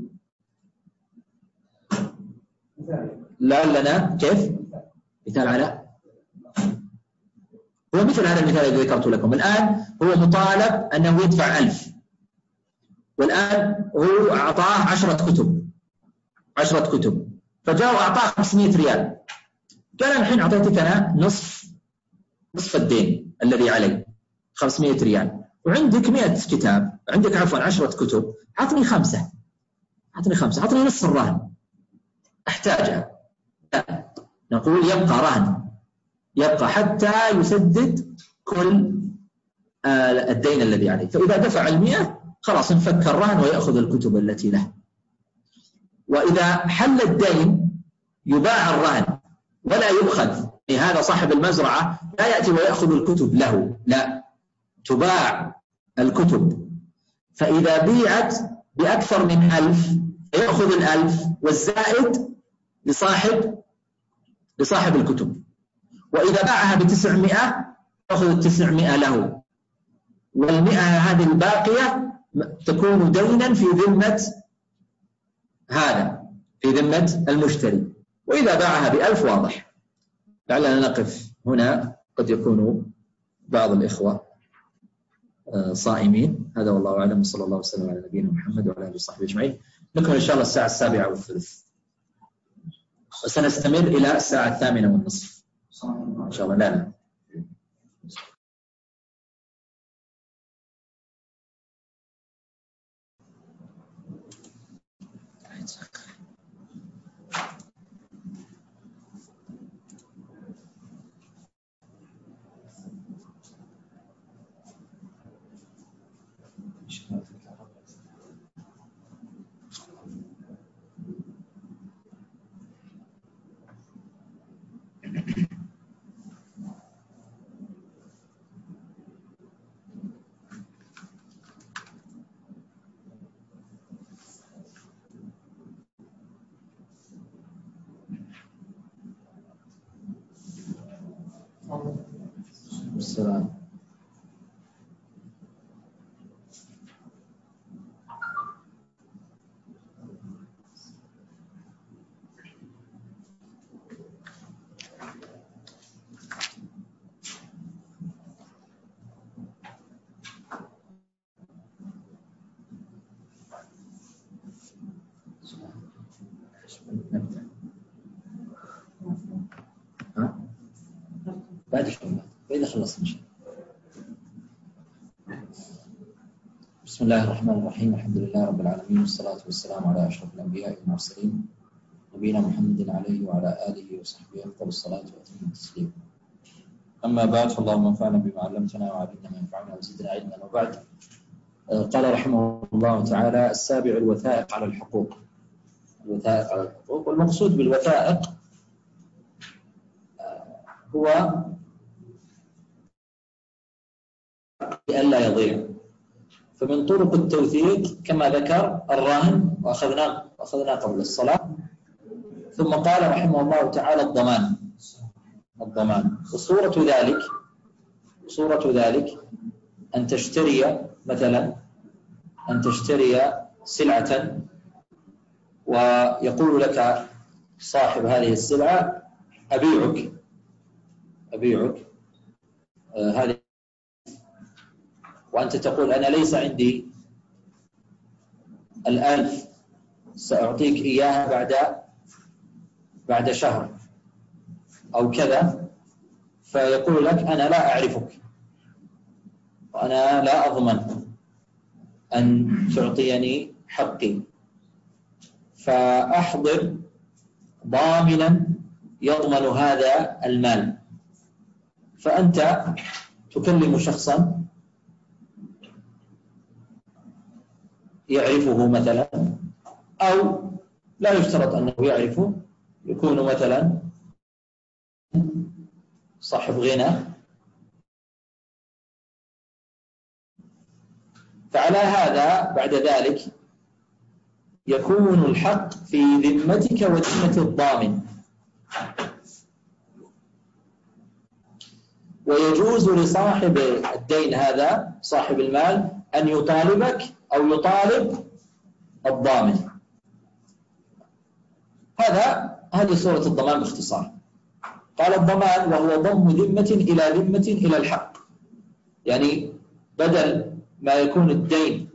لعلنا كيف مثال على هو مثل هذا المثال الذي ذكرت لكم. الآن هو مطالب أنه يدفع ألف، والآن هو أعطاه عشرة كتب عشرة كتب فجاء وأعطاه خمسمائة ريال. قال أنا الحين أعطيتك أنا نصف نصف الدين الذي علي خمسمائة ريال، وعندك مئة كتاب، عندك عفوا عشرة كتب، أعطني خمسة أعطني خمسة أعطني نصف الرهن أحتاجها. لا، نقول يبقى رهن، يبقى حتى يسدد كل الدين الذي عليه. فإذا دفع المئة خلاص انفك الرهن ويأخذ الكتب التي له. وإذا حل الدين يباع الرهن ولا يؤخذ، هذا صاحب المزرعة لا يأتي ويأخذ الكتب له، لا، تباع الكتب. فإذا بيعت بأكثر من ألف يأخذ الألف والزائد لصاحب لصاحب الكتب. وإذا باعها بتسعمائة يأخذ التسعمائة له، والمئة هذه الباقية تكون دينا في ذمة هذا في ذمة المشتري. وإذا باعها بألف واضح. لعلنا نقف هنا، قد يكون بعض الإخوة صائمين. هذا والله أعلم، صلى الله وسلم على نبينا محمد وعلى آله وصحبه أجمعين. نكمل إن شاء الله الساعة السابعة والثلث، وسنستمر إلى الساعة الثامنة والنصف إن شاء الله. لا لا السلام. ها؟ بعد شوي إذا خلصنا إن شاء الله. بسم الله الرحمن الرحيم. الحمد لله رب العالمين، والصلاة والسلام على أشرف الأنبياء والمرسلين نبينا محمد عليه وعلى آله وصحبه أفضل الصلاة وأتم التسليم. أما بعد، فاللهم انفعنا بما علمتنا وعلمنا ما ينفعنا وزدنا علما. وبعد، قال رحمه الله تعالى: السابع الوثائق على الحقوق. الوثائق على الحقوق، والمقصود بالوثائق هو لئلا يضيع. فمن طرق التوثيق كما ذكر الرهن، وأخذناه أخذناه قبل الصلاة. ثم قال رحمه الله تعالى الضمان. الضمان وصورة ذلك صورة ذلك أن تشتري مثلا أن تشتري سلعة، ويقول لك صاحب هذه السلعة: أبيعك أبيعك آه هذه، وأنت تقول: أنا ليس عندي الألف، سأعطيك إياها بعد بعد شهر أو كذا. فيقول لك: أنا لا أعرفك، وأنا لا أضمن أن تعطيني حقي، فأحضر ضامنا يضمن هذا المال. فأنت تكلم شخصا يعرفه مثلا، أو لا يشترط أنه يعرفه، يكون مثلا صاحب غنى. فعلى هذا بعد ذلك يكون الحق في ذمتك وذمة الضامن، ويجوز لصاحب الدين هذا صاحب المال أن يطالبك أو يطالب الضامن. هذا هذه صورة الضمان باختصار. قال الضمان وهو ضم ذمة إلى ذمة إلى الحق، يعني بدل ما يكون الدين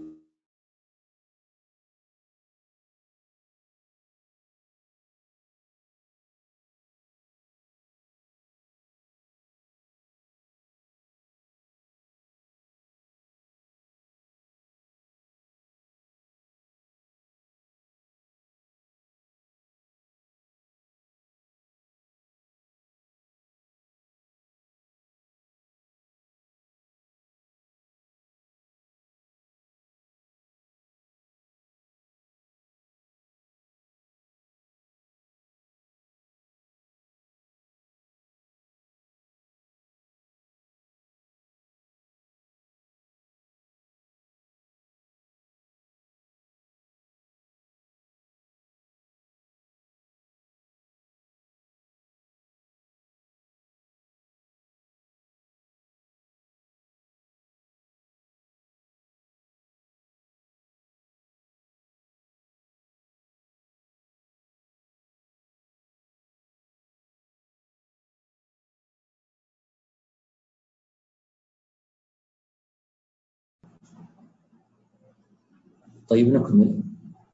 طيب نكمل.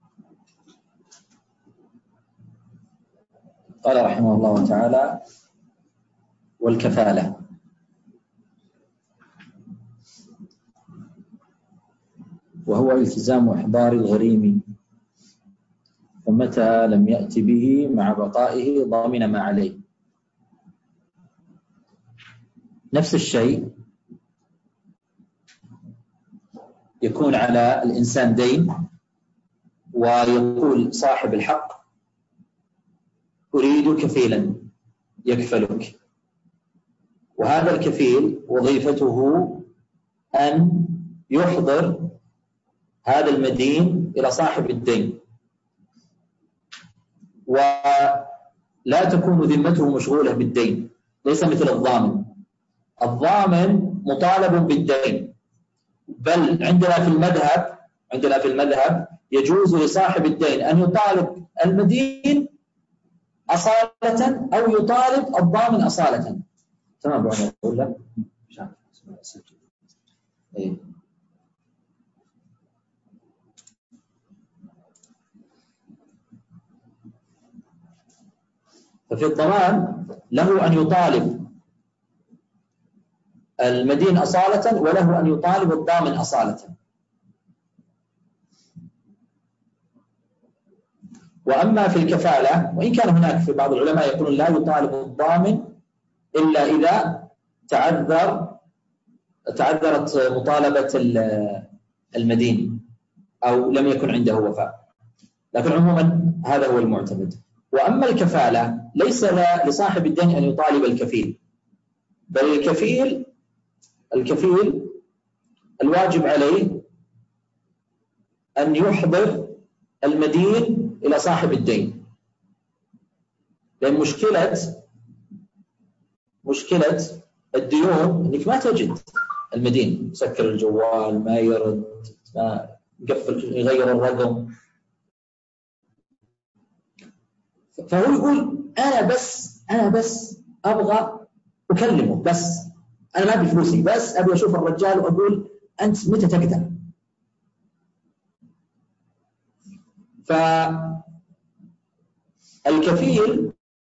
قال رحمه الله تعالى: والكفالة، وهو التزام إحضار الغريم، فمتى لم يأت به مع بقائه ضامن ما عليه. نفس الشيء يكون على الإنسان دين، ويقول صاحب الحق: أريد كفيلا يكفلك، وهذا الكفيل وظيفته أن يحضر هذا المدين إلى صاحب الدين، ولا تكون ذمته مشغولة بالدين، ليس مثل الضامن. الضامن مطالب بالدين، بل عندنا في المذهب عندنا في المذهب يجوز لصاحب الدين أن يطالب المدين أصالة أو يطالب الضامن أصالة. تمام بعد أقول لك إيه. ففي الضمان له أن يطالب المدين أصالة، وله أن يطالب الضامن أصالة. وأما في الكفالة، وإن كان هناك في بعض العلماء يقولون لا يطالب الضامن إلا إذا تعذر تعذرت مطالبة المدين أو لم يكن عنده وفاء، لكن عموما هذا هو المعتمد. وأما الكفالة ليس لصاحب الدين أن يطالب الكفيل، بل الكفيل الكفيل الواجب عليه أن يحضر المدين إلى صاحب الدين، لأن مشكلة مشكلة الديون إنك ما تجد المدين، يسكر الجوال، ما يرد، ما يقفل، يغير الرقم. فهو يقول أنا بس أنا بس أبغى أكلمه، بس أنا ما أبي فلوسي، بس أبي أشوف الرجال وأقول أنت متى تقدر. فالكفيل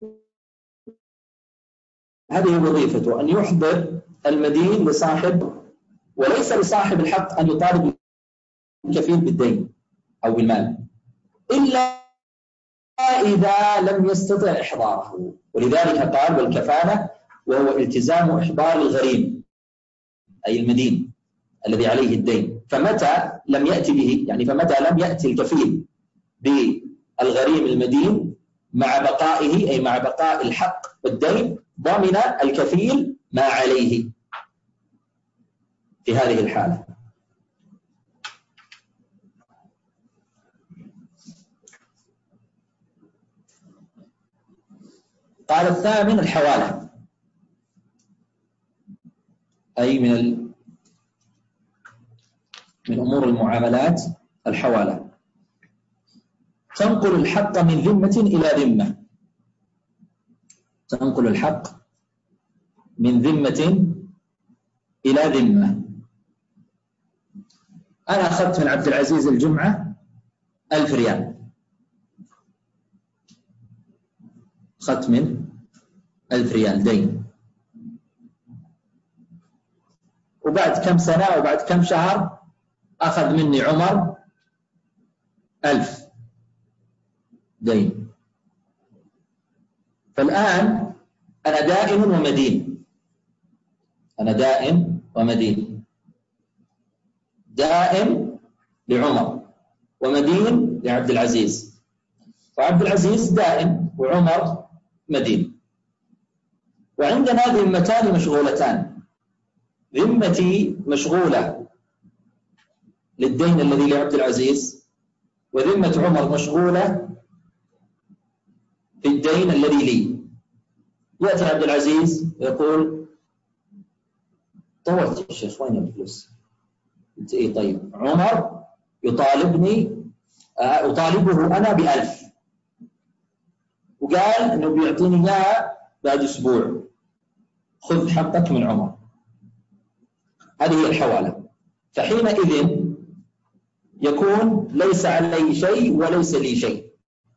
هذه وظيفته أن يحضر المدين لصاحب، وليس لصاحب الحق أن يطالب الكفيل بالدين أو بالمال إلا إذا لم يستطع إحضاره. ولذلك قال: والكفالة وهو التزام إحضار الغريم، أي المدين الذي عليه الدين، فمتى لم يأتي به، يعني فمتى لم يأتي الكفيل بالغريم المدين مع بقائه، أي مع بقاء الحق والدين، ضمن الكفيل ما عليه في هذه الحالة. قال: الثامن الحوالة، أي من ال... من أمور المعاملات الحوالة، تنقل الحق من ذمة إلى ذمة. تنقل الحق من ذمة إلى ذمة. أنا أخذت من عبد العزيز الجمعة ألف ريال، أخذت من ألف ريال دين، وبعد كم سنة وبعد كم شهر أخذ مني عمر ألف دين. فالآن أنا دائن ومدين، أنا دائن ومدين، دائن لعمر ومدين لعبد العزيز، فعبد العزيز دائن وعمر مدين. وعندنا ذمتان مشغولتان، ذمتي مشغولة للدين الذي لعبد العزيز، وذمة عمر مشغولة في الدين الذي لي. يأتي عبد العزيز ويقول طولت يا شيخ وين الفلوس؟ قلت إيه طيب، عمر يطالبني أطالبه أنا بألف، وقال إنه بيعطيني إياها بعد أسبوع، خذ حقك من عمر. هذه هي الحوالة. فحينئذ يكون ليس علي شيء وليس لي شيء،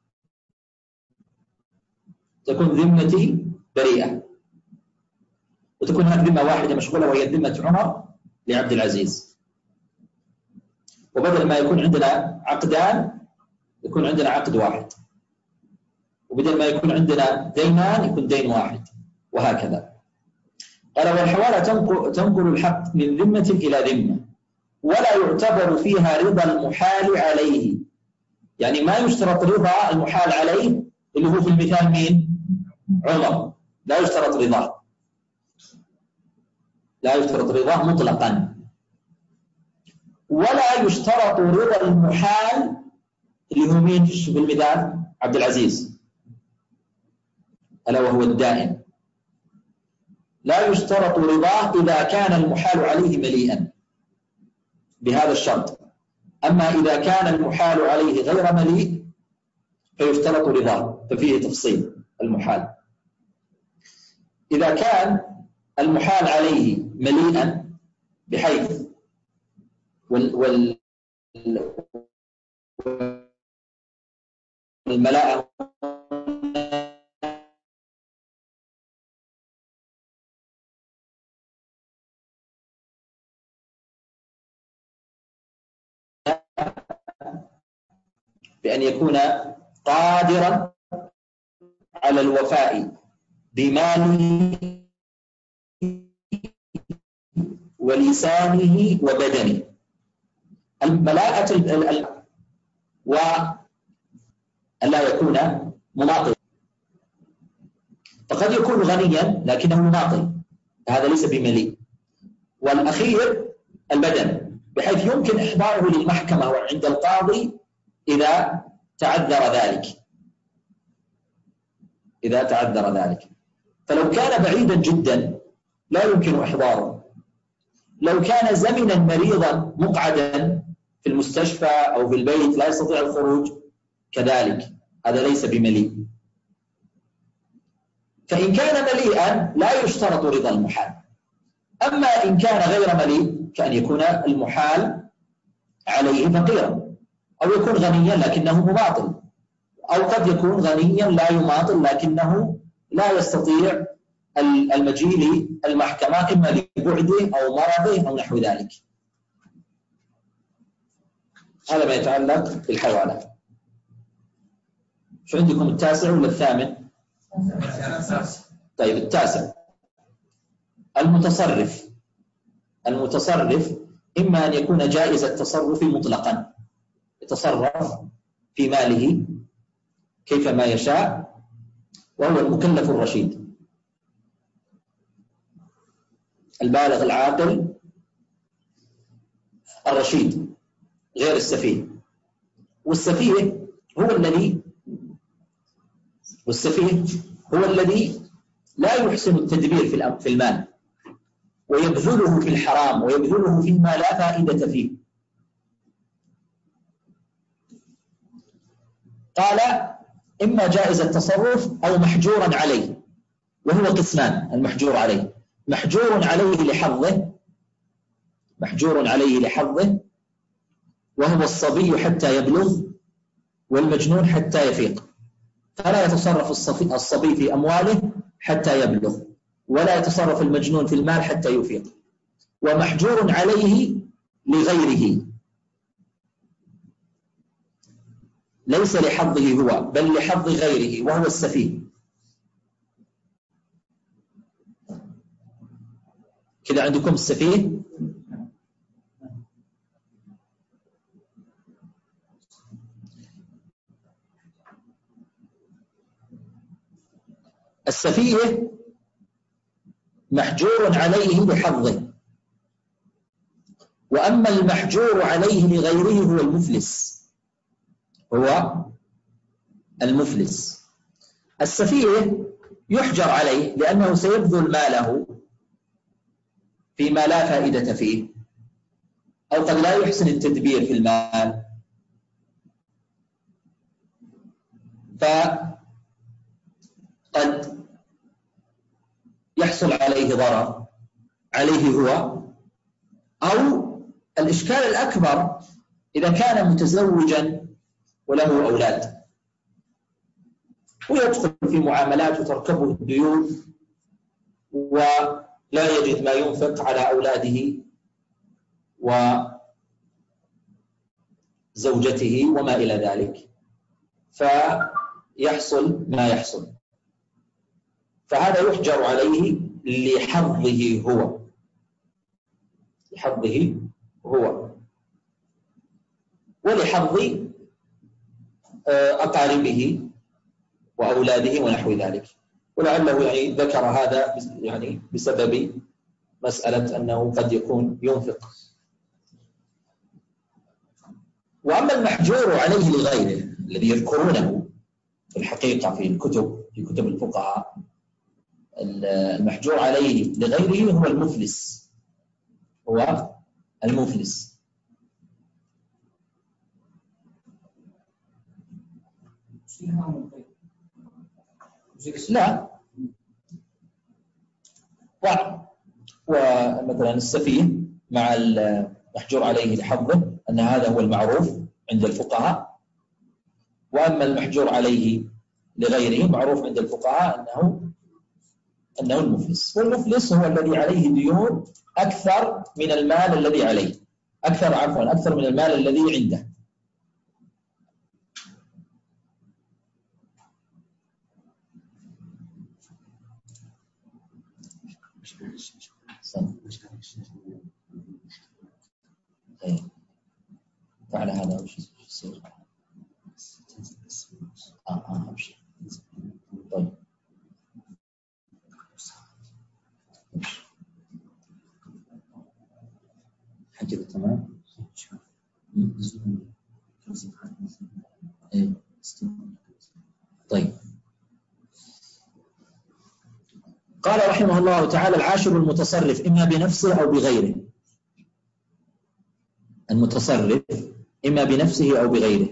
تكون ذمتي بريئة، وتكون هناك ذمة واحدة مشغولة وهي ذمة عمر لعبد العزيز. وبدل ما يكون عندنا عقدان يكون عندنا عقد واحد، وبدل ما يكون عندنا دينان يكون دين واحد، وهكذا. قال والحوالة تنقل الحق من ذمة إلى ذمة، ولا يعتبر فيها رضا المحال عليه. يعني ما يشترط رضا المحال عليه اللي هو في المثال مين؟ عمر، لا يشترط رضاه، لا يشترط رضاه مطلقا. ولا يشترط رضا المحال اللي هو مين في المثال؟ عبد العزيز، ألا وهو الدائن. لا يشترط رضاه إذا كان المحال عليه مليئا بهذا الشرط. أما إذا كان المحال عليه غير مليء فيشترط رضاه، ففيه تفصيل المحال. إذا كان المحال عليه مليئا بحيث وال وال والملاءة بأن يكون قادرا على الوفاء بماله ولسانه وبدنه. الملاءة وأن لا يكون مماطل. فقد يكون غنيا لكنه مماطل، هذا ليس بمليء. والأخير البدن، بحيث يمكن إحضاره للمحكمة وعند القاضي إذا تعذر ذلك، إذا تعذر ذلك. فلو كان بعيدا جدا لا يمكن إحضاره. لو كان زمنا مريضا مقعدا في المستشفى أو في البيت لا يستطيع الخروج كذلك، هذا ليس بمليء. فإن كان مليئا لا يشترط رضا المحال. أما إن كان غير مليء كأن يكون المحال عليه فقيرا، أو يكون غنيا لكنه مماطل، أو قد يكون غنيا لا يماطل لكنه لا يستطيع المجيء للمحكمة إما لبعده أو مرضه أو نحو ذلك. هذا ما يتعلق بالحوالة. شو عندكم التاسع ولا الثامن؟ طيب التاسع المتصرف. المتصرف إما أن يكون جائز التصرف مطلقا، يتصرف في ماله كيفما يشاء، وهو المكلف الرشيد البالغ العاقل الرشيد غير السفيه. والسفيه هو الذي والسفيه هو الذي لا يحسن التدبير في المال، ويبذله في الحرام ويبذله فيما لا فائدة فيه. قال إما جائز التصرف أو محجورا عليه. وهو قسمان المحجور عليه: محجور عليه لحظه محجور عليه لحظه وهو الصبي حتى يبلغ، والمجنون حتى يفيق، فلا يتصرف الصبي في أمواله حتى يبلغ، ولا يتصرف المجنون في المال حتى يفيق. ومحجور عليه لغيره، ليس لحظه هو بل لحظ غيره، وهو السفيه. كذا عندكم السفيه. السفيه محجور عليه لحظه، وأما المحجور عليه لغيره هو المفلس هو المفلس. السفيه يحجر عليه لأنه سيبذل ماله فيما لا فائدة فيه، أو قد لا يحسن التدبير في المال، فقد يحصل عليه ضرر عليه هو. أو الإشكال الأكبر إذا كان متزوجا وله أولاد ويدخل في معاملات وتركبه الديون ولا يجد ما ينفق على أولاده وزوجته وما إلى ذلك، فيحصل ما يحصل، فهذا يحجر عليه لحظه هو لحظه هو ولحظ أقاربه وأولاده ونحو ذلك. ولعله يعني ذكر هذا يعني بسبب مسألة أنه قد يكون ينفق. وأما المحجور عليه لغيره الذي يذكرونه في الحقيقة في الكتب في كتب الفقهاء، المحجور عليه لغيره هو المفلس هو المفلس. لا، ومثلا السفيه مع المحجور عليه لحظه أن هذا هو المعروف عند الفقهاء، وأما المحجور عليه لغيره معروف عند الفقهاء أنه أنه المفلس. والمفلس هو الذي عليه ديون أكثر من المال الذي عليه أكثر عفوا أكثر من المال الذي عنده. فعلى هذا وش يصير؟ آه آه أمشي. طيب حكي تمام. إيه. طيب قال رحمه الله تعالى: العاشر المتصرف إما بنفسه أو بغيره. المتصرف إما بنفسه أو بغيره.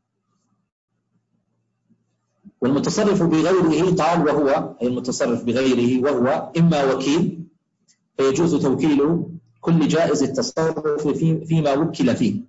والمتصرف بغيره قال وهو أي المتصرف بغيره وهو إما وكيل فيجوز توكيل كل جائز التصرف فيما وكل فيه.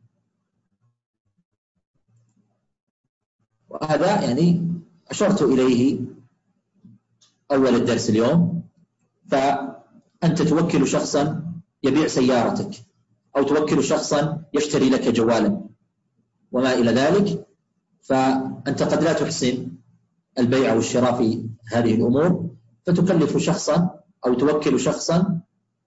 وهذا يعني أشرت إليه أول الدرس اليوم. فأنت توكل شخصا يبيع سيارتك، أو توكل شخصا يشتري لك جوالا وما إلى ذلك، فأنت قد لا تحسن البيع والشراء في هذه الأمور، فتكلف شخصا أو توكل شخصا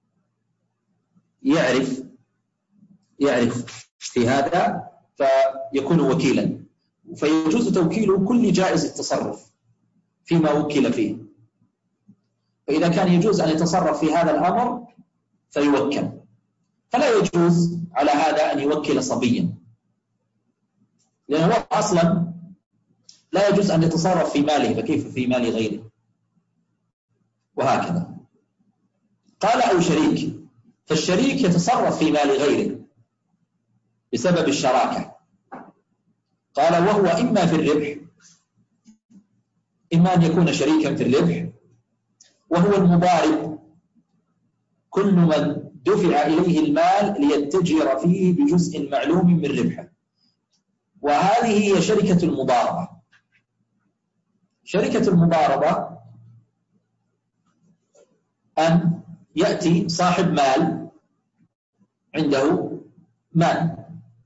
يعرف يعرف في هذا فيكون وكيلا. فيجوز توكيل كل جائز التصرف فيما وكل فيه. فإذا كان يجوز أن يتصرف في هذا الأمر فيوكل، فلا يجوز على هذا أن يوكل صبيا، لأنه أصلا لا يجوز أن يتصرف في ماله، فكيف في مال غيره؟ وهكذا. قال أو شريك، فالشريك يتصرف في مال غيره بسبب الشراكة. قال وهو إما في الربح، إما أن يكون شريكا في الربح وهو المضارب، كل من دفع إليه المال ليتجر فيه بجزء معلوم من ربحه. وهذه هي شركة المضاربة. شركة المضاربة أن يأتي صاحب مال عنده مال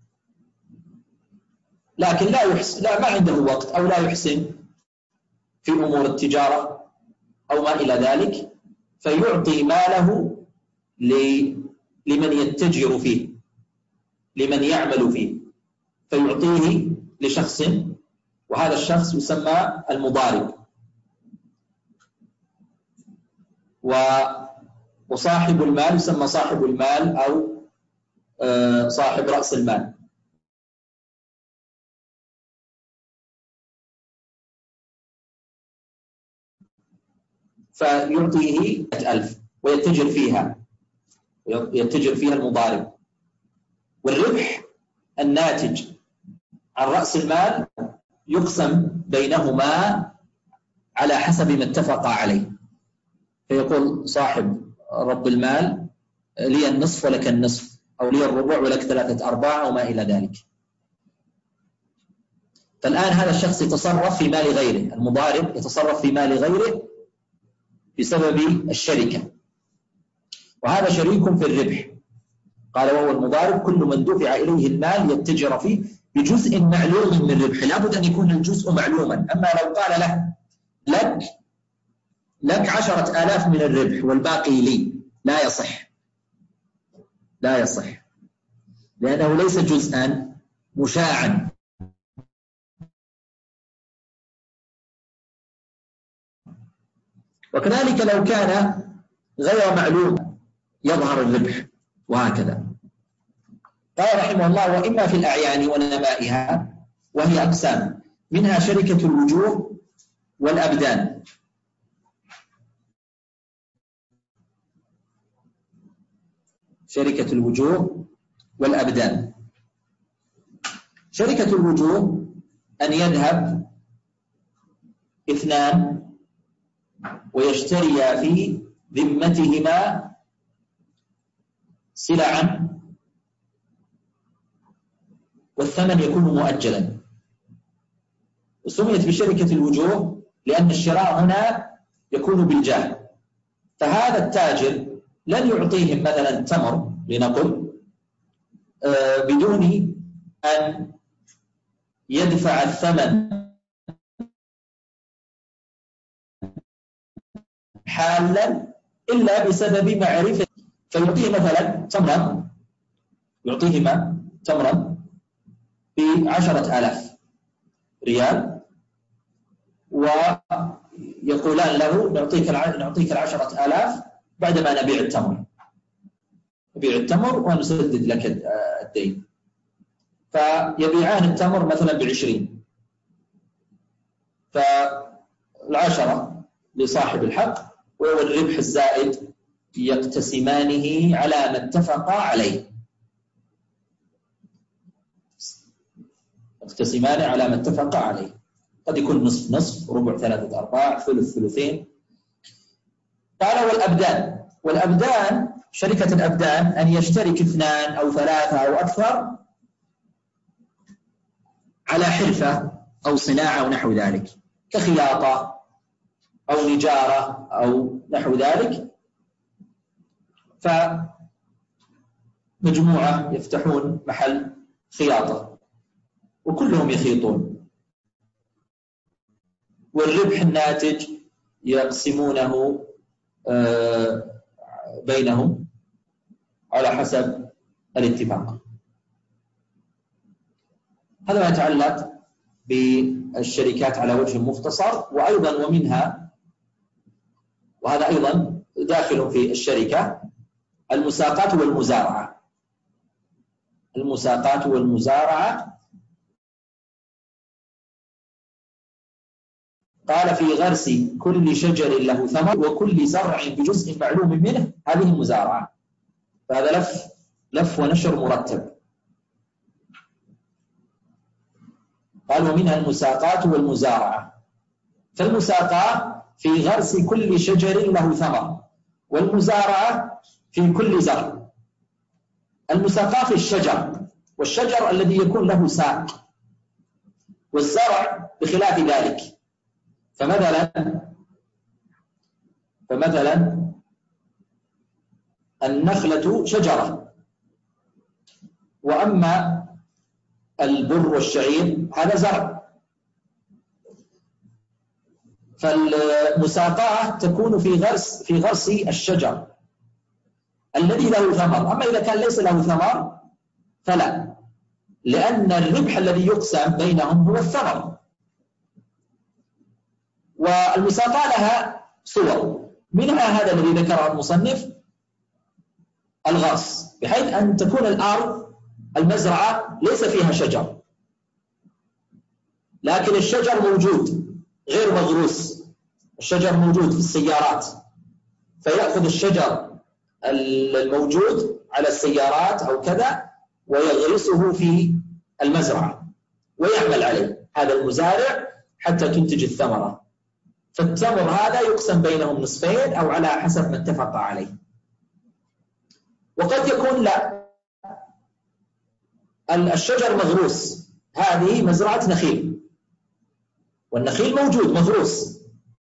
لكن لا يحسن، لا ما عنده وقت أو لا يحسن في أمور التجارة أو ما إلى ذلك، فيعطي ماله لمن يتجر فيه، لمن يعمل فيه، فيعطيه لشخص، وهذا الشخص يسمى المضارب. وصاحب المال يسمى صاحب المال أو صاحب رأس المال. فيعطيه ألف ويتجر فيها، يتجر فيها المضارب، والربح الناتج عن رأس المال يقسم بينهما على حسب ما اتفقا عليه. فيقول صاحب رب المال لي النصف ولك النصف، أو لي الربع ولك ثلاثة أرباع أو ما إلى ذلك. فالآن هذا الشخص يتصرف في مال غيره، المضارب يتصرف في مال غيره بسبب الشركة، وهذا شريك في الربح. قال وهو المضارب كل من دفع إليه المال يتجر فيه بجزء معلوم من ربحه. لابد أن يكون الجزء معلوما. أما لو قال له لك لك عشرة آلاف من الربح والباقي لي، لا يصح، لا يصح، لأنه ليس جزءا مشاعا. وكذلك لو كان غير معلوم يظهر الربح، وهكذا. قال رحمه الله وإما في الأعيان ونمائها، وهي أقسام، منها شركة الوجوه والأبدان. شركة الوجوه والأبدان. شركة الوجوه أن يذهب اثنان ويشتريا في ذمتهما سلعا والثمن يكون مؤجلا. وسميت بشركة الوجوه لأن الشراء هنا يكون بالجاه. فهذا التاجر لن يعطيهم مثلا تمر لنقل بدون أن يدفع الثمن حالا إلا بسبب معرفة. فيعطيه مثلا تمرا، يعطيهما تمرا بعشرة آلاف ريال، ويقولان له نعطيك نعطيك العشرة آلاف بعدما نبيع التمر، نبيع التمر ونسدد لك الدين. فيبيعان التمر مثلا بعشرين، فالعشرة لصاحب الحق والربح الزائد يقتسمانه على ما اتفقا عليه، يقتسمان على ما اتفقا عليه. قد يكون نصف نصف، ربع ثلاثة أرباع، ثلث ثلثين. قال والأبدان. والأبدان شركة الأبدان أن يشترك اثنان أو ثلاثة أو أكثر على حرفة أو صناعة أو نحو ذلك، كخياطة أو نجارة أو نحو ذلك. فمجموعة يفتحون محل خياطة وكلهم يخيطون، والربح الناتج يقسمونه بينهم على حسب الاتفاق. هذا ما يتعلق بالشركات على وجه مختصر. وأيضا ومنها، وهذا أيضا داخل في الشركة، المساقات والمزارعة. المساقات والمزارعة قال في غرس كل شجر له ثمر وكل زرع بجزء معلوم منه، هذه المزارعة. فهذا لف لف ونشر مرتب. قال ومنها المساقات والمزارعة. فالمساقات في غرس كل شجر له ثمر، والمزارعة في كل زرع. المساقاة في الشجر، والشجر الذي يكون له ساق، والزرع بخلاف ذلك. فمثلا فمثلا النخلة شجرة، وأما البر والشعير هذا زرع. فالمساقاة تكون في غرس في غرس الشجر الذي له ثمر. أما إذا كان ليس له ثمر فلا، لأن الربح الذي يقسم بينهم هو الثمر. والمساقاة لها صور، منها هذا الذي ذكره المصنف، الغرس، بحيث أن تكون الأرض المزرعة ليس فيها شجر، لكن الشجر موجود غير مغروس. الشجر موجود في السيارات، فيأخذ الشجر الموجود على السيارات أو كذا ويغرسه في المزرعة ويعمل عليه هذا المزارع حتى تنتج الثمرة. فالتمر هذا يقسم بينهم نصفين أو على حسب ما اتفق عليه. وقد يكون لا، الشجر مغروس، هذه مزرعة نخيل والنخيل موجود مغروس،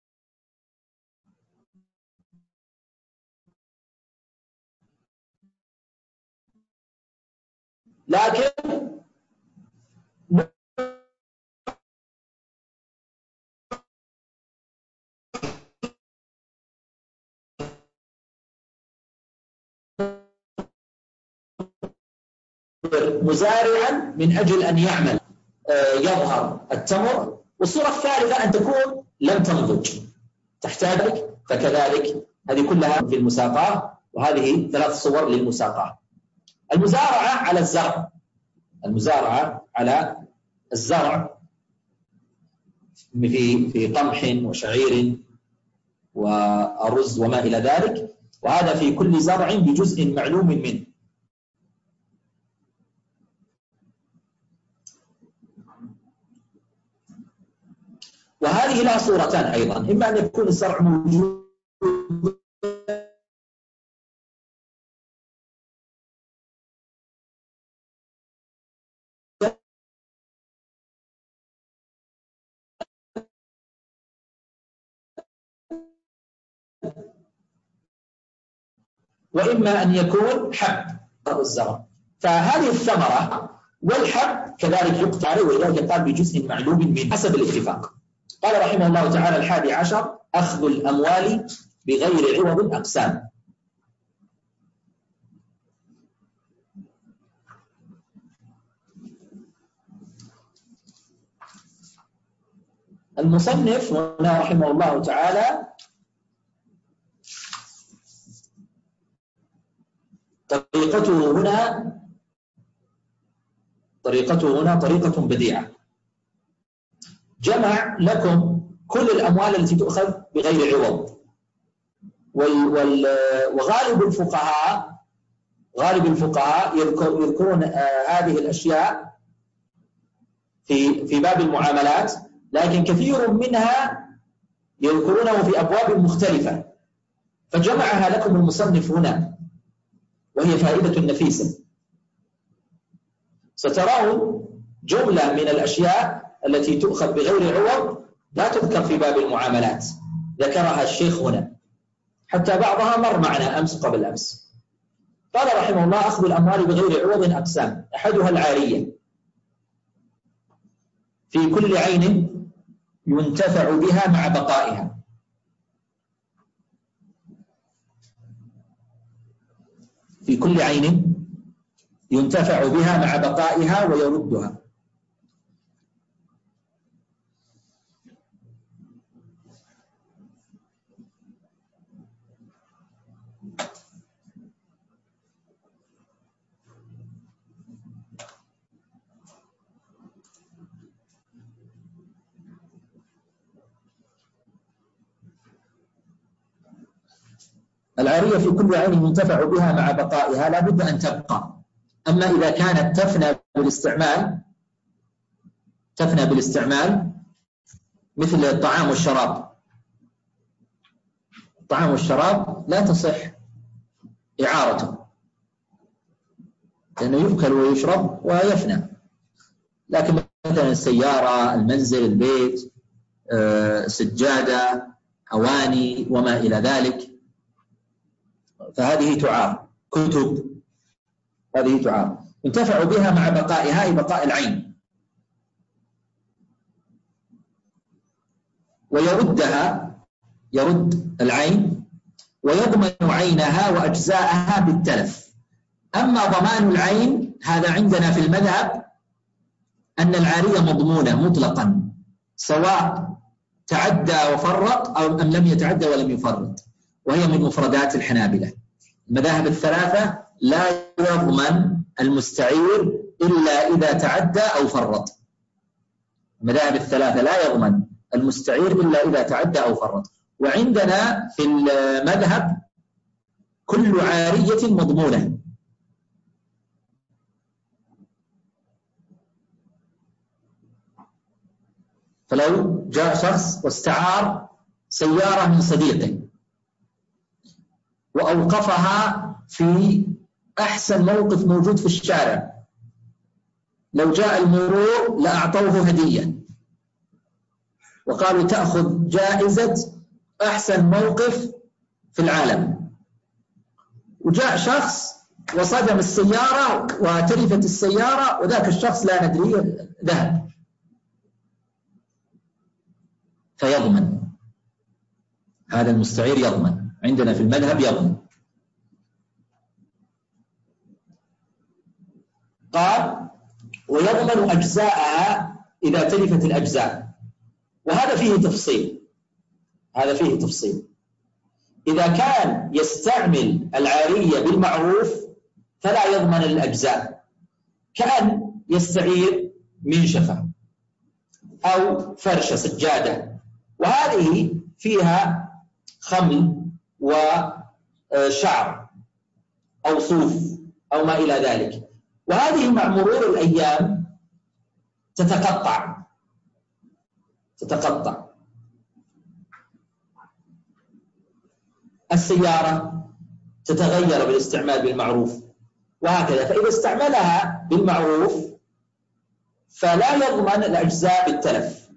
لكن مزارعا من أجل أن يعمل يظهر التمر. والصورة الثالثة أن تكون لم تنضج تحتاج، فكذلك هذه كلها في المساقاة. وهذه ثلاث صور للمساقاة. المزارعة على الزرع، المزارعة على الزرع في في قمح وشعير ورز وما إلى ذلك، وهذا في كل زرع بجزء معلوم منه. وهذه لها صورتان أيضا، إما أن يكون الزرع موجود وإما أن يكون حب الزرع. فهذه الثمرة والحب كذلك يقطع عليه، ولذلك قال بجزء معلوم من حسب الاتفاق. قال رحمه الله تعالى: الحادي عشر أخذ الأموال بغير عوض أقسام. المصنف هنا رحمه الله تعالى طريقته هنا طريقته هنا طريقة بديعة. جمع لكم كل الأموال التي تؤخذ بغير عوض. وغالب الفقهاء غالب الفقهاء يذكر يذكرون هذه الأشياء في في باب المعاملات، لكن كثير منها يذكرونه في أبواب مختلفة، فجمعها لكم المصنف هنا، وهي فائدة نفيسة. سترون جملة من الأشياء التي تؤخذ بغير عوض لا تذكر في باب المعاملات، ذكرها الشيخ هنا، حتى بعضها مر معنا أمس قبل أمس. قال رحمه الله: أخذ الأموال بغير عوض أقسام. أحدها العارية، في كل عين ينتفع بها مع بقائها. في كل عين ينتفع بها مع بقائها ويردها. العارية في كل عين ينتفع بها مع بقائها، لا بد أن تبقى. أما إذا كانت تفنى بالاستعمال تفنى بالاستعمال مثل الطعام والشراب، الطعام والشراب لا تصح إعارته، لأنه يؤكل ويشرب ويفنى. لكن مثلا السيارة، المنزل، البيت، سجادة، أواني وما إلى ذلك، فهذه تعار. كتب هذه تعار، ينتفع بها مع بقائها، أي بقاء العين، ويردها، يرد العين ويضمن عينها وأجزاءها بالتلف. أما ضمان العين هذا عندنا في المذهب أن العارية مضمونة مطلقا، سواء تعدى وفرط أو أم لم يتعدى ولم يفرط، وهي من مفردات الحنابلة. المذاهب الثلاثة لا يضمن المستعير إلا إذا تعدى أو فرط. المذاهب الثلاثة لا يضمن المستعير إلا إذا تعدى أو فرط. وعندنا في المذهب كل عارية مضمونة. فلو جاء شخص واستعار سيارة من صديقه وأوقفها في أحسن موقف موجود في الشارع، لو جاء المرور لأعطوه هدية وقالوا تأخذ جائزة أحسن موقف في العالم، وجاء شخص وصدم السيارة وتلفت السيارة وذاك الشخص لا ندري ذهب، فيضمن. هذا المستعير يضمن، عندنا في المذهب يضمن. قال ويضمن أجزاءها إذا تلفت الأجزاء، وهذا فيه تفصيل، هذا فيه تفصيل. إذا كان يستعمل العارية بالمعروف فلا يضمن الأجزاء، كأن يستعير منشفة أو فرشة سجادة، وهذه فيها خمل وشعر أو صوف أو ما إلى ذلك، وهذه مع مرور الأيام تتقطع تتقطع. السيارة تتغير بالاستعمال بالمعروف وهكذا، فإذا استعملها بالمعروف فلا يضمن الأجزاء بالتلف،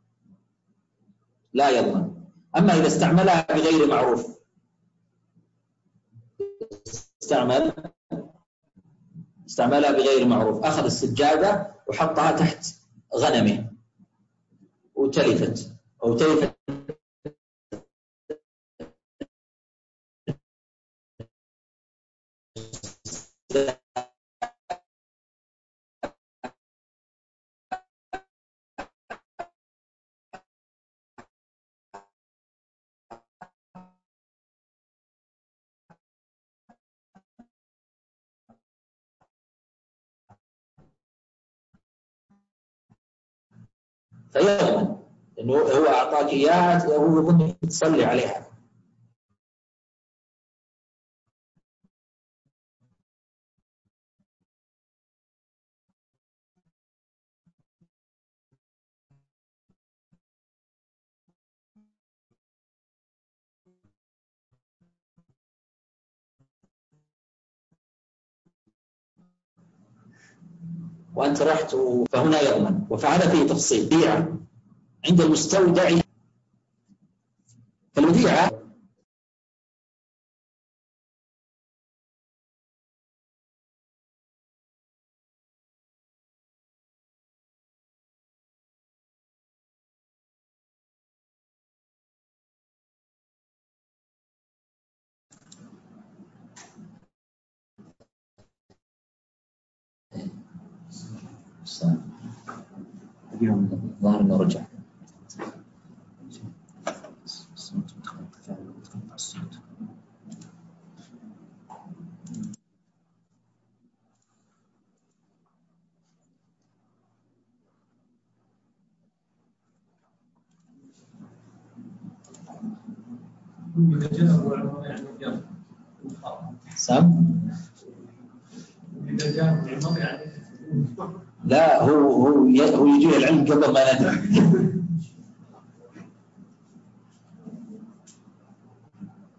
لا يضمن. أما إذا استعملها بغير معروف، استعمل استعملها بغير معروف، أخذ السجادة وحطها تحت غنمه وتلفت أو تلفت فيضمن، لأنه هو أعطاك إياها وهو يظن تصلي عليها. وأنت رحت فهنا يضمن، وفعل فيه تفصيل. بيعة عند المستودع، فالوديعة اليوم ظهر انه رجع. سام لا، هو هو هو يجي العلم قبل ما ندري.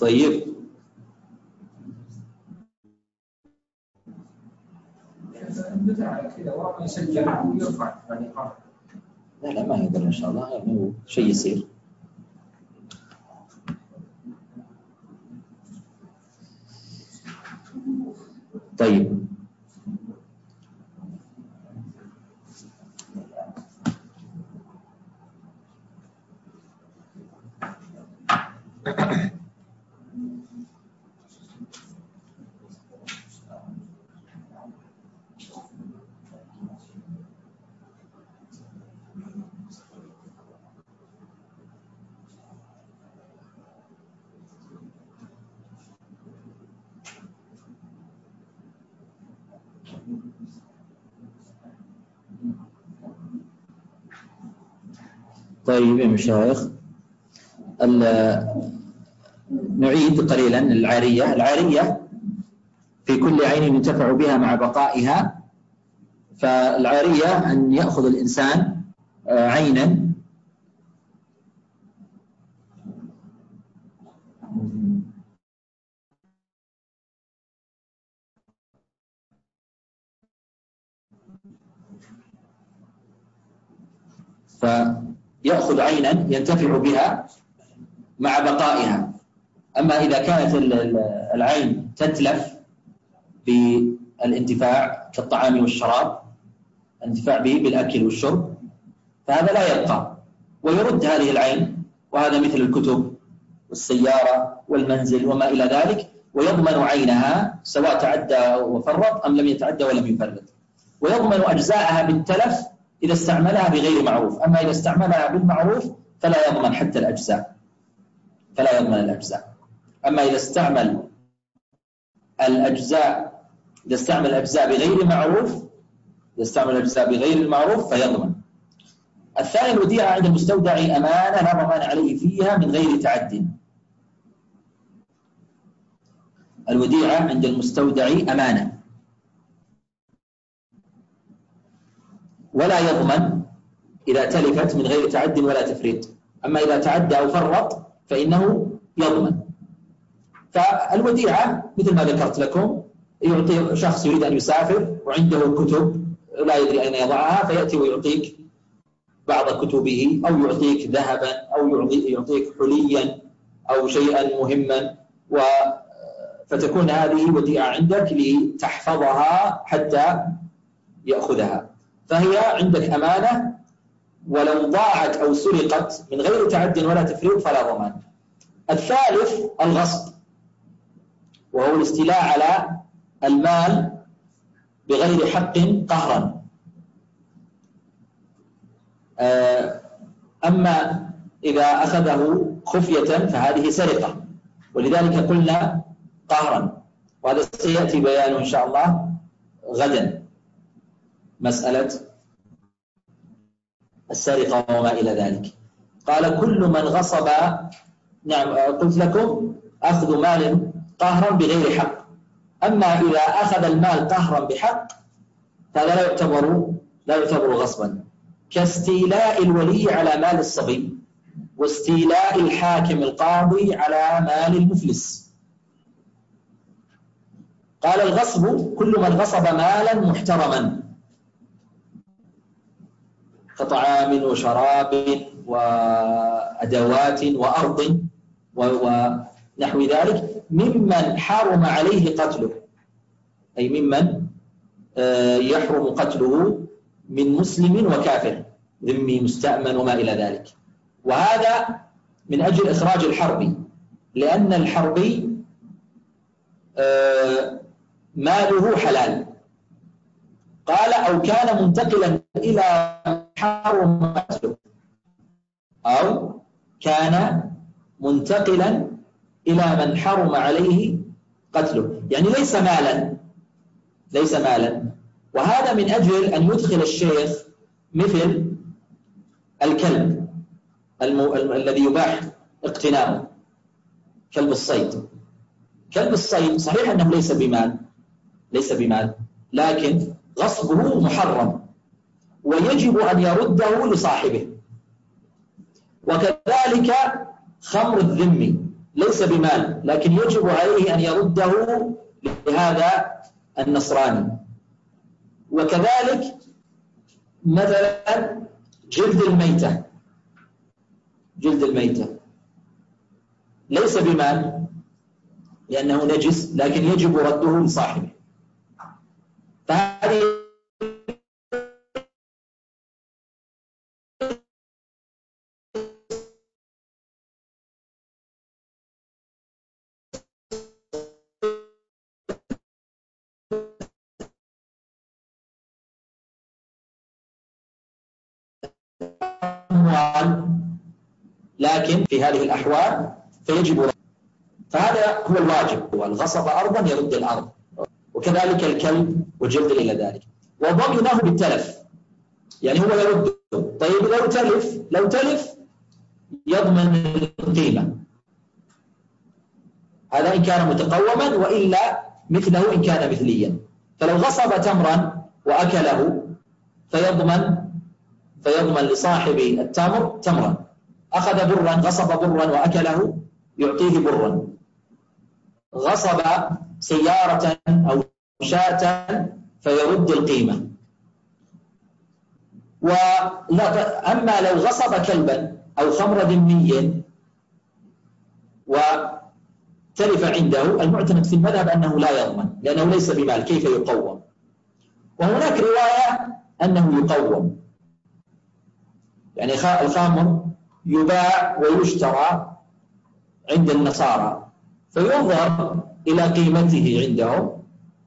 طيب لا لا ما يقدر إن شاء الله، يعني شيء يصير. طيب طيب يا مشايخ، نعيد قليلا العارية. العارية في كل عين ينتفع بها مع بقائها. فالعارية أن يأخذ الإنسان عينا فيأخذ عينا ينتفع بها مع بقائها. أما إذا كانت العين تتلف بالانتفاع كالطعام والشراب، الانتفاع به بالأكل والشرب، فهذا لا يبقى ويرد هذه العين، وهذا مثل الكتب والسيارة والمنزل وما إلى ذلك، ويضمن عينها سواء تعدى وفرط أم لم يتعدى ولم يفرط، ويضمن أجزاءها بالتلف إذا استعملها بغير معروف. أما إذا استعملها بالمعروف فلا يضمن حتى الأجزاء، فلا يضمن الأجزاء. أما إذا استعمل الأجزاء إذا استعمل الأجزاء بغير معروف إذا استعمل الأجزاء بغير المعروف فيضمن. الثاني الوديعة عند المستودع أمانة لا ضمان عليه فيها من غير تعد. الوديعة عند المستودع أمانة ولا يضمن إذا تلفت من غير تعد ولا تفريط. أما إذا تعدى أو فرط فإنه يضمن. فالوديعة مثل ما ذكرت لكم، يعطي شخص يريد أن يسافر وعنده كتب لا يدري أين يضعها، فيأتي ويعطيك بعض كتبه، أو يعطيك ذهبا، أو يعطيك حليا أو شيئا مهما، و فتكون هذه وديعة عندك لتحفظها حتى يأخذها. فهي عندك أمانة، ولو ضاعت أو سرقت من غير تعد ولا تفريط فلا ضمان. الثالث الغصب، وهو الاستيلاء على المال بغير حق قهرا. أما إذا أخذه خفية فهذه سرقة، ولذلك قلنا قهرا، وهذا سيأتي بيانه إن شاء الله غدا، مسألة السرقة وما إلى ذلك. قال كل من غصب، نعم قلت لكم أخذ مال قهرا بغير حق. أما إذا أخذ المال قهرا بحق فهذا لا يعتبر لا يعتبر غصبا، كاستيلاء الولي على مال الصبي، واستيلاء الحاكم القاضي على مال المفلس. قال الغصب كل من غصب مالا محترما كطعام وشراب وأدوات وأرض ونحو ذلك، ممن حرم عليه قتله، أي ممن يحرم قتله من مسلم وكافر، ذمي مستأمن وما إلى ذلك. وهذا من أجل إخراج الحربي، لأن الحربي ماله حلال. قال أو كان منتقلا إلى حرم قتله، أو كان منتقلا إلى من حرم عليه قتله، يعني ليس مالا ليس مالا. وهذا من أجل أن يدخل الشيخ مثل الكلب الم... ال... الذي يباح اقتناؤه، كلب الصيد. كلب الصيد صحيح أنه ليس بمال ليس بمال لكن غصبه محرم ويجب أن يرده لصاحبه. وكذلك خمر الذمي ليس بمال، لكن يجب عليه أن يرده لهذا النصراني. وكذلك مثلا جلد الميتة، جلد الميتة ليس بمال لأنه نجس، لكن يجب رده لصاحبه. فهذه أموال، لكن في هذه الأحوال فيجب رده. فهذا هو الواجب، هو الغصب أرضا يرد الأرض، وكذلك الكلب وجلد إلى ذلك. وضمنه بالتلف، يعني هو يرد. طيب لو تلف، لو تلف يضمن القيمة، هذا إن كان متقوما، وإلا مثله إن كان مثليا. فلو غصب تمرا وأكله فيضمن فيضمن لصاحب التمر تمرا. أخذ برا، غصب برا وأكله يعطيه برا. غصب سيارة أو شاة فيرد القيمة. ولا أما لو غصب كلبا أو خمر ذمي وتلف عنده، المعتمد في المذهب أنه لا يضمن لأنه ليس بمال، كيف يقوم؟ وهناك رواية أنه يقوم، يعني الخمر يباع ويشترى عند النصارى، فينظر إلى قيمته عندهم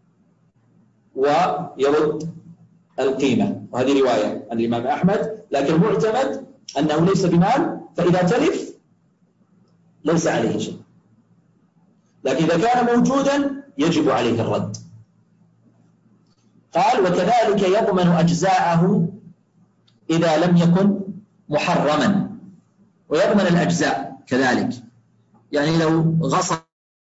ويرد القيمة. وهذه رواية عن الإمام أحمد، لكن معتمد أنه ليس بمال، فإذا تلف ليس عليه شيء، لكن إذا كان موجودا يجب عليه الرد. قال وكذلك يضمن أجزاءه إذا لم يكن محرما، ويضمن الأجزاء كذلك، يعني لو غصب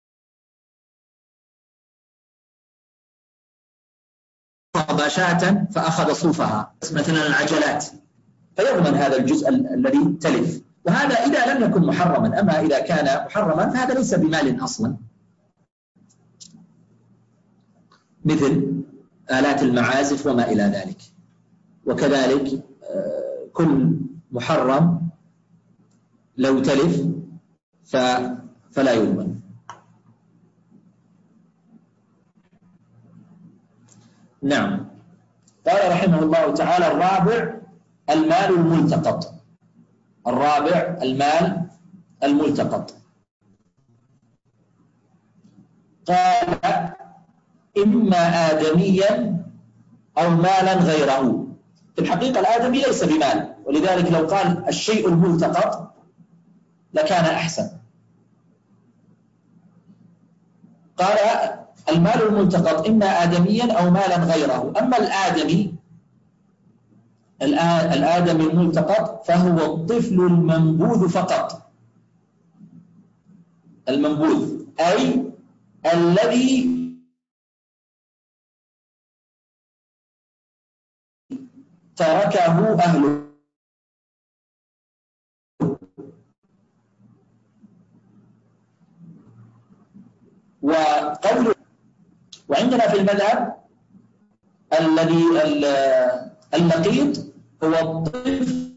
شاة فأخذ صوفها مثلا العجلات، فيضمن هذا الجزء الذي تلف، وهذا إذا لم يكن محرما. أما إذا كان محرما فهذا ليس بمال أصلا، مثل آلات المعازف وما إلى ذلك. وكذلك كل محرم لو تلف فلا يضمن. نعم. قال رحمه الله تعالى الرابع المال الملتقط. الرابع المال الملتقط. قال إما آدميا أو مالا غيره. في الحقيقة الآدمي ليس بمال، ولذلك لو قال الشيء الملتقط لكان أحسن. قال المال الملتقط إما آدميا أو مالا غيره. أما الآدمي الآدمي الملتقط فهو الطفل المنبوذ فقط. المنبوذ أي الذي تركه أهله. وقوله وعندنا في المذهب الذي اللقيط هو الطفل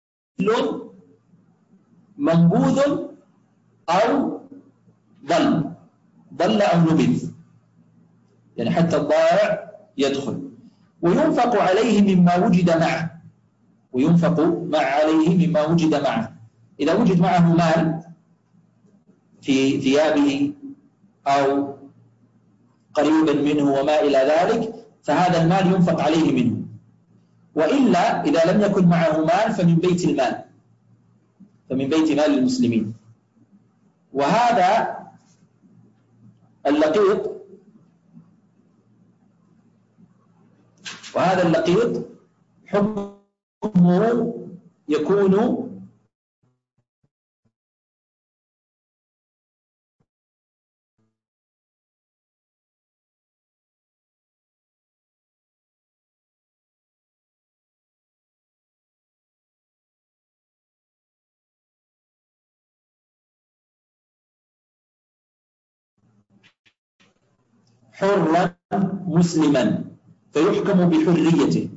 منبوذ أو ضل ضل أو نبذ، يعني حتى الضائع يدخل. وينفق عليه مما وجد معه، وينفق مع عليه مما وجد معه. إذا وجد معه مال في ثيابه أو قريبا منه وما إلى ذلك فهذا المال ينفق عليه منه. وإلا إذا لم يكن معه مال فمن بيت المال، فمن بيت مال المسلمين. وهذا اللقيط وهذا اللقيط حكمه يكون حرا مسلما فيحكم بحريته،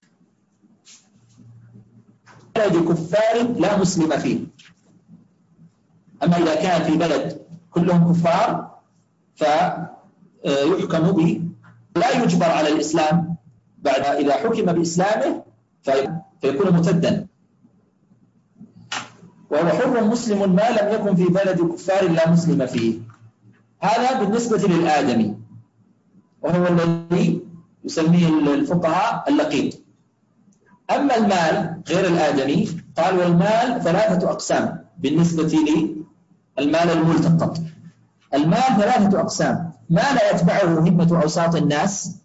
بلد كفار لا مسلم فيه. أما إذا كان في بلد كلهم كفار فيحكم به، لا يجبر على الإسلام بعد إذا حكم بإسلامه فيكون مرتدا، وهو حر مسلم ما لم يكن في بلد كفار لا مسلم فيه. هذا بالنسبة للآدمي، وهو الذي يسميه الفقهاء اللقيط. أما المال غير الآدمي قال والمال ثلاثة أقسام بالنسبة للمال الملتقط. المال ثلاثة أقسام: ما لا يتبعه همة أوساط الناس،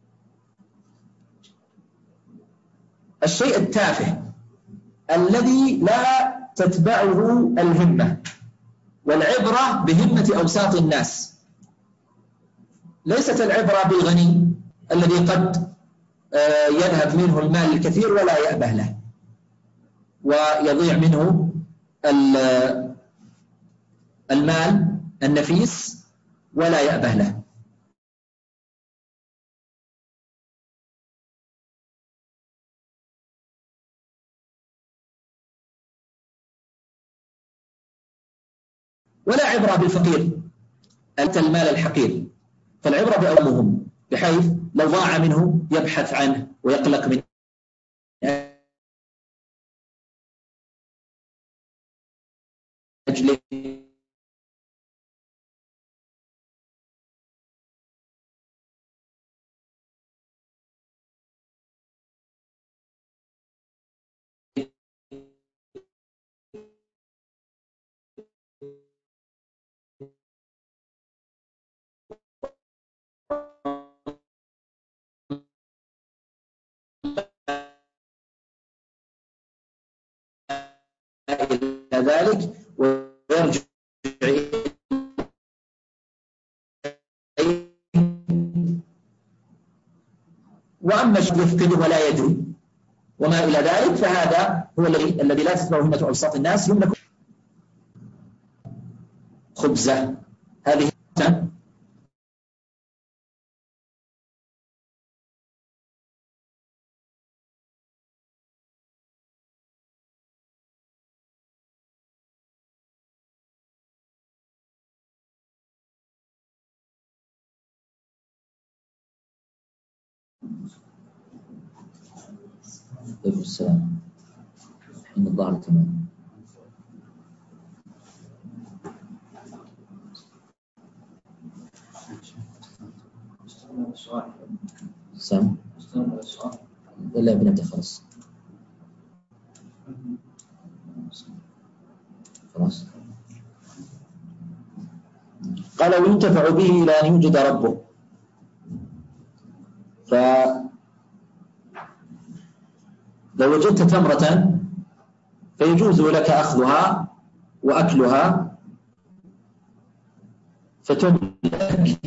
الشيء التافه الذي لا تتبعه الهمة، والعبرة بهمة أوساط الناس، ليست العبرة بالغني الذي قد يذهب منه المال الكثير ولا يأبه له ويضيع منه المال النفيس ولا يأبه له. ولا عبرة بالفقير أنت المال الحقير، فالعبرة بأمهم بحيث لو ضاع منه يبحث عنه ويقلق من أجله إلى ذلك ويرجع وأما يفقده ولا يدري وما إلى ذلك فهذا هو الذي الذي لا تتبعه همة أوساط الناس، يملك خبزة. هذه طيب السلام حين الظهر تمام. سام لا بنبدأ خلاص خلاص. قال وينتفع به إلى أن يوجد ربه، فلو وجدت تمرة فيجوز لك أخذها وأكلها فتملك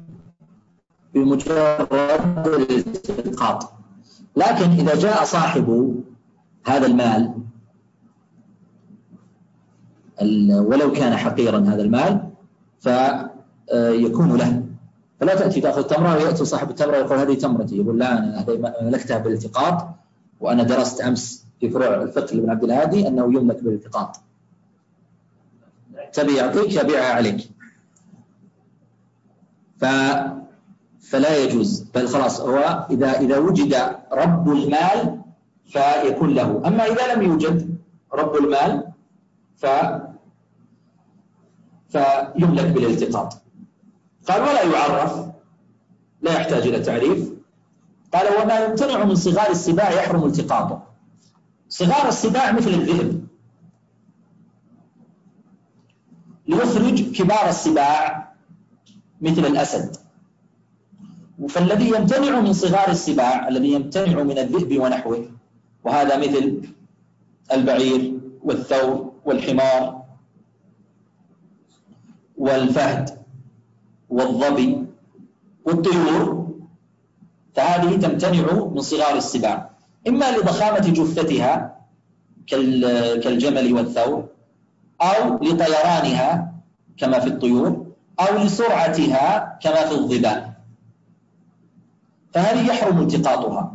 بمجرد الالتقاط، لكن إذا جاء صاحب هذا المال ولو كان حقيرا هذا المال فيكون له، فلا تأتي تأخذ تمرة ويأتي صاحب التمرة يقول هذه تمرتي، يقول لا أنا ملكتها بالالتقاط وأنا درست أمس في فروع الفقه لابن عبد الهادي أنه يملك بالالتقاط، تبي يعطيك يبيعها عليك، ف فلا يجوز. بل خلاص هو إذا إذا وجد رب المال فيكون له، أما إذا لم يوجد رب المال ف فيملك بالالتقاط. قال ولا يعرف، لا يحتاج إلى تعريف. قال وما يمتنع من صغار السباع يحرم التقاطه. صغار السباع مثل الذئب ليخرج كبار السباع مثل الأسد، فالذي يمتنع من صغار السباع الذي يمتنع من الذئب ونحوه، وهذا مثل البعير والثور والحمار والفهد والظبي والطيور، فهذه تمتنع من صغار السباع إما لضخامة جثتها كالجمل والثور، أو لطيرانها كما في الطيور، أو لسرعتها كما في الظباء. فهذه يحرم التقاطها.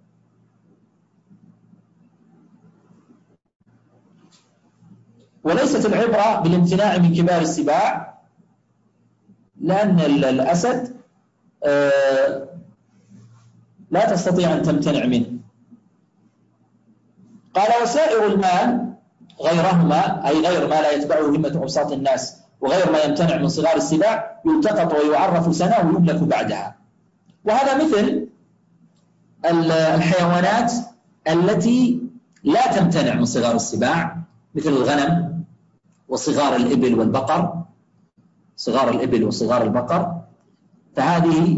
وليست العبرة بالامتناع من كبار السباع، لأن الأسد لا تستطيع أن تمتنع منه. قال وسائر المال غيرهما، أي غير ما لا يتبعه همة أوساط الناس وغير ما يمتنع من صغار السباع، يلتقط ويعرف سنة ويملك بعدها. وهذا مثل الحيوانات التي لا تمتنع من صغار السباع، مثل الغنم وصغار الإبل والبقر، صغار الإبل وصغار البقر، فهذه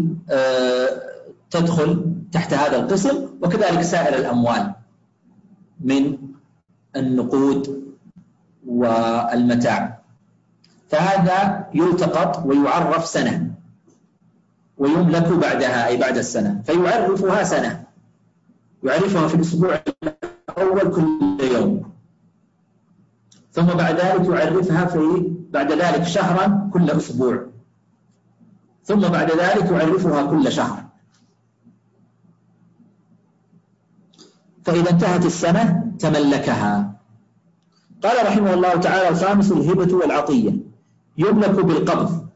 تدخل تحت هذا القسم. وكذلك سائر الأموال من النقود والمتاع، فهذا يلتقط ويعرف سنة ويملك بعدها، أي بعد السنة، فيعرفها سنة، يعرفها في الأسبوع الأول كل يوم، ثم بعد ذلك يعرفها في بعد ذلك شهرا كل أسبوع، ثم بعد ذلك يعرفها كل شهر. فإذا انتهت السنة تملكها. قال رحمه الله تعالى: الخامس الهبة والعطية. يملك بالقبض.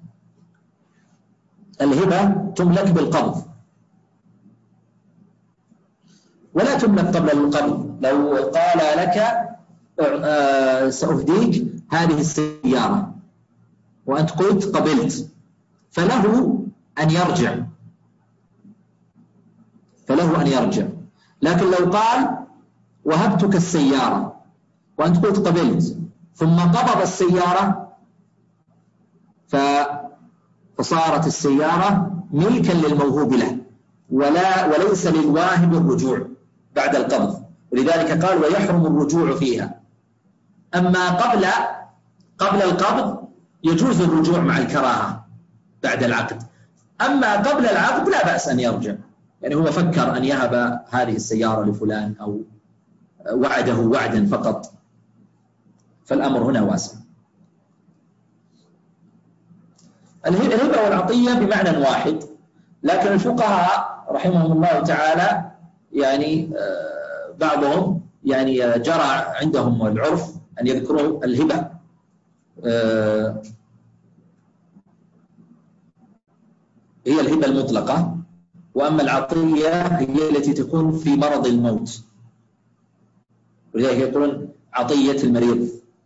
الهبة تملك بالقبض ولا تملك قبل القبض. لو قال لك سأهديك هذه السيارة وأنت قلت قبلت، فله أن يرجع، فله أن يرجع. لكن لو قال وهبتك السيارة وأنت قلت قبلت ثم قبض السيارة، فصارت السيارة ملكا للموهوب له، ولا وليس للواهب الرجوع بعد القبض. ولذلك قال ويحرم الرجوع فيها. أما قبل قبل القبض يجوز الرجوع مع الكراهة بعد العقد. أما قبل العقد لا بأس أن يرجع، يعني هو فكر أن يهب هذه السيارة لفلان أو وعده وعدا فقط، فالأمر هنا واسع. الهبة والعطية بمعنى واحد، لكن الفقهاء رحمهم الله تعالى يعني بعضهم يعني جرى عندهم العرف أن يذكروا الهبة هي الهبة المطلقة، وأما العطية هي التي تكون في مرض الموت، ولذلك يقولون عطية المريض.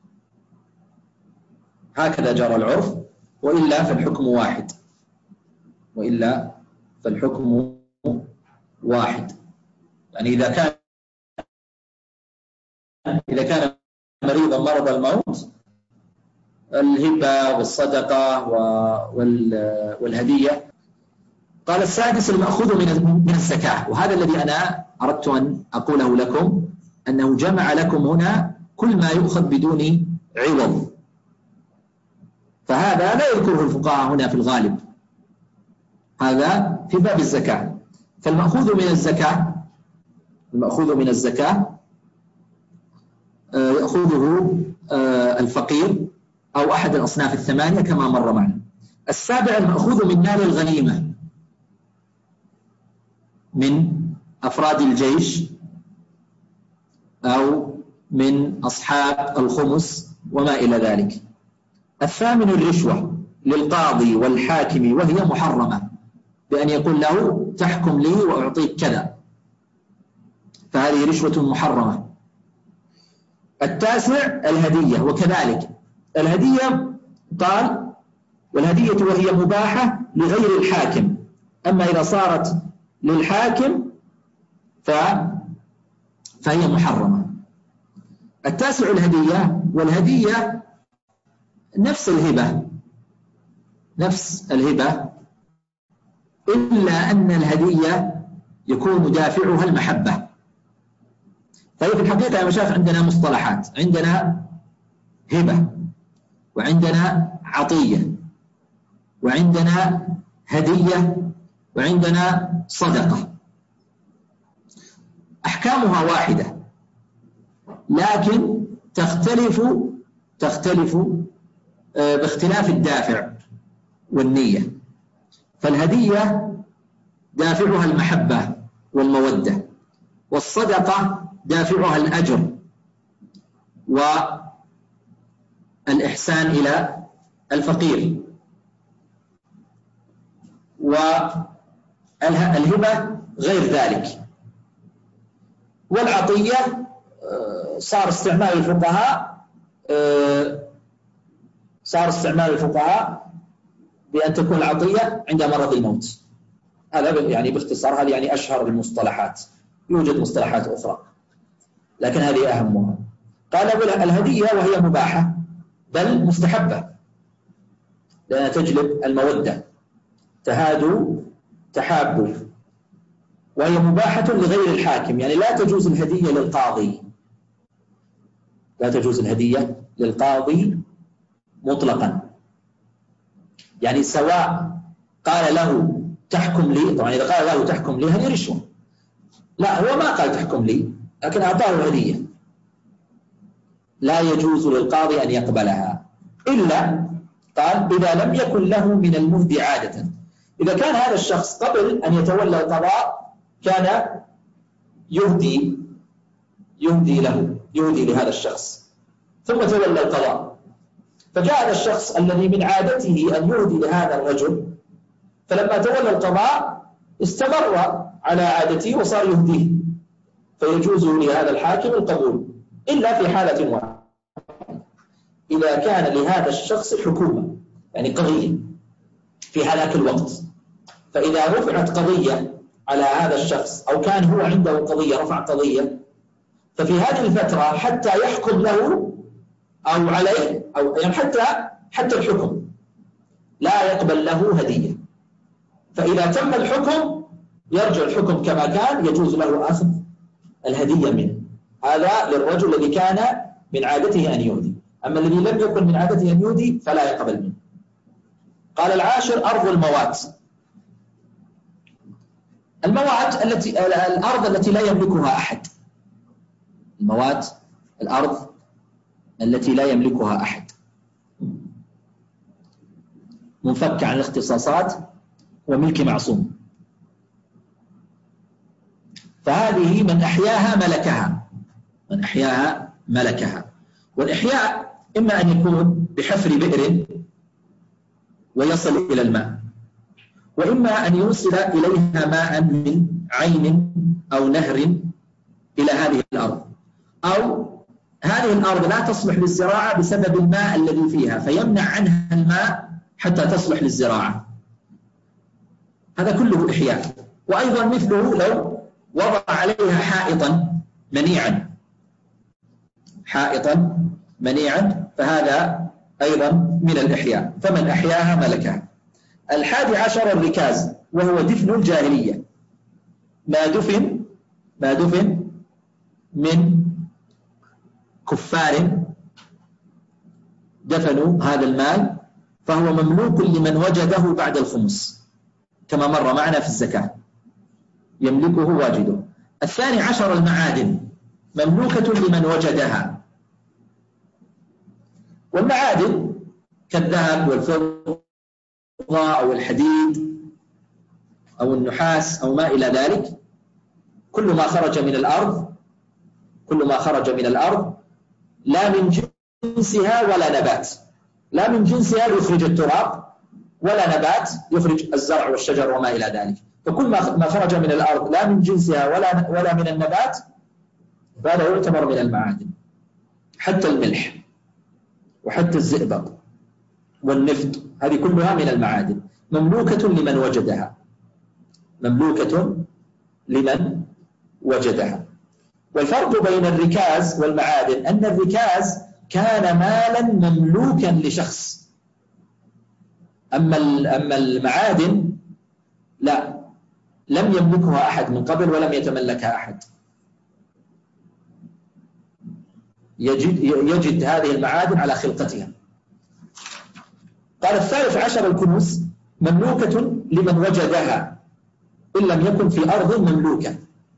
هكذا جرى العرف، وإلا فالحكم واحد، وإلا فالحكم واحد. يعني إذا كان إذا كان مريضا مرض الموت، الهبة والصدقة والهدية. قال السادس المأخوذ من الزكاة، وهذا الذي أنا أردت أن أقوله لكم، أنه جمع لكم هنا كل ما يؤخذ بدون عوض، فهذا لا يذكره الفقهاء هنا في الغالب، هذا في باب الزكاة. فالمأخوذ من الزكاة المأخوذ من الزكاة يأخذه الفقير أو أحد الأصناف الثمانية كما مر معنا. السابع المأخوذ من مال الغنيمة من أفراد الجيش أو من أصحاب الخمس وما إلى ذلك. الثامن الرشوة للقاضي والحاكم، وهي محرمة، بأن يقول له تحكم لي وأعطيك كذا، فهذه رشوة محرمة. التاسع الهدية، وكذلك الهدية قال والهدية وهي مباحة لغير الحاكم، أما إذا صارت للحاكم ف... فهي محرمة. التاسع الهدية، والهدية نفس الهبة نفس الهبة إلا أن الهدية يكون دافعها المحبة. فهي في الحقيقة يا مشايخ عندنا مصطلحات، عندنا هبة، وعندنا عطية، وعندنا هدية، وعندنا صدقة. أحكامها واحدة لكن تختلف تختلف باختلاف الدافع والنية. فالهدية دافعها المحبة والمودة، والصدقة دافعها الأجر والإحسان إلى الفقير، والهبة غير ذلك. والعطية صار استعمال الفقهاء صار استعمال الفقهاء بأن تكون العطية عند مرض الموت. هذا يعني باختصار، هذه يعني أشهر المصطلحات، يوجد مصطلحات أخرى لكن هذه أهمها. قال الهدية وهي مباحة بل مستحبة لأنها تجلب المودة، تهادوا تحابوا، وهي مباحة لغير الحاكم، يعني لا تجوز الهدية للقاضي، لا تجوز الهدية للقاضي مطلقا، يعني سواء قال له تحكم لي، طبعا إذا قال له تحكم لي هذه رشوة، لا هو ما قال تحكم لي لكن أعطاه هدية، لا يجوز للقاضي أن يقبلها إلا قال إذا لم يكن له من المهدي عادة. إذا كان هذا الشخص قبل أن يتولى القضاء كان يهدي يهدي له يهدي لهذا الشخص ثم تولى القضاء، فجاء هذا الشخص الذي من عادته أن يهدي لهذا الرجل، فلما تولى القضاء استمر على عادته وصار يهديه، فيجوز لهذا الحاكم القبول إلا في حالة واحدة، إذا كان لهذا الشخص حكومة يعني قضية في هذاك الوقت. فإذا رفعت قضية على هذا الشخص أو كان هو عنده قضية رفع قضية، ففي هذه الفترة حتى يحكم له أو عليه أو يعني حتى حتى الحكم لا يقبل له هدية، فإذا تم الحكم يرجع الحكم كما كان، يجوز له أخذ الهدية منه. هذا للرجل الذي كان من عادته أن يهدي، أما الذي لم يكن من عادته أن يهدي فلا يقبل منه. قال العاشر أرض الموات. الموات التي الأرض التي لا يملكها أحد، الموات الأرض التي لا يملكها أحد، منفك عن الاختصاصات وملك معصوم، فهذه من أحياها ملكها، من أحياها ملكها. والإحياء إما أن يكون بحفر بئر ويصل إلى الماء، وإما أن يوصل إليها ماء من عين أو نهر إلى هذه الأرض، أو هذه الأرض لا تصلح للزراعة بسبب الماء الذي فيها فيمنع عنها الماء حتى تصلح للزراعة، هذا كله إحياء. وأيضا مثله لو وضع عليها حائطا منيعا، حائطا منيعا فهذا أيضا من الإحياء، فمن أحياها ملكها. الحادي عشر الركاز، وهو دفن الجاهلية، ما دفن ما دفن من كفار دفنوا هذا المال، فهو مملوك لمن وجده بعد الخمس كما مر معنا في الزكاة، يملكه واجده. الثاني عشر المعادن، مملوكة لمن وجدها، والمعادن كالذهب والفضة أو الحديد أو النحاس أو ما إلى ذلك، كل ما خرج من الأرض كل ما خرج من الأرض لا من جنسها ولا نبات، لا من جنسها يخرج التراب ولا نبات يخرج الزرع والشجر وما إلى ذلك، فكل ما خرج من الأرض لا من جنسها ولا ولا من النبات فهذا يعتبر من المعادن، حتى الملح وحتى الزئبق والنفط هذه كلها من المعادن، مملوكة لمن وجدها، مملوكة لمن وجدها. والفرق بين الركاز والمعادن أن الركاز كان مالا مملوكا لشخص، أما أما المعادن لا، لم يملكها أحد من قبل ولم يتملكها أحد، يجد, يجد هذه المعادن على خلقتها. قال الثالث عشر الكنوز، مملوكة لمن وجدها إن لم يكن في أرض مملوكة.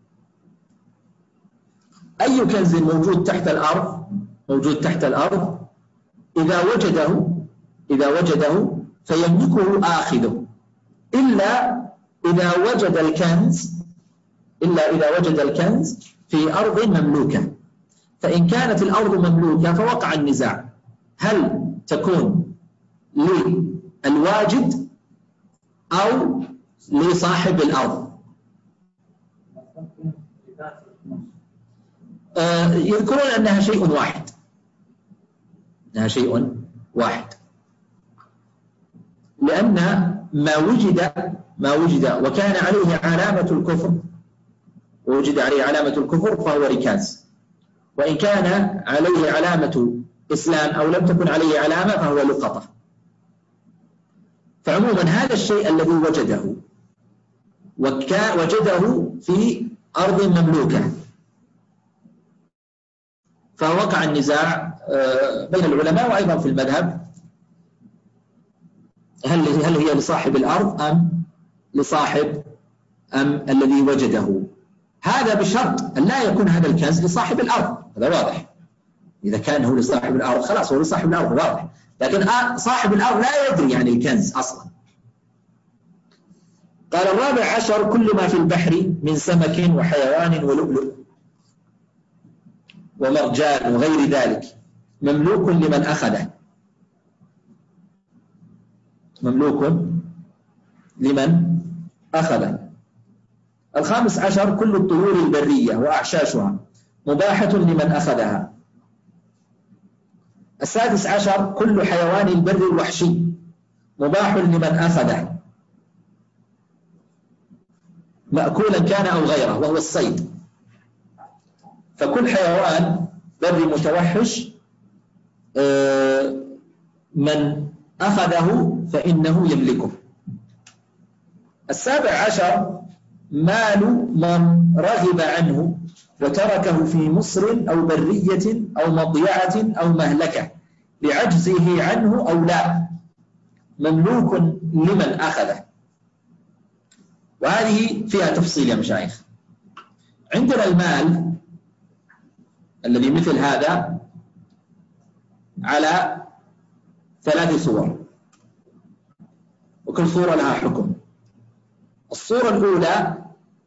أي كنز موجود تحت الأرض موجود تحت الأرض إذا وجده إذا وجده فيملكه آخذه، إلا إذا وجد الكنز إلا إذا وجد الكنز في أرض مملوكة. فإن كانت الأرض مملوكة فوقع النزاع، هل تكون للواجد أو لصاحب الأرض؟ آه يذكرون أنها شيء واحد، أنها شيء واحد، لأن ما وجد ما وجد وكان عليه علامة الكفر ووجد عليه علامة الكفر فهو ركاز، وإن كان عليه علامة إسلام أو لم تكن عليه علامة فهو لقطة. فعموما هذا الشيء الذي وجده وجده في أرض مملوكة، فوقع النزاع بين العلماء وأيضا في المذهب، هل هل هي لصاحب الأرض أم لصاحب أم الذي وجده؟ هذا بشرط أن لا يكون هذا الكنز لصاحب الأرض، هذا واضح. إذا كان هو لصاحب الأرض خلاص هو لصاحب الأرض واضح، لكن صاحب الأرض لا يدري عن الكنز أصلا. قال الرابع عشر كل ما في البحر من سمك وحيوان ولؤلؤ ومرجان وغير ذلك مملوك لمن أخذه، مملوك لمن أخذه. الخامس عشر كل الطيور البرية وأعشاشها مباحة لمن أخذها. السادس عشر كل حيوان البر الوحشي مباح لمن أخذه، مأكولا كان أو غيره، وهو الصيد. فكل حيوان بري متوحش من أخذه فإنه يملكه. السابع عشر مال من رغب عنه وتركه في مصر أو برية أو مضيعة أو مهلكة لعجزه عنه أو لا، مملوك لمن أخذه. وهذه فيها تفصيل يا مشايخ. عندنا المال الذي مثل هذا على ثلاث صور، وكل صورة لها حكم. الصورة الأولى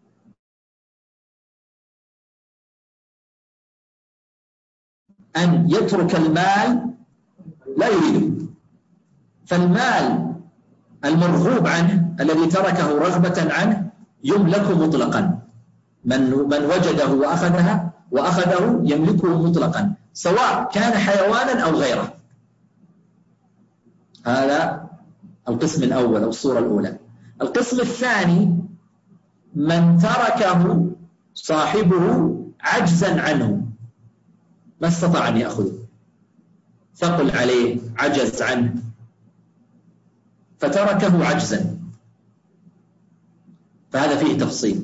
أن يترك المال لا يريده، فالمال المرغوب عنه الذي تركه رغبة عنه يملك مطلقا، من من وجده وأخذها وأخذه يملكه مطلقا سواء كان حيوانا أو غيره. هذا القسم الأول أو الصورة الأولى. القسم الثاني من تركه صاحبه عجزا عنه، ما استطاع أن يأخذه، ثقل عليه، عجز عنه فتركه عجزا، فهذا فيه تفصيل.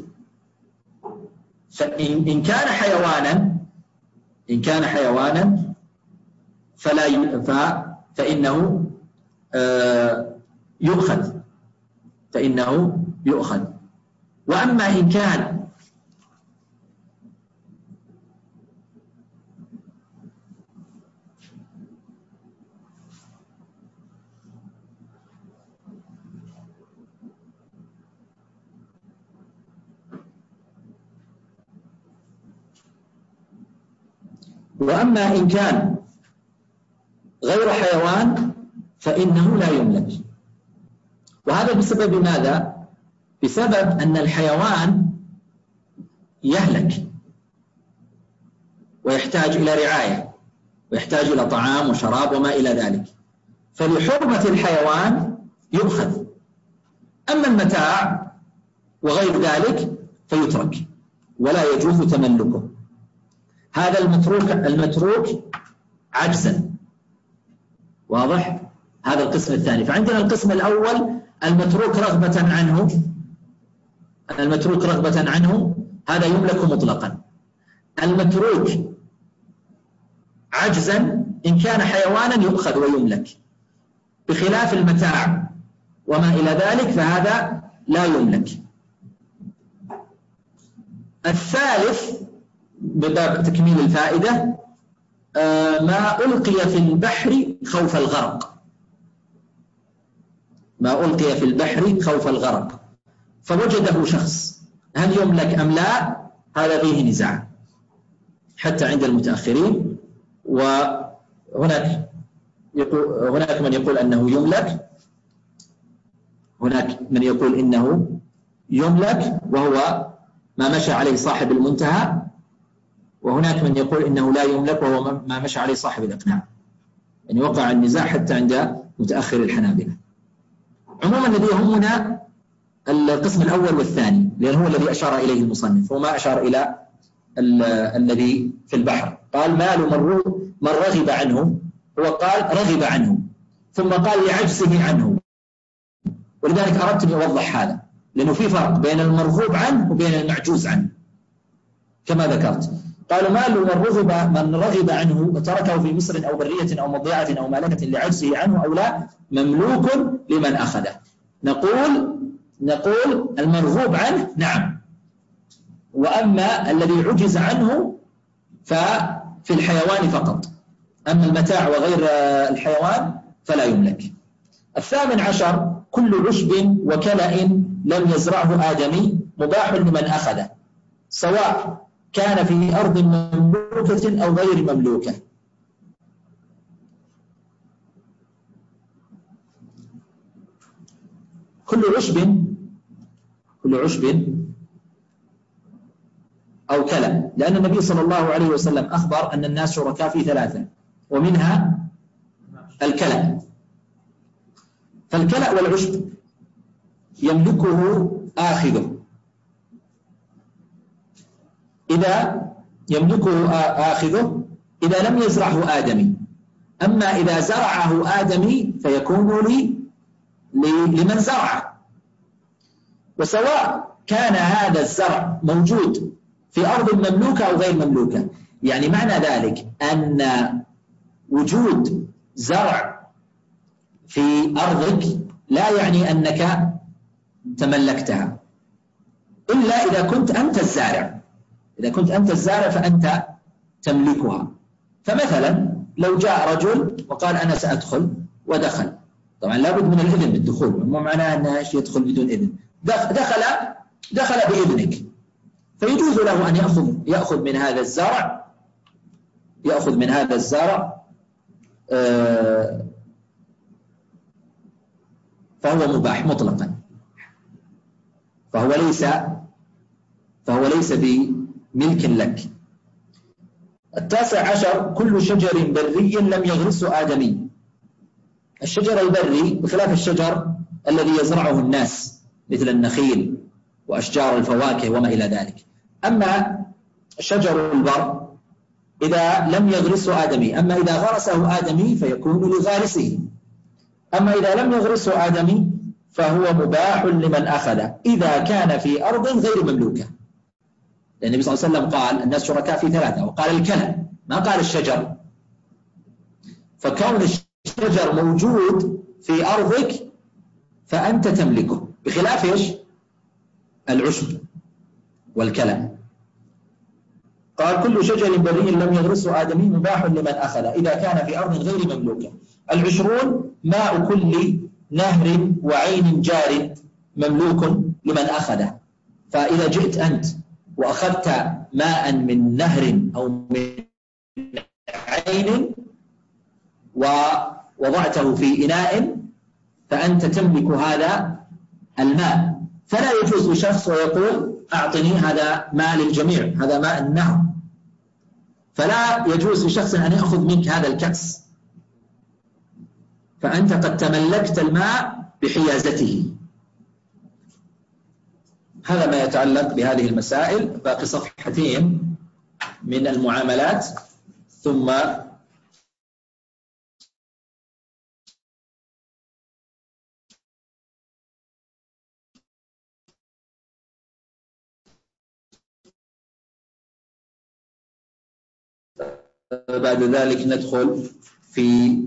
فإن كان حيوانا إن كان حيوانا فلا ي... ف... فإنه آه يؤخذ فإنه يؤخذ. وأما إن كان وأما إن كان غير حيوان فإنه لا يملك. وهذا بسبب ماذا؟ بسبب أن الحيوان يهلك ويحتاج إلى رعاية ويحتاج إلى طعام وشراب وما إلى ذلك، فلحرمة الحيوان يؤخذ. أما المتاع وغير ذلك فيترك ولا يجوز تملكه. هذا المتروك المتروك عجزا، واضح؟ هذا القسم الثاني. فعندنا القسم الأول المتروك رغبة عنه المتروك رغبة عنه هذا يملك مطلقا. المتروك عجزا إن كان حيوانا يؤخذ ويملك، بخلاف المتاع وما إلى ذلك فهذا لا يملك. الثالث بباب تكميل الفائدة ما ألقي في البحر خوف الغرق ما ألقي في البحر خوف الغرق فوجده شخص، هل يملك أم لا؟ هذا فيه نزاع حتى عند المتأخرين، وهناك يقول هناك من يقول أنه يملك، هناك من يقول إنه يملك وهو ما مشى عليه صاحب المنتهى، وهناك من يقول إنه لا يملك وهو ما مشى عليه صاحب الإقناع. يعني وقع النزاع حتى عند متأخر الحنابلة. عموما الذي يهمنا القسم الأول والثاني، لأن هو الذي أشار إليه المصنف، وما أشار إلى الذي في البحر. قال مال من رغب عنه، هو قال رغب عنه، ثم قال لعجزه عنه، ولذلك أردت أن أوضح هذا، لأنه في فرق بين المرغوب عنه وبين المعجوز عنه كما ذكرت. قالوا مال من رغب من رغب عنه وتركه في مصر أو برية أو مضيعة أو مالكة لعجزه عنه أو لا، مملوك لمن أخذه. نقول نقول المرغوب عنه نعم، وأما الذي عجز عنه ففي الحيوان فقط، أما المتاع وغير الحيوان فلا يملك. الثامن عشر كل عشب وكلأ لم يزرعه آدمي مباح لمن أخذه، سواء كان في أرض مملوكة أو غير مملوكة. كل عشب كل عشب أو كلأ، لأن النبي صلى الله عليه وسلم أخبر أن الناس شركاء في ثلاثة، ومنها الكلأ. فالكلأ والعشب يملكه آخذه، إذا يملكه آخذه إذا لم يزرعه آدمي. أما إذا زرعه آدمي فيكون لي لمن زرعه، وسواء كان هذا الزرع موجود في أرض مملوكة أو غير مملوكة. يعني معنى ذلك أن وجود زرع في أرضك لا يعني أنك تملكتها، إلا إذا كنت أنت الزارع. إذا كنت أنت الزارع فأنت تملكها. فمثلا لو جاء رجل وقال أنا سأدخل ودخل، طبعا لابد من الإذن بالدخول، مو معناه أنه يدخل بدون إذن، دخل دخل بإذنك، فيجوز له أن يأخذ يأخذ من هذا الزرع يأخذ من هذا الزرع آه فهو مباح مطلقا، فهو ليس فهو ليس بملك لك. التاسع عشر كل شجر بري لم يغرسه آدمي. الشجر البري بخلاف الشجر الذي يزرعه الناس مثل النخيل وأشجار الفواكه وما إلى ذلك. أما شجر البر إذا لم يغرسه آدمي، أما إذا غرسه آدمي فيكون لغارسه. أما إذا لم يغرسه آدمي فهو مباح لمن أخذه إذا كان في أرض غير مملوكة، لأن النبي صلى الله عليه وسلم قال الناس شركاء في ثلاثة، وقال الكلى ما قال الشجر. فكون الشجر موجود في أرضك فأنت تملكه، بخلاف إيش؟ العشب والكلى. قال كل شجر بري لم يغرسه آدمي مباح لمن أخذ إذا كان في أرض غير مملوكة. العشرون ماء كل نهر وعين جار مملوك لمن أخذه. فإذا جئت أنت وأخذت ماء من نهر أو من عين ووضعته في إناء فأنت تملك هذا الماء، فلا يجوز لشخص ويقول أعطني هذا ماء للجميع، هذا ماء النهر، فلا يجوز لشخص أن يأخذ منك هذا الكأس، فأنت قد تملكت الماء بحيازته. هذا ما يتعلق بهذه المسائل. باقي صفحتين من المعاملات ثم بعد ذلك ندخل في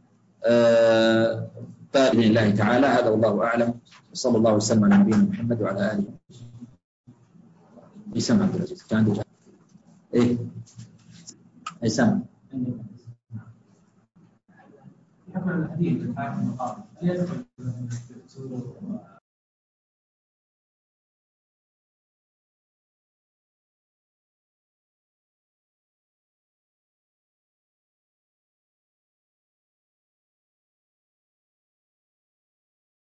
باب بإذن الله تعالى. هذا والله أعلم، وصلى الله وسلم على نبينا محمد وعلى آله. يسمع عبد العزيز كان عنده إيه يسمع حكم الحديث في المقام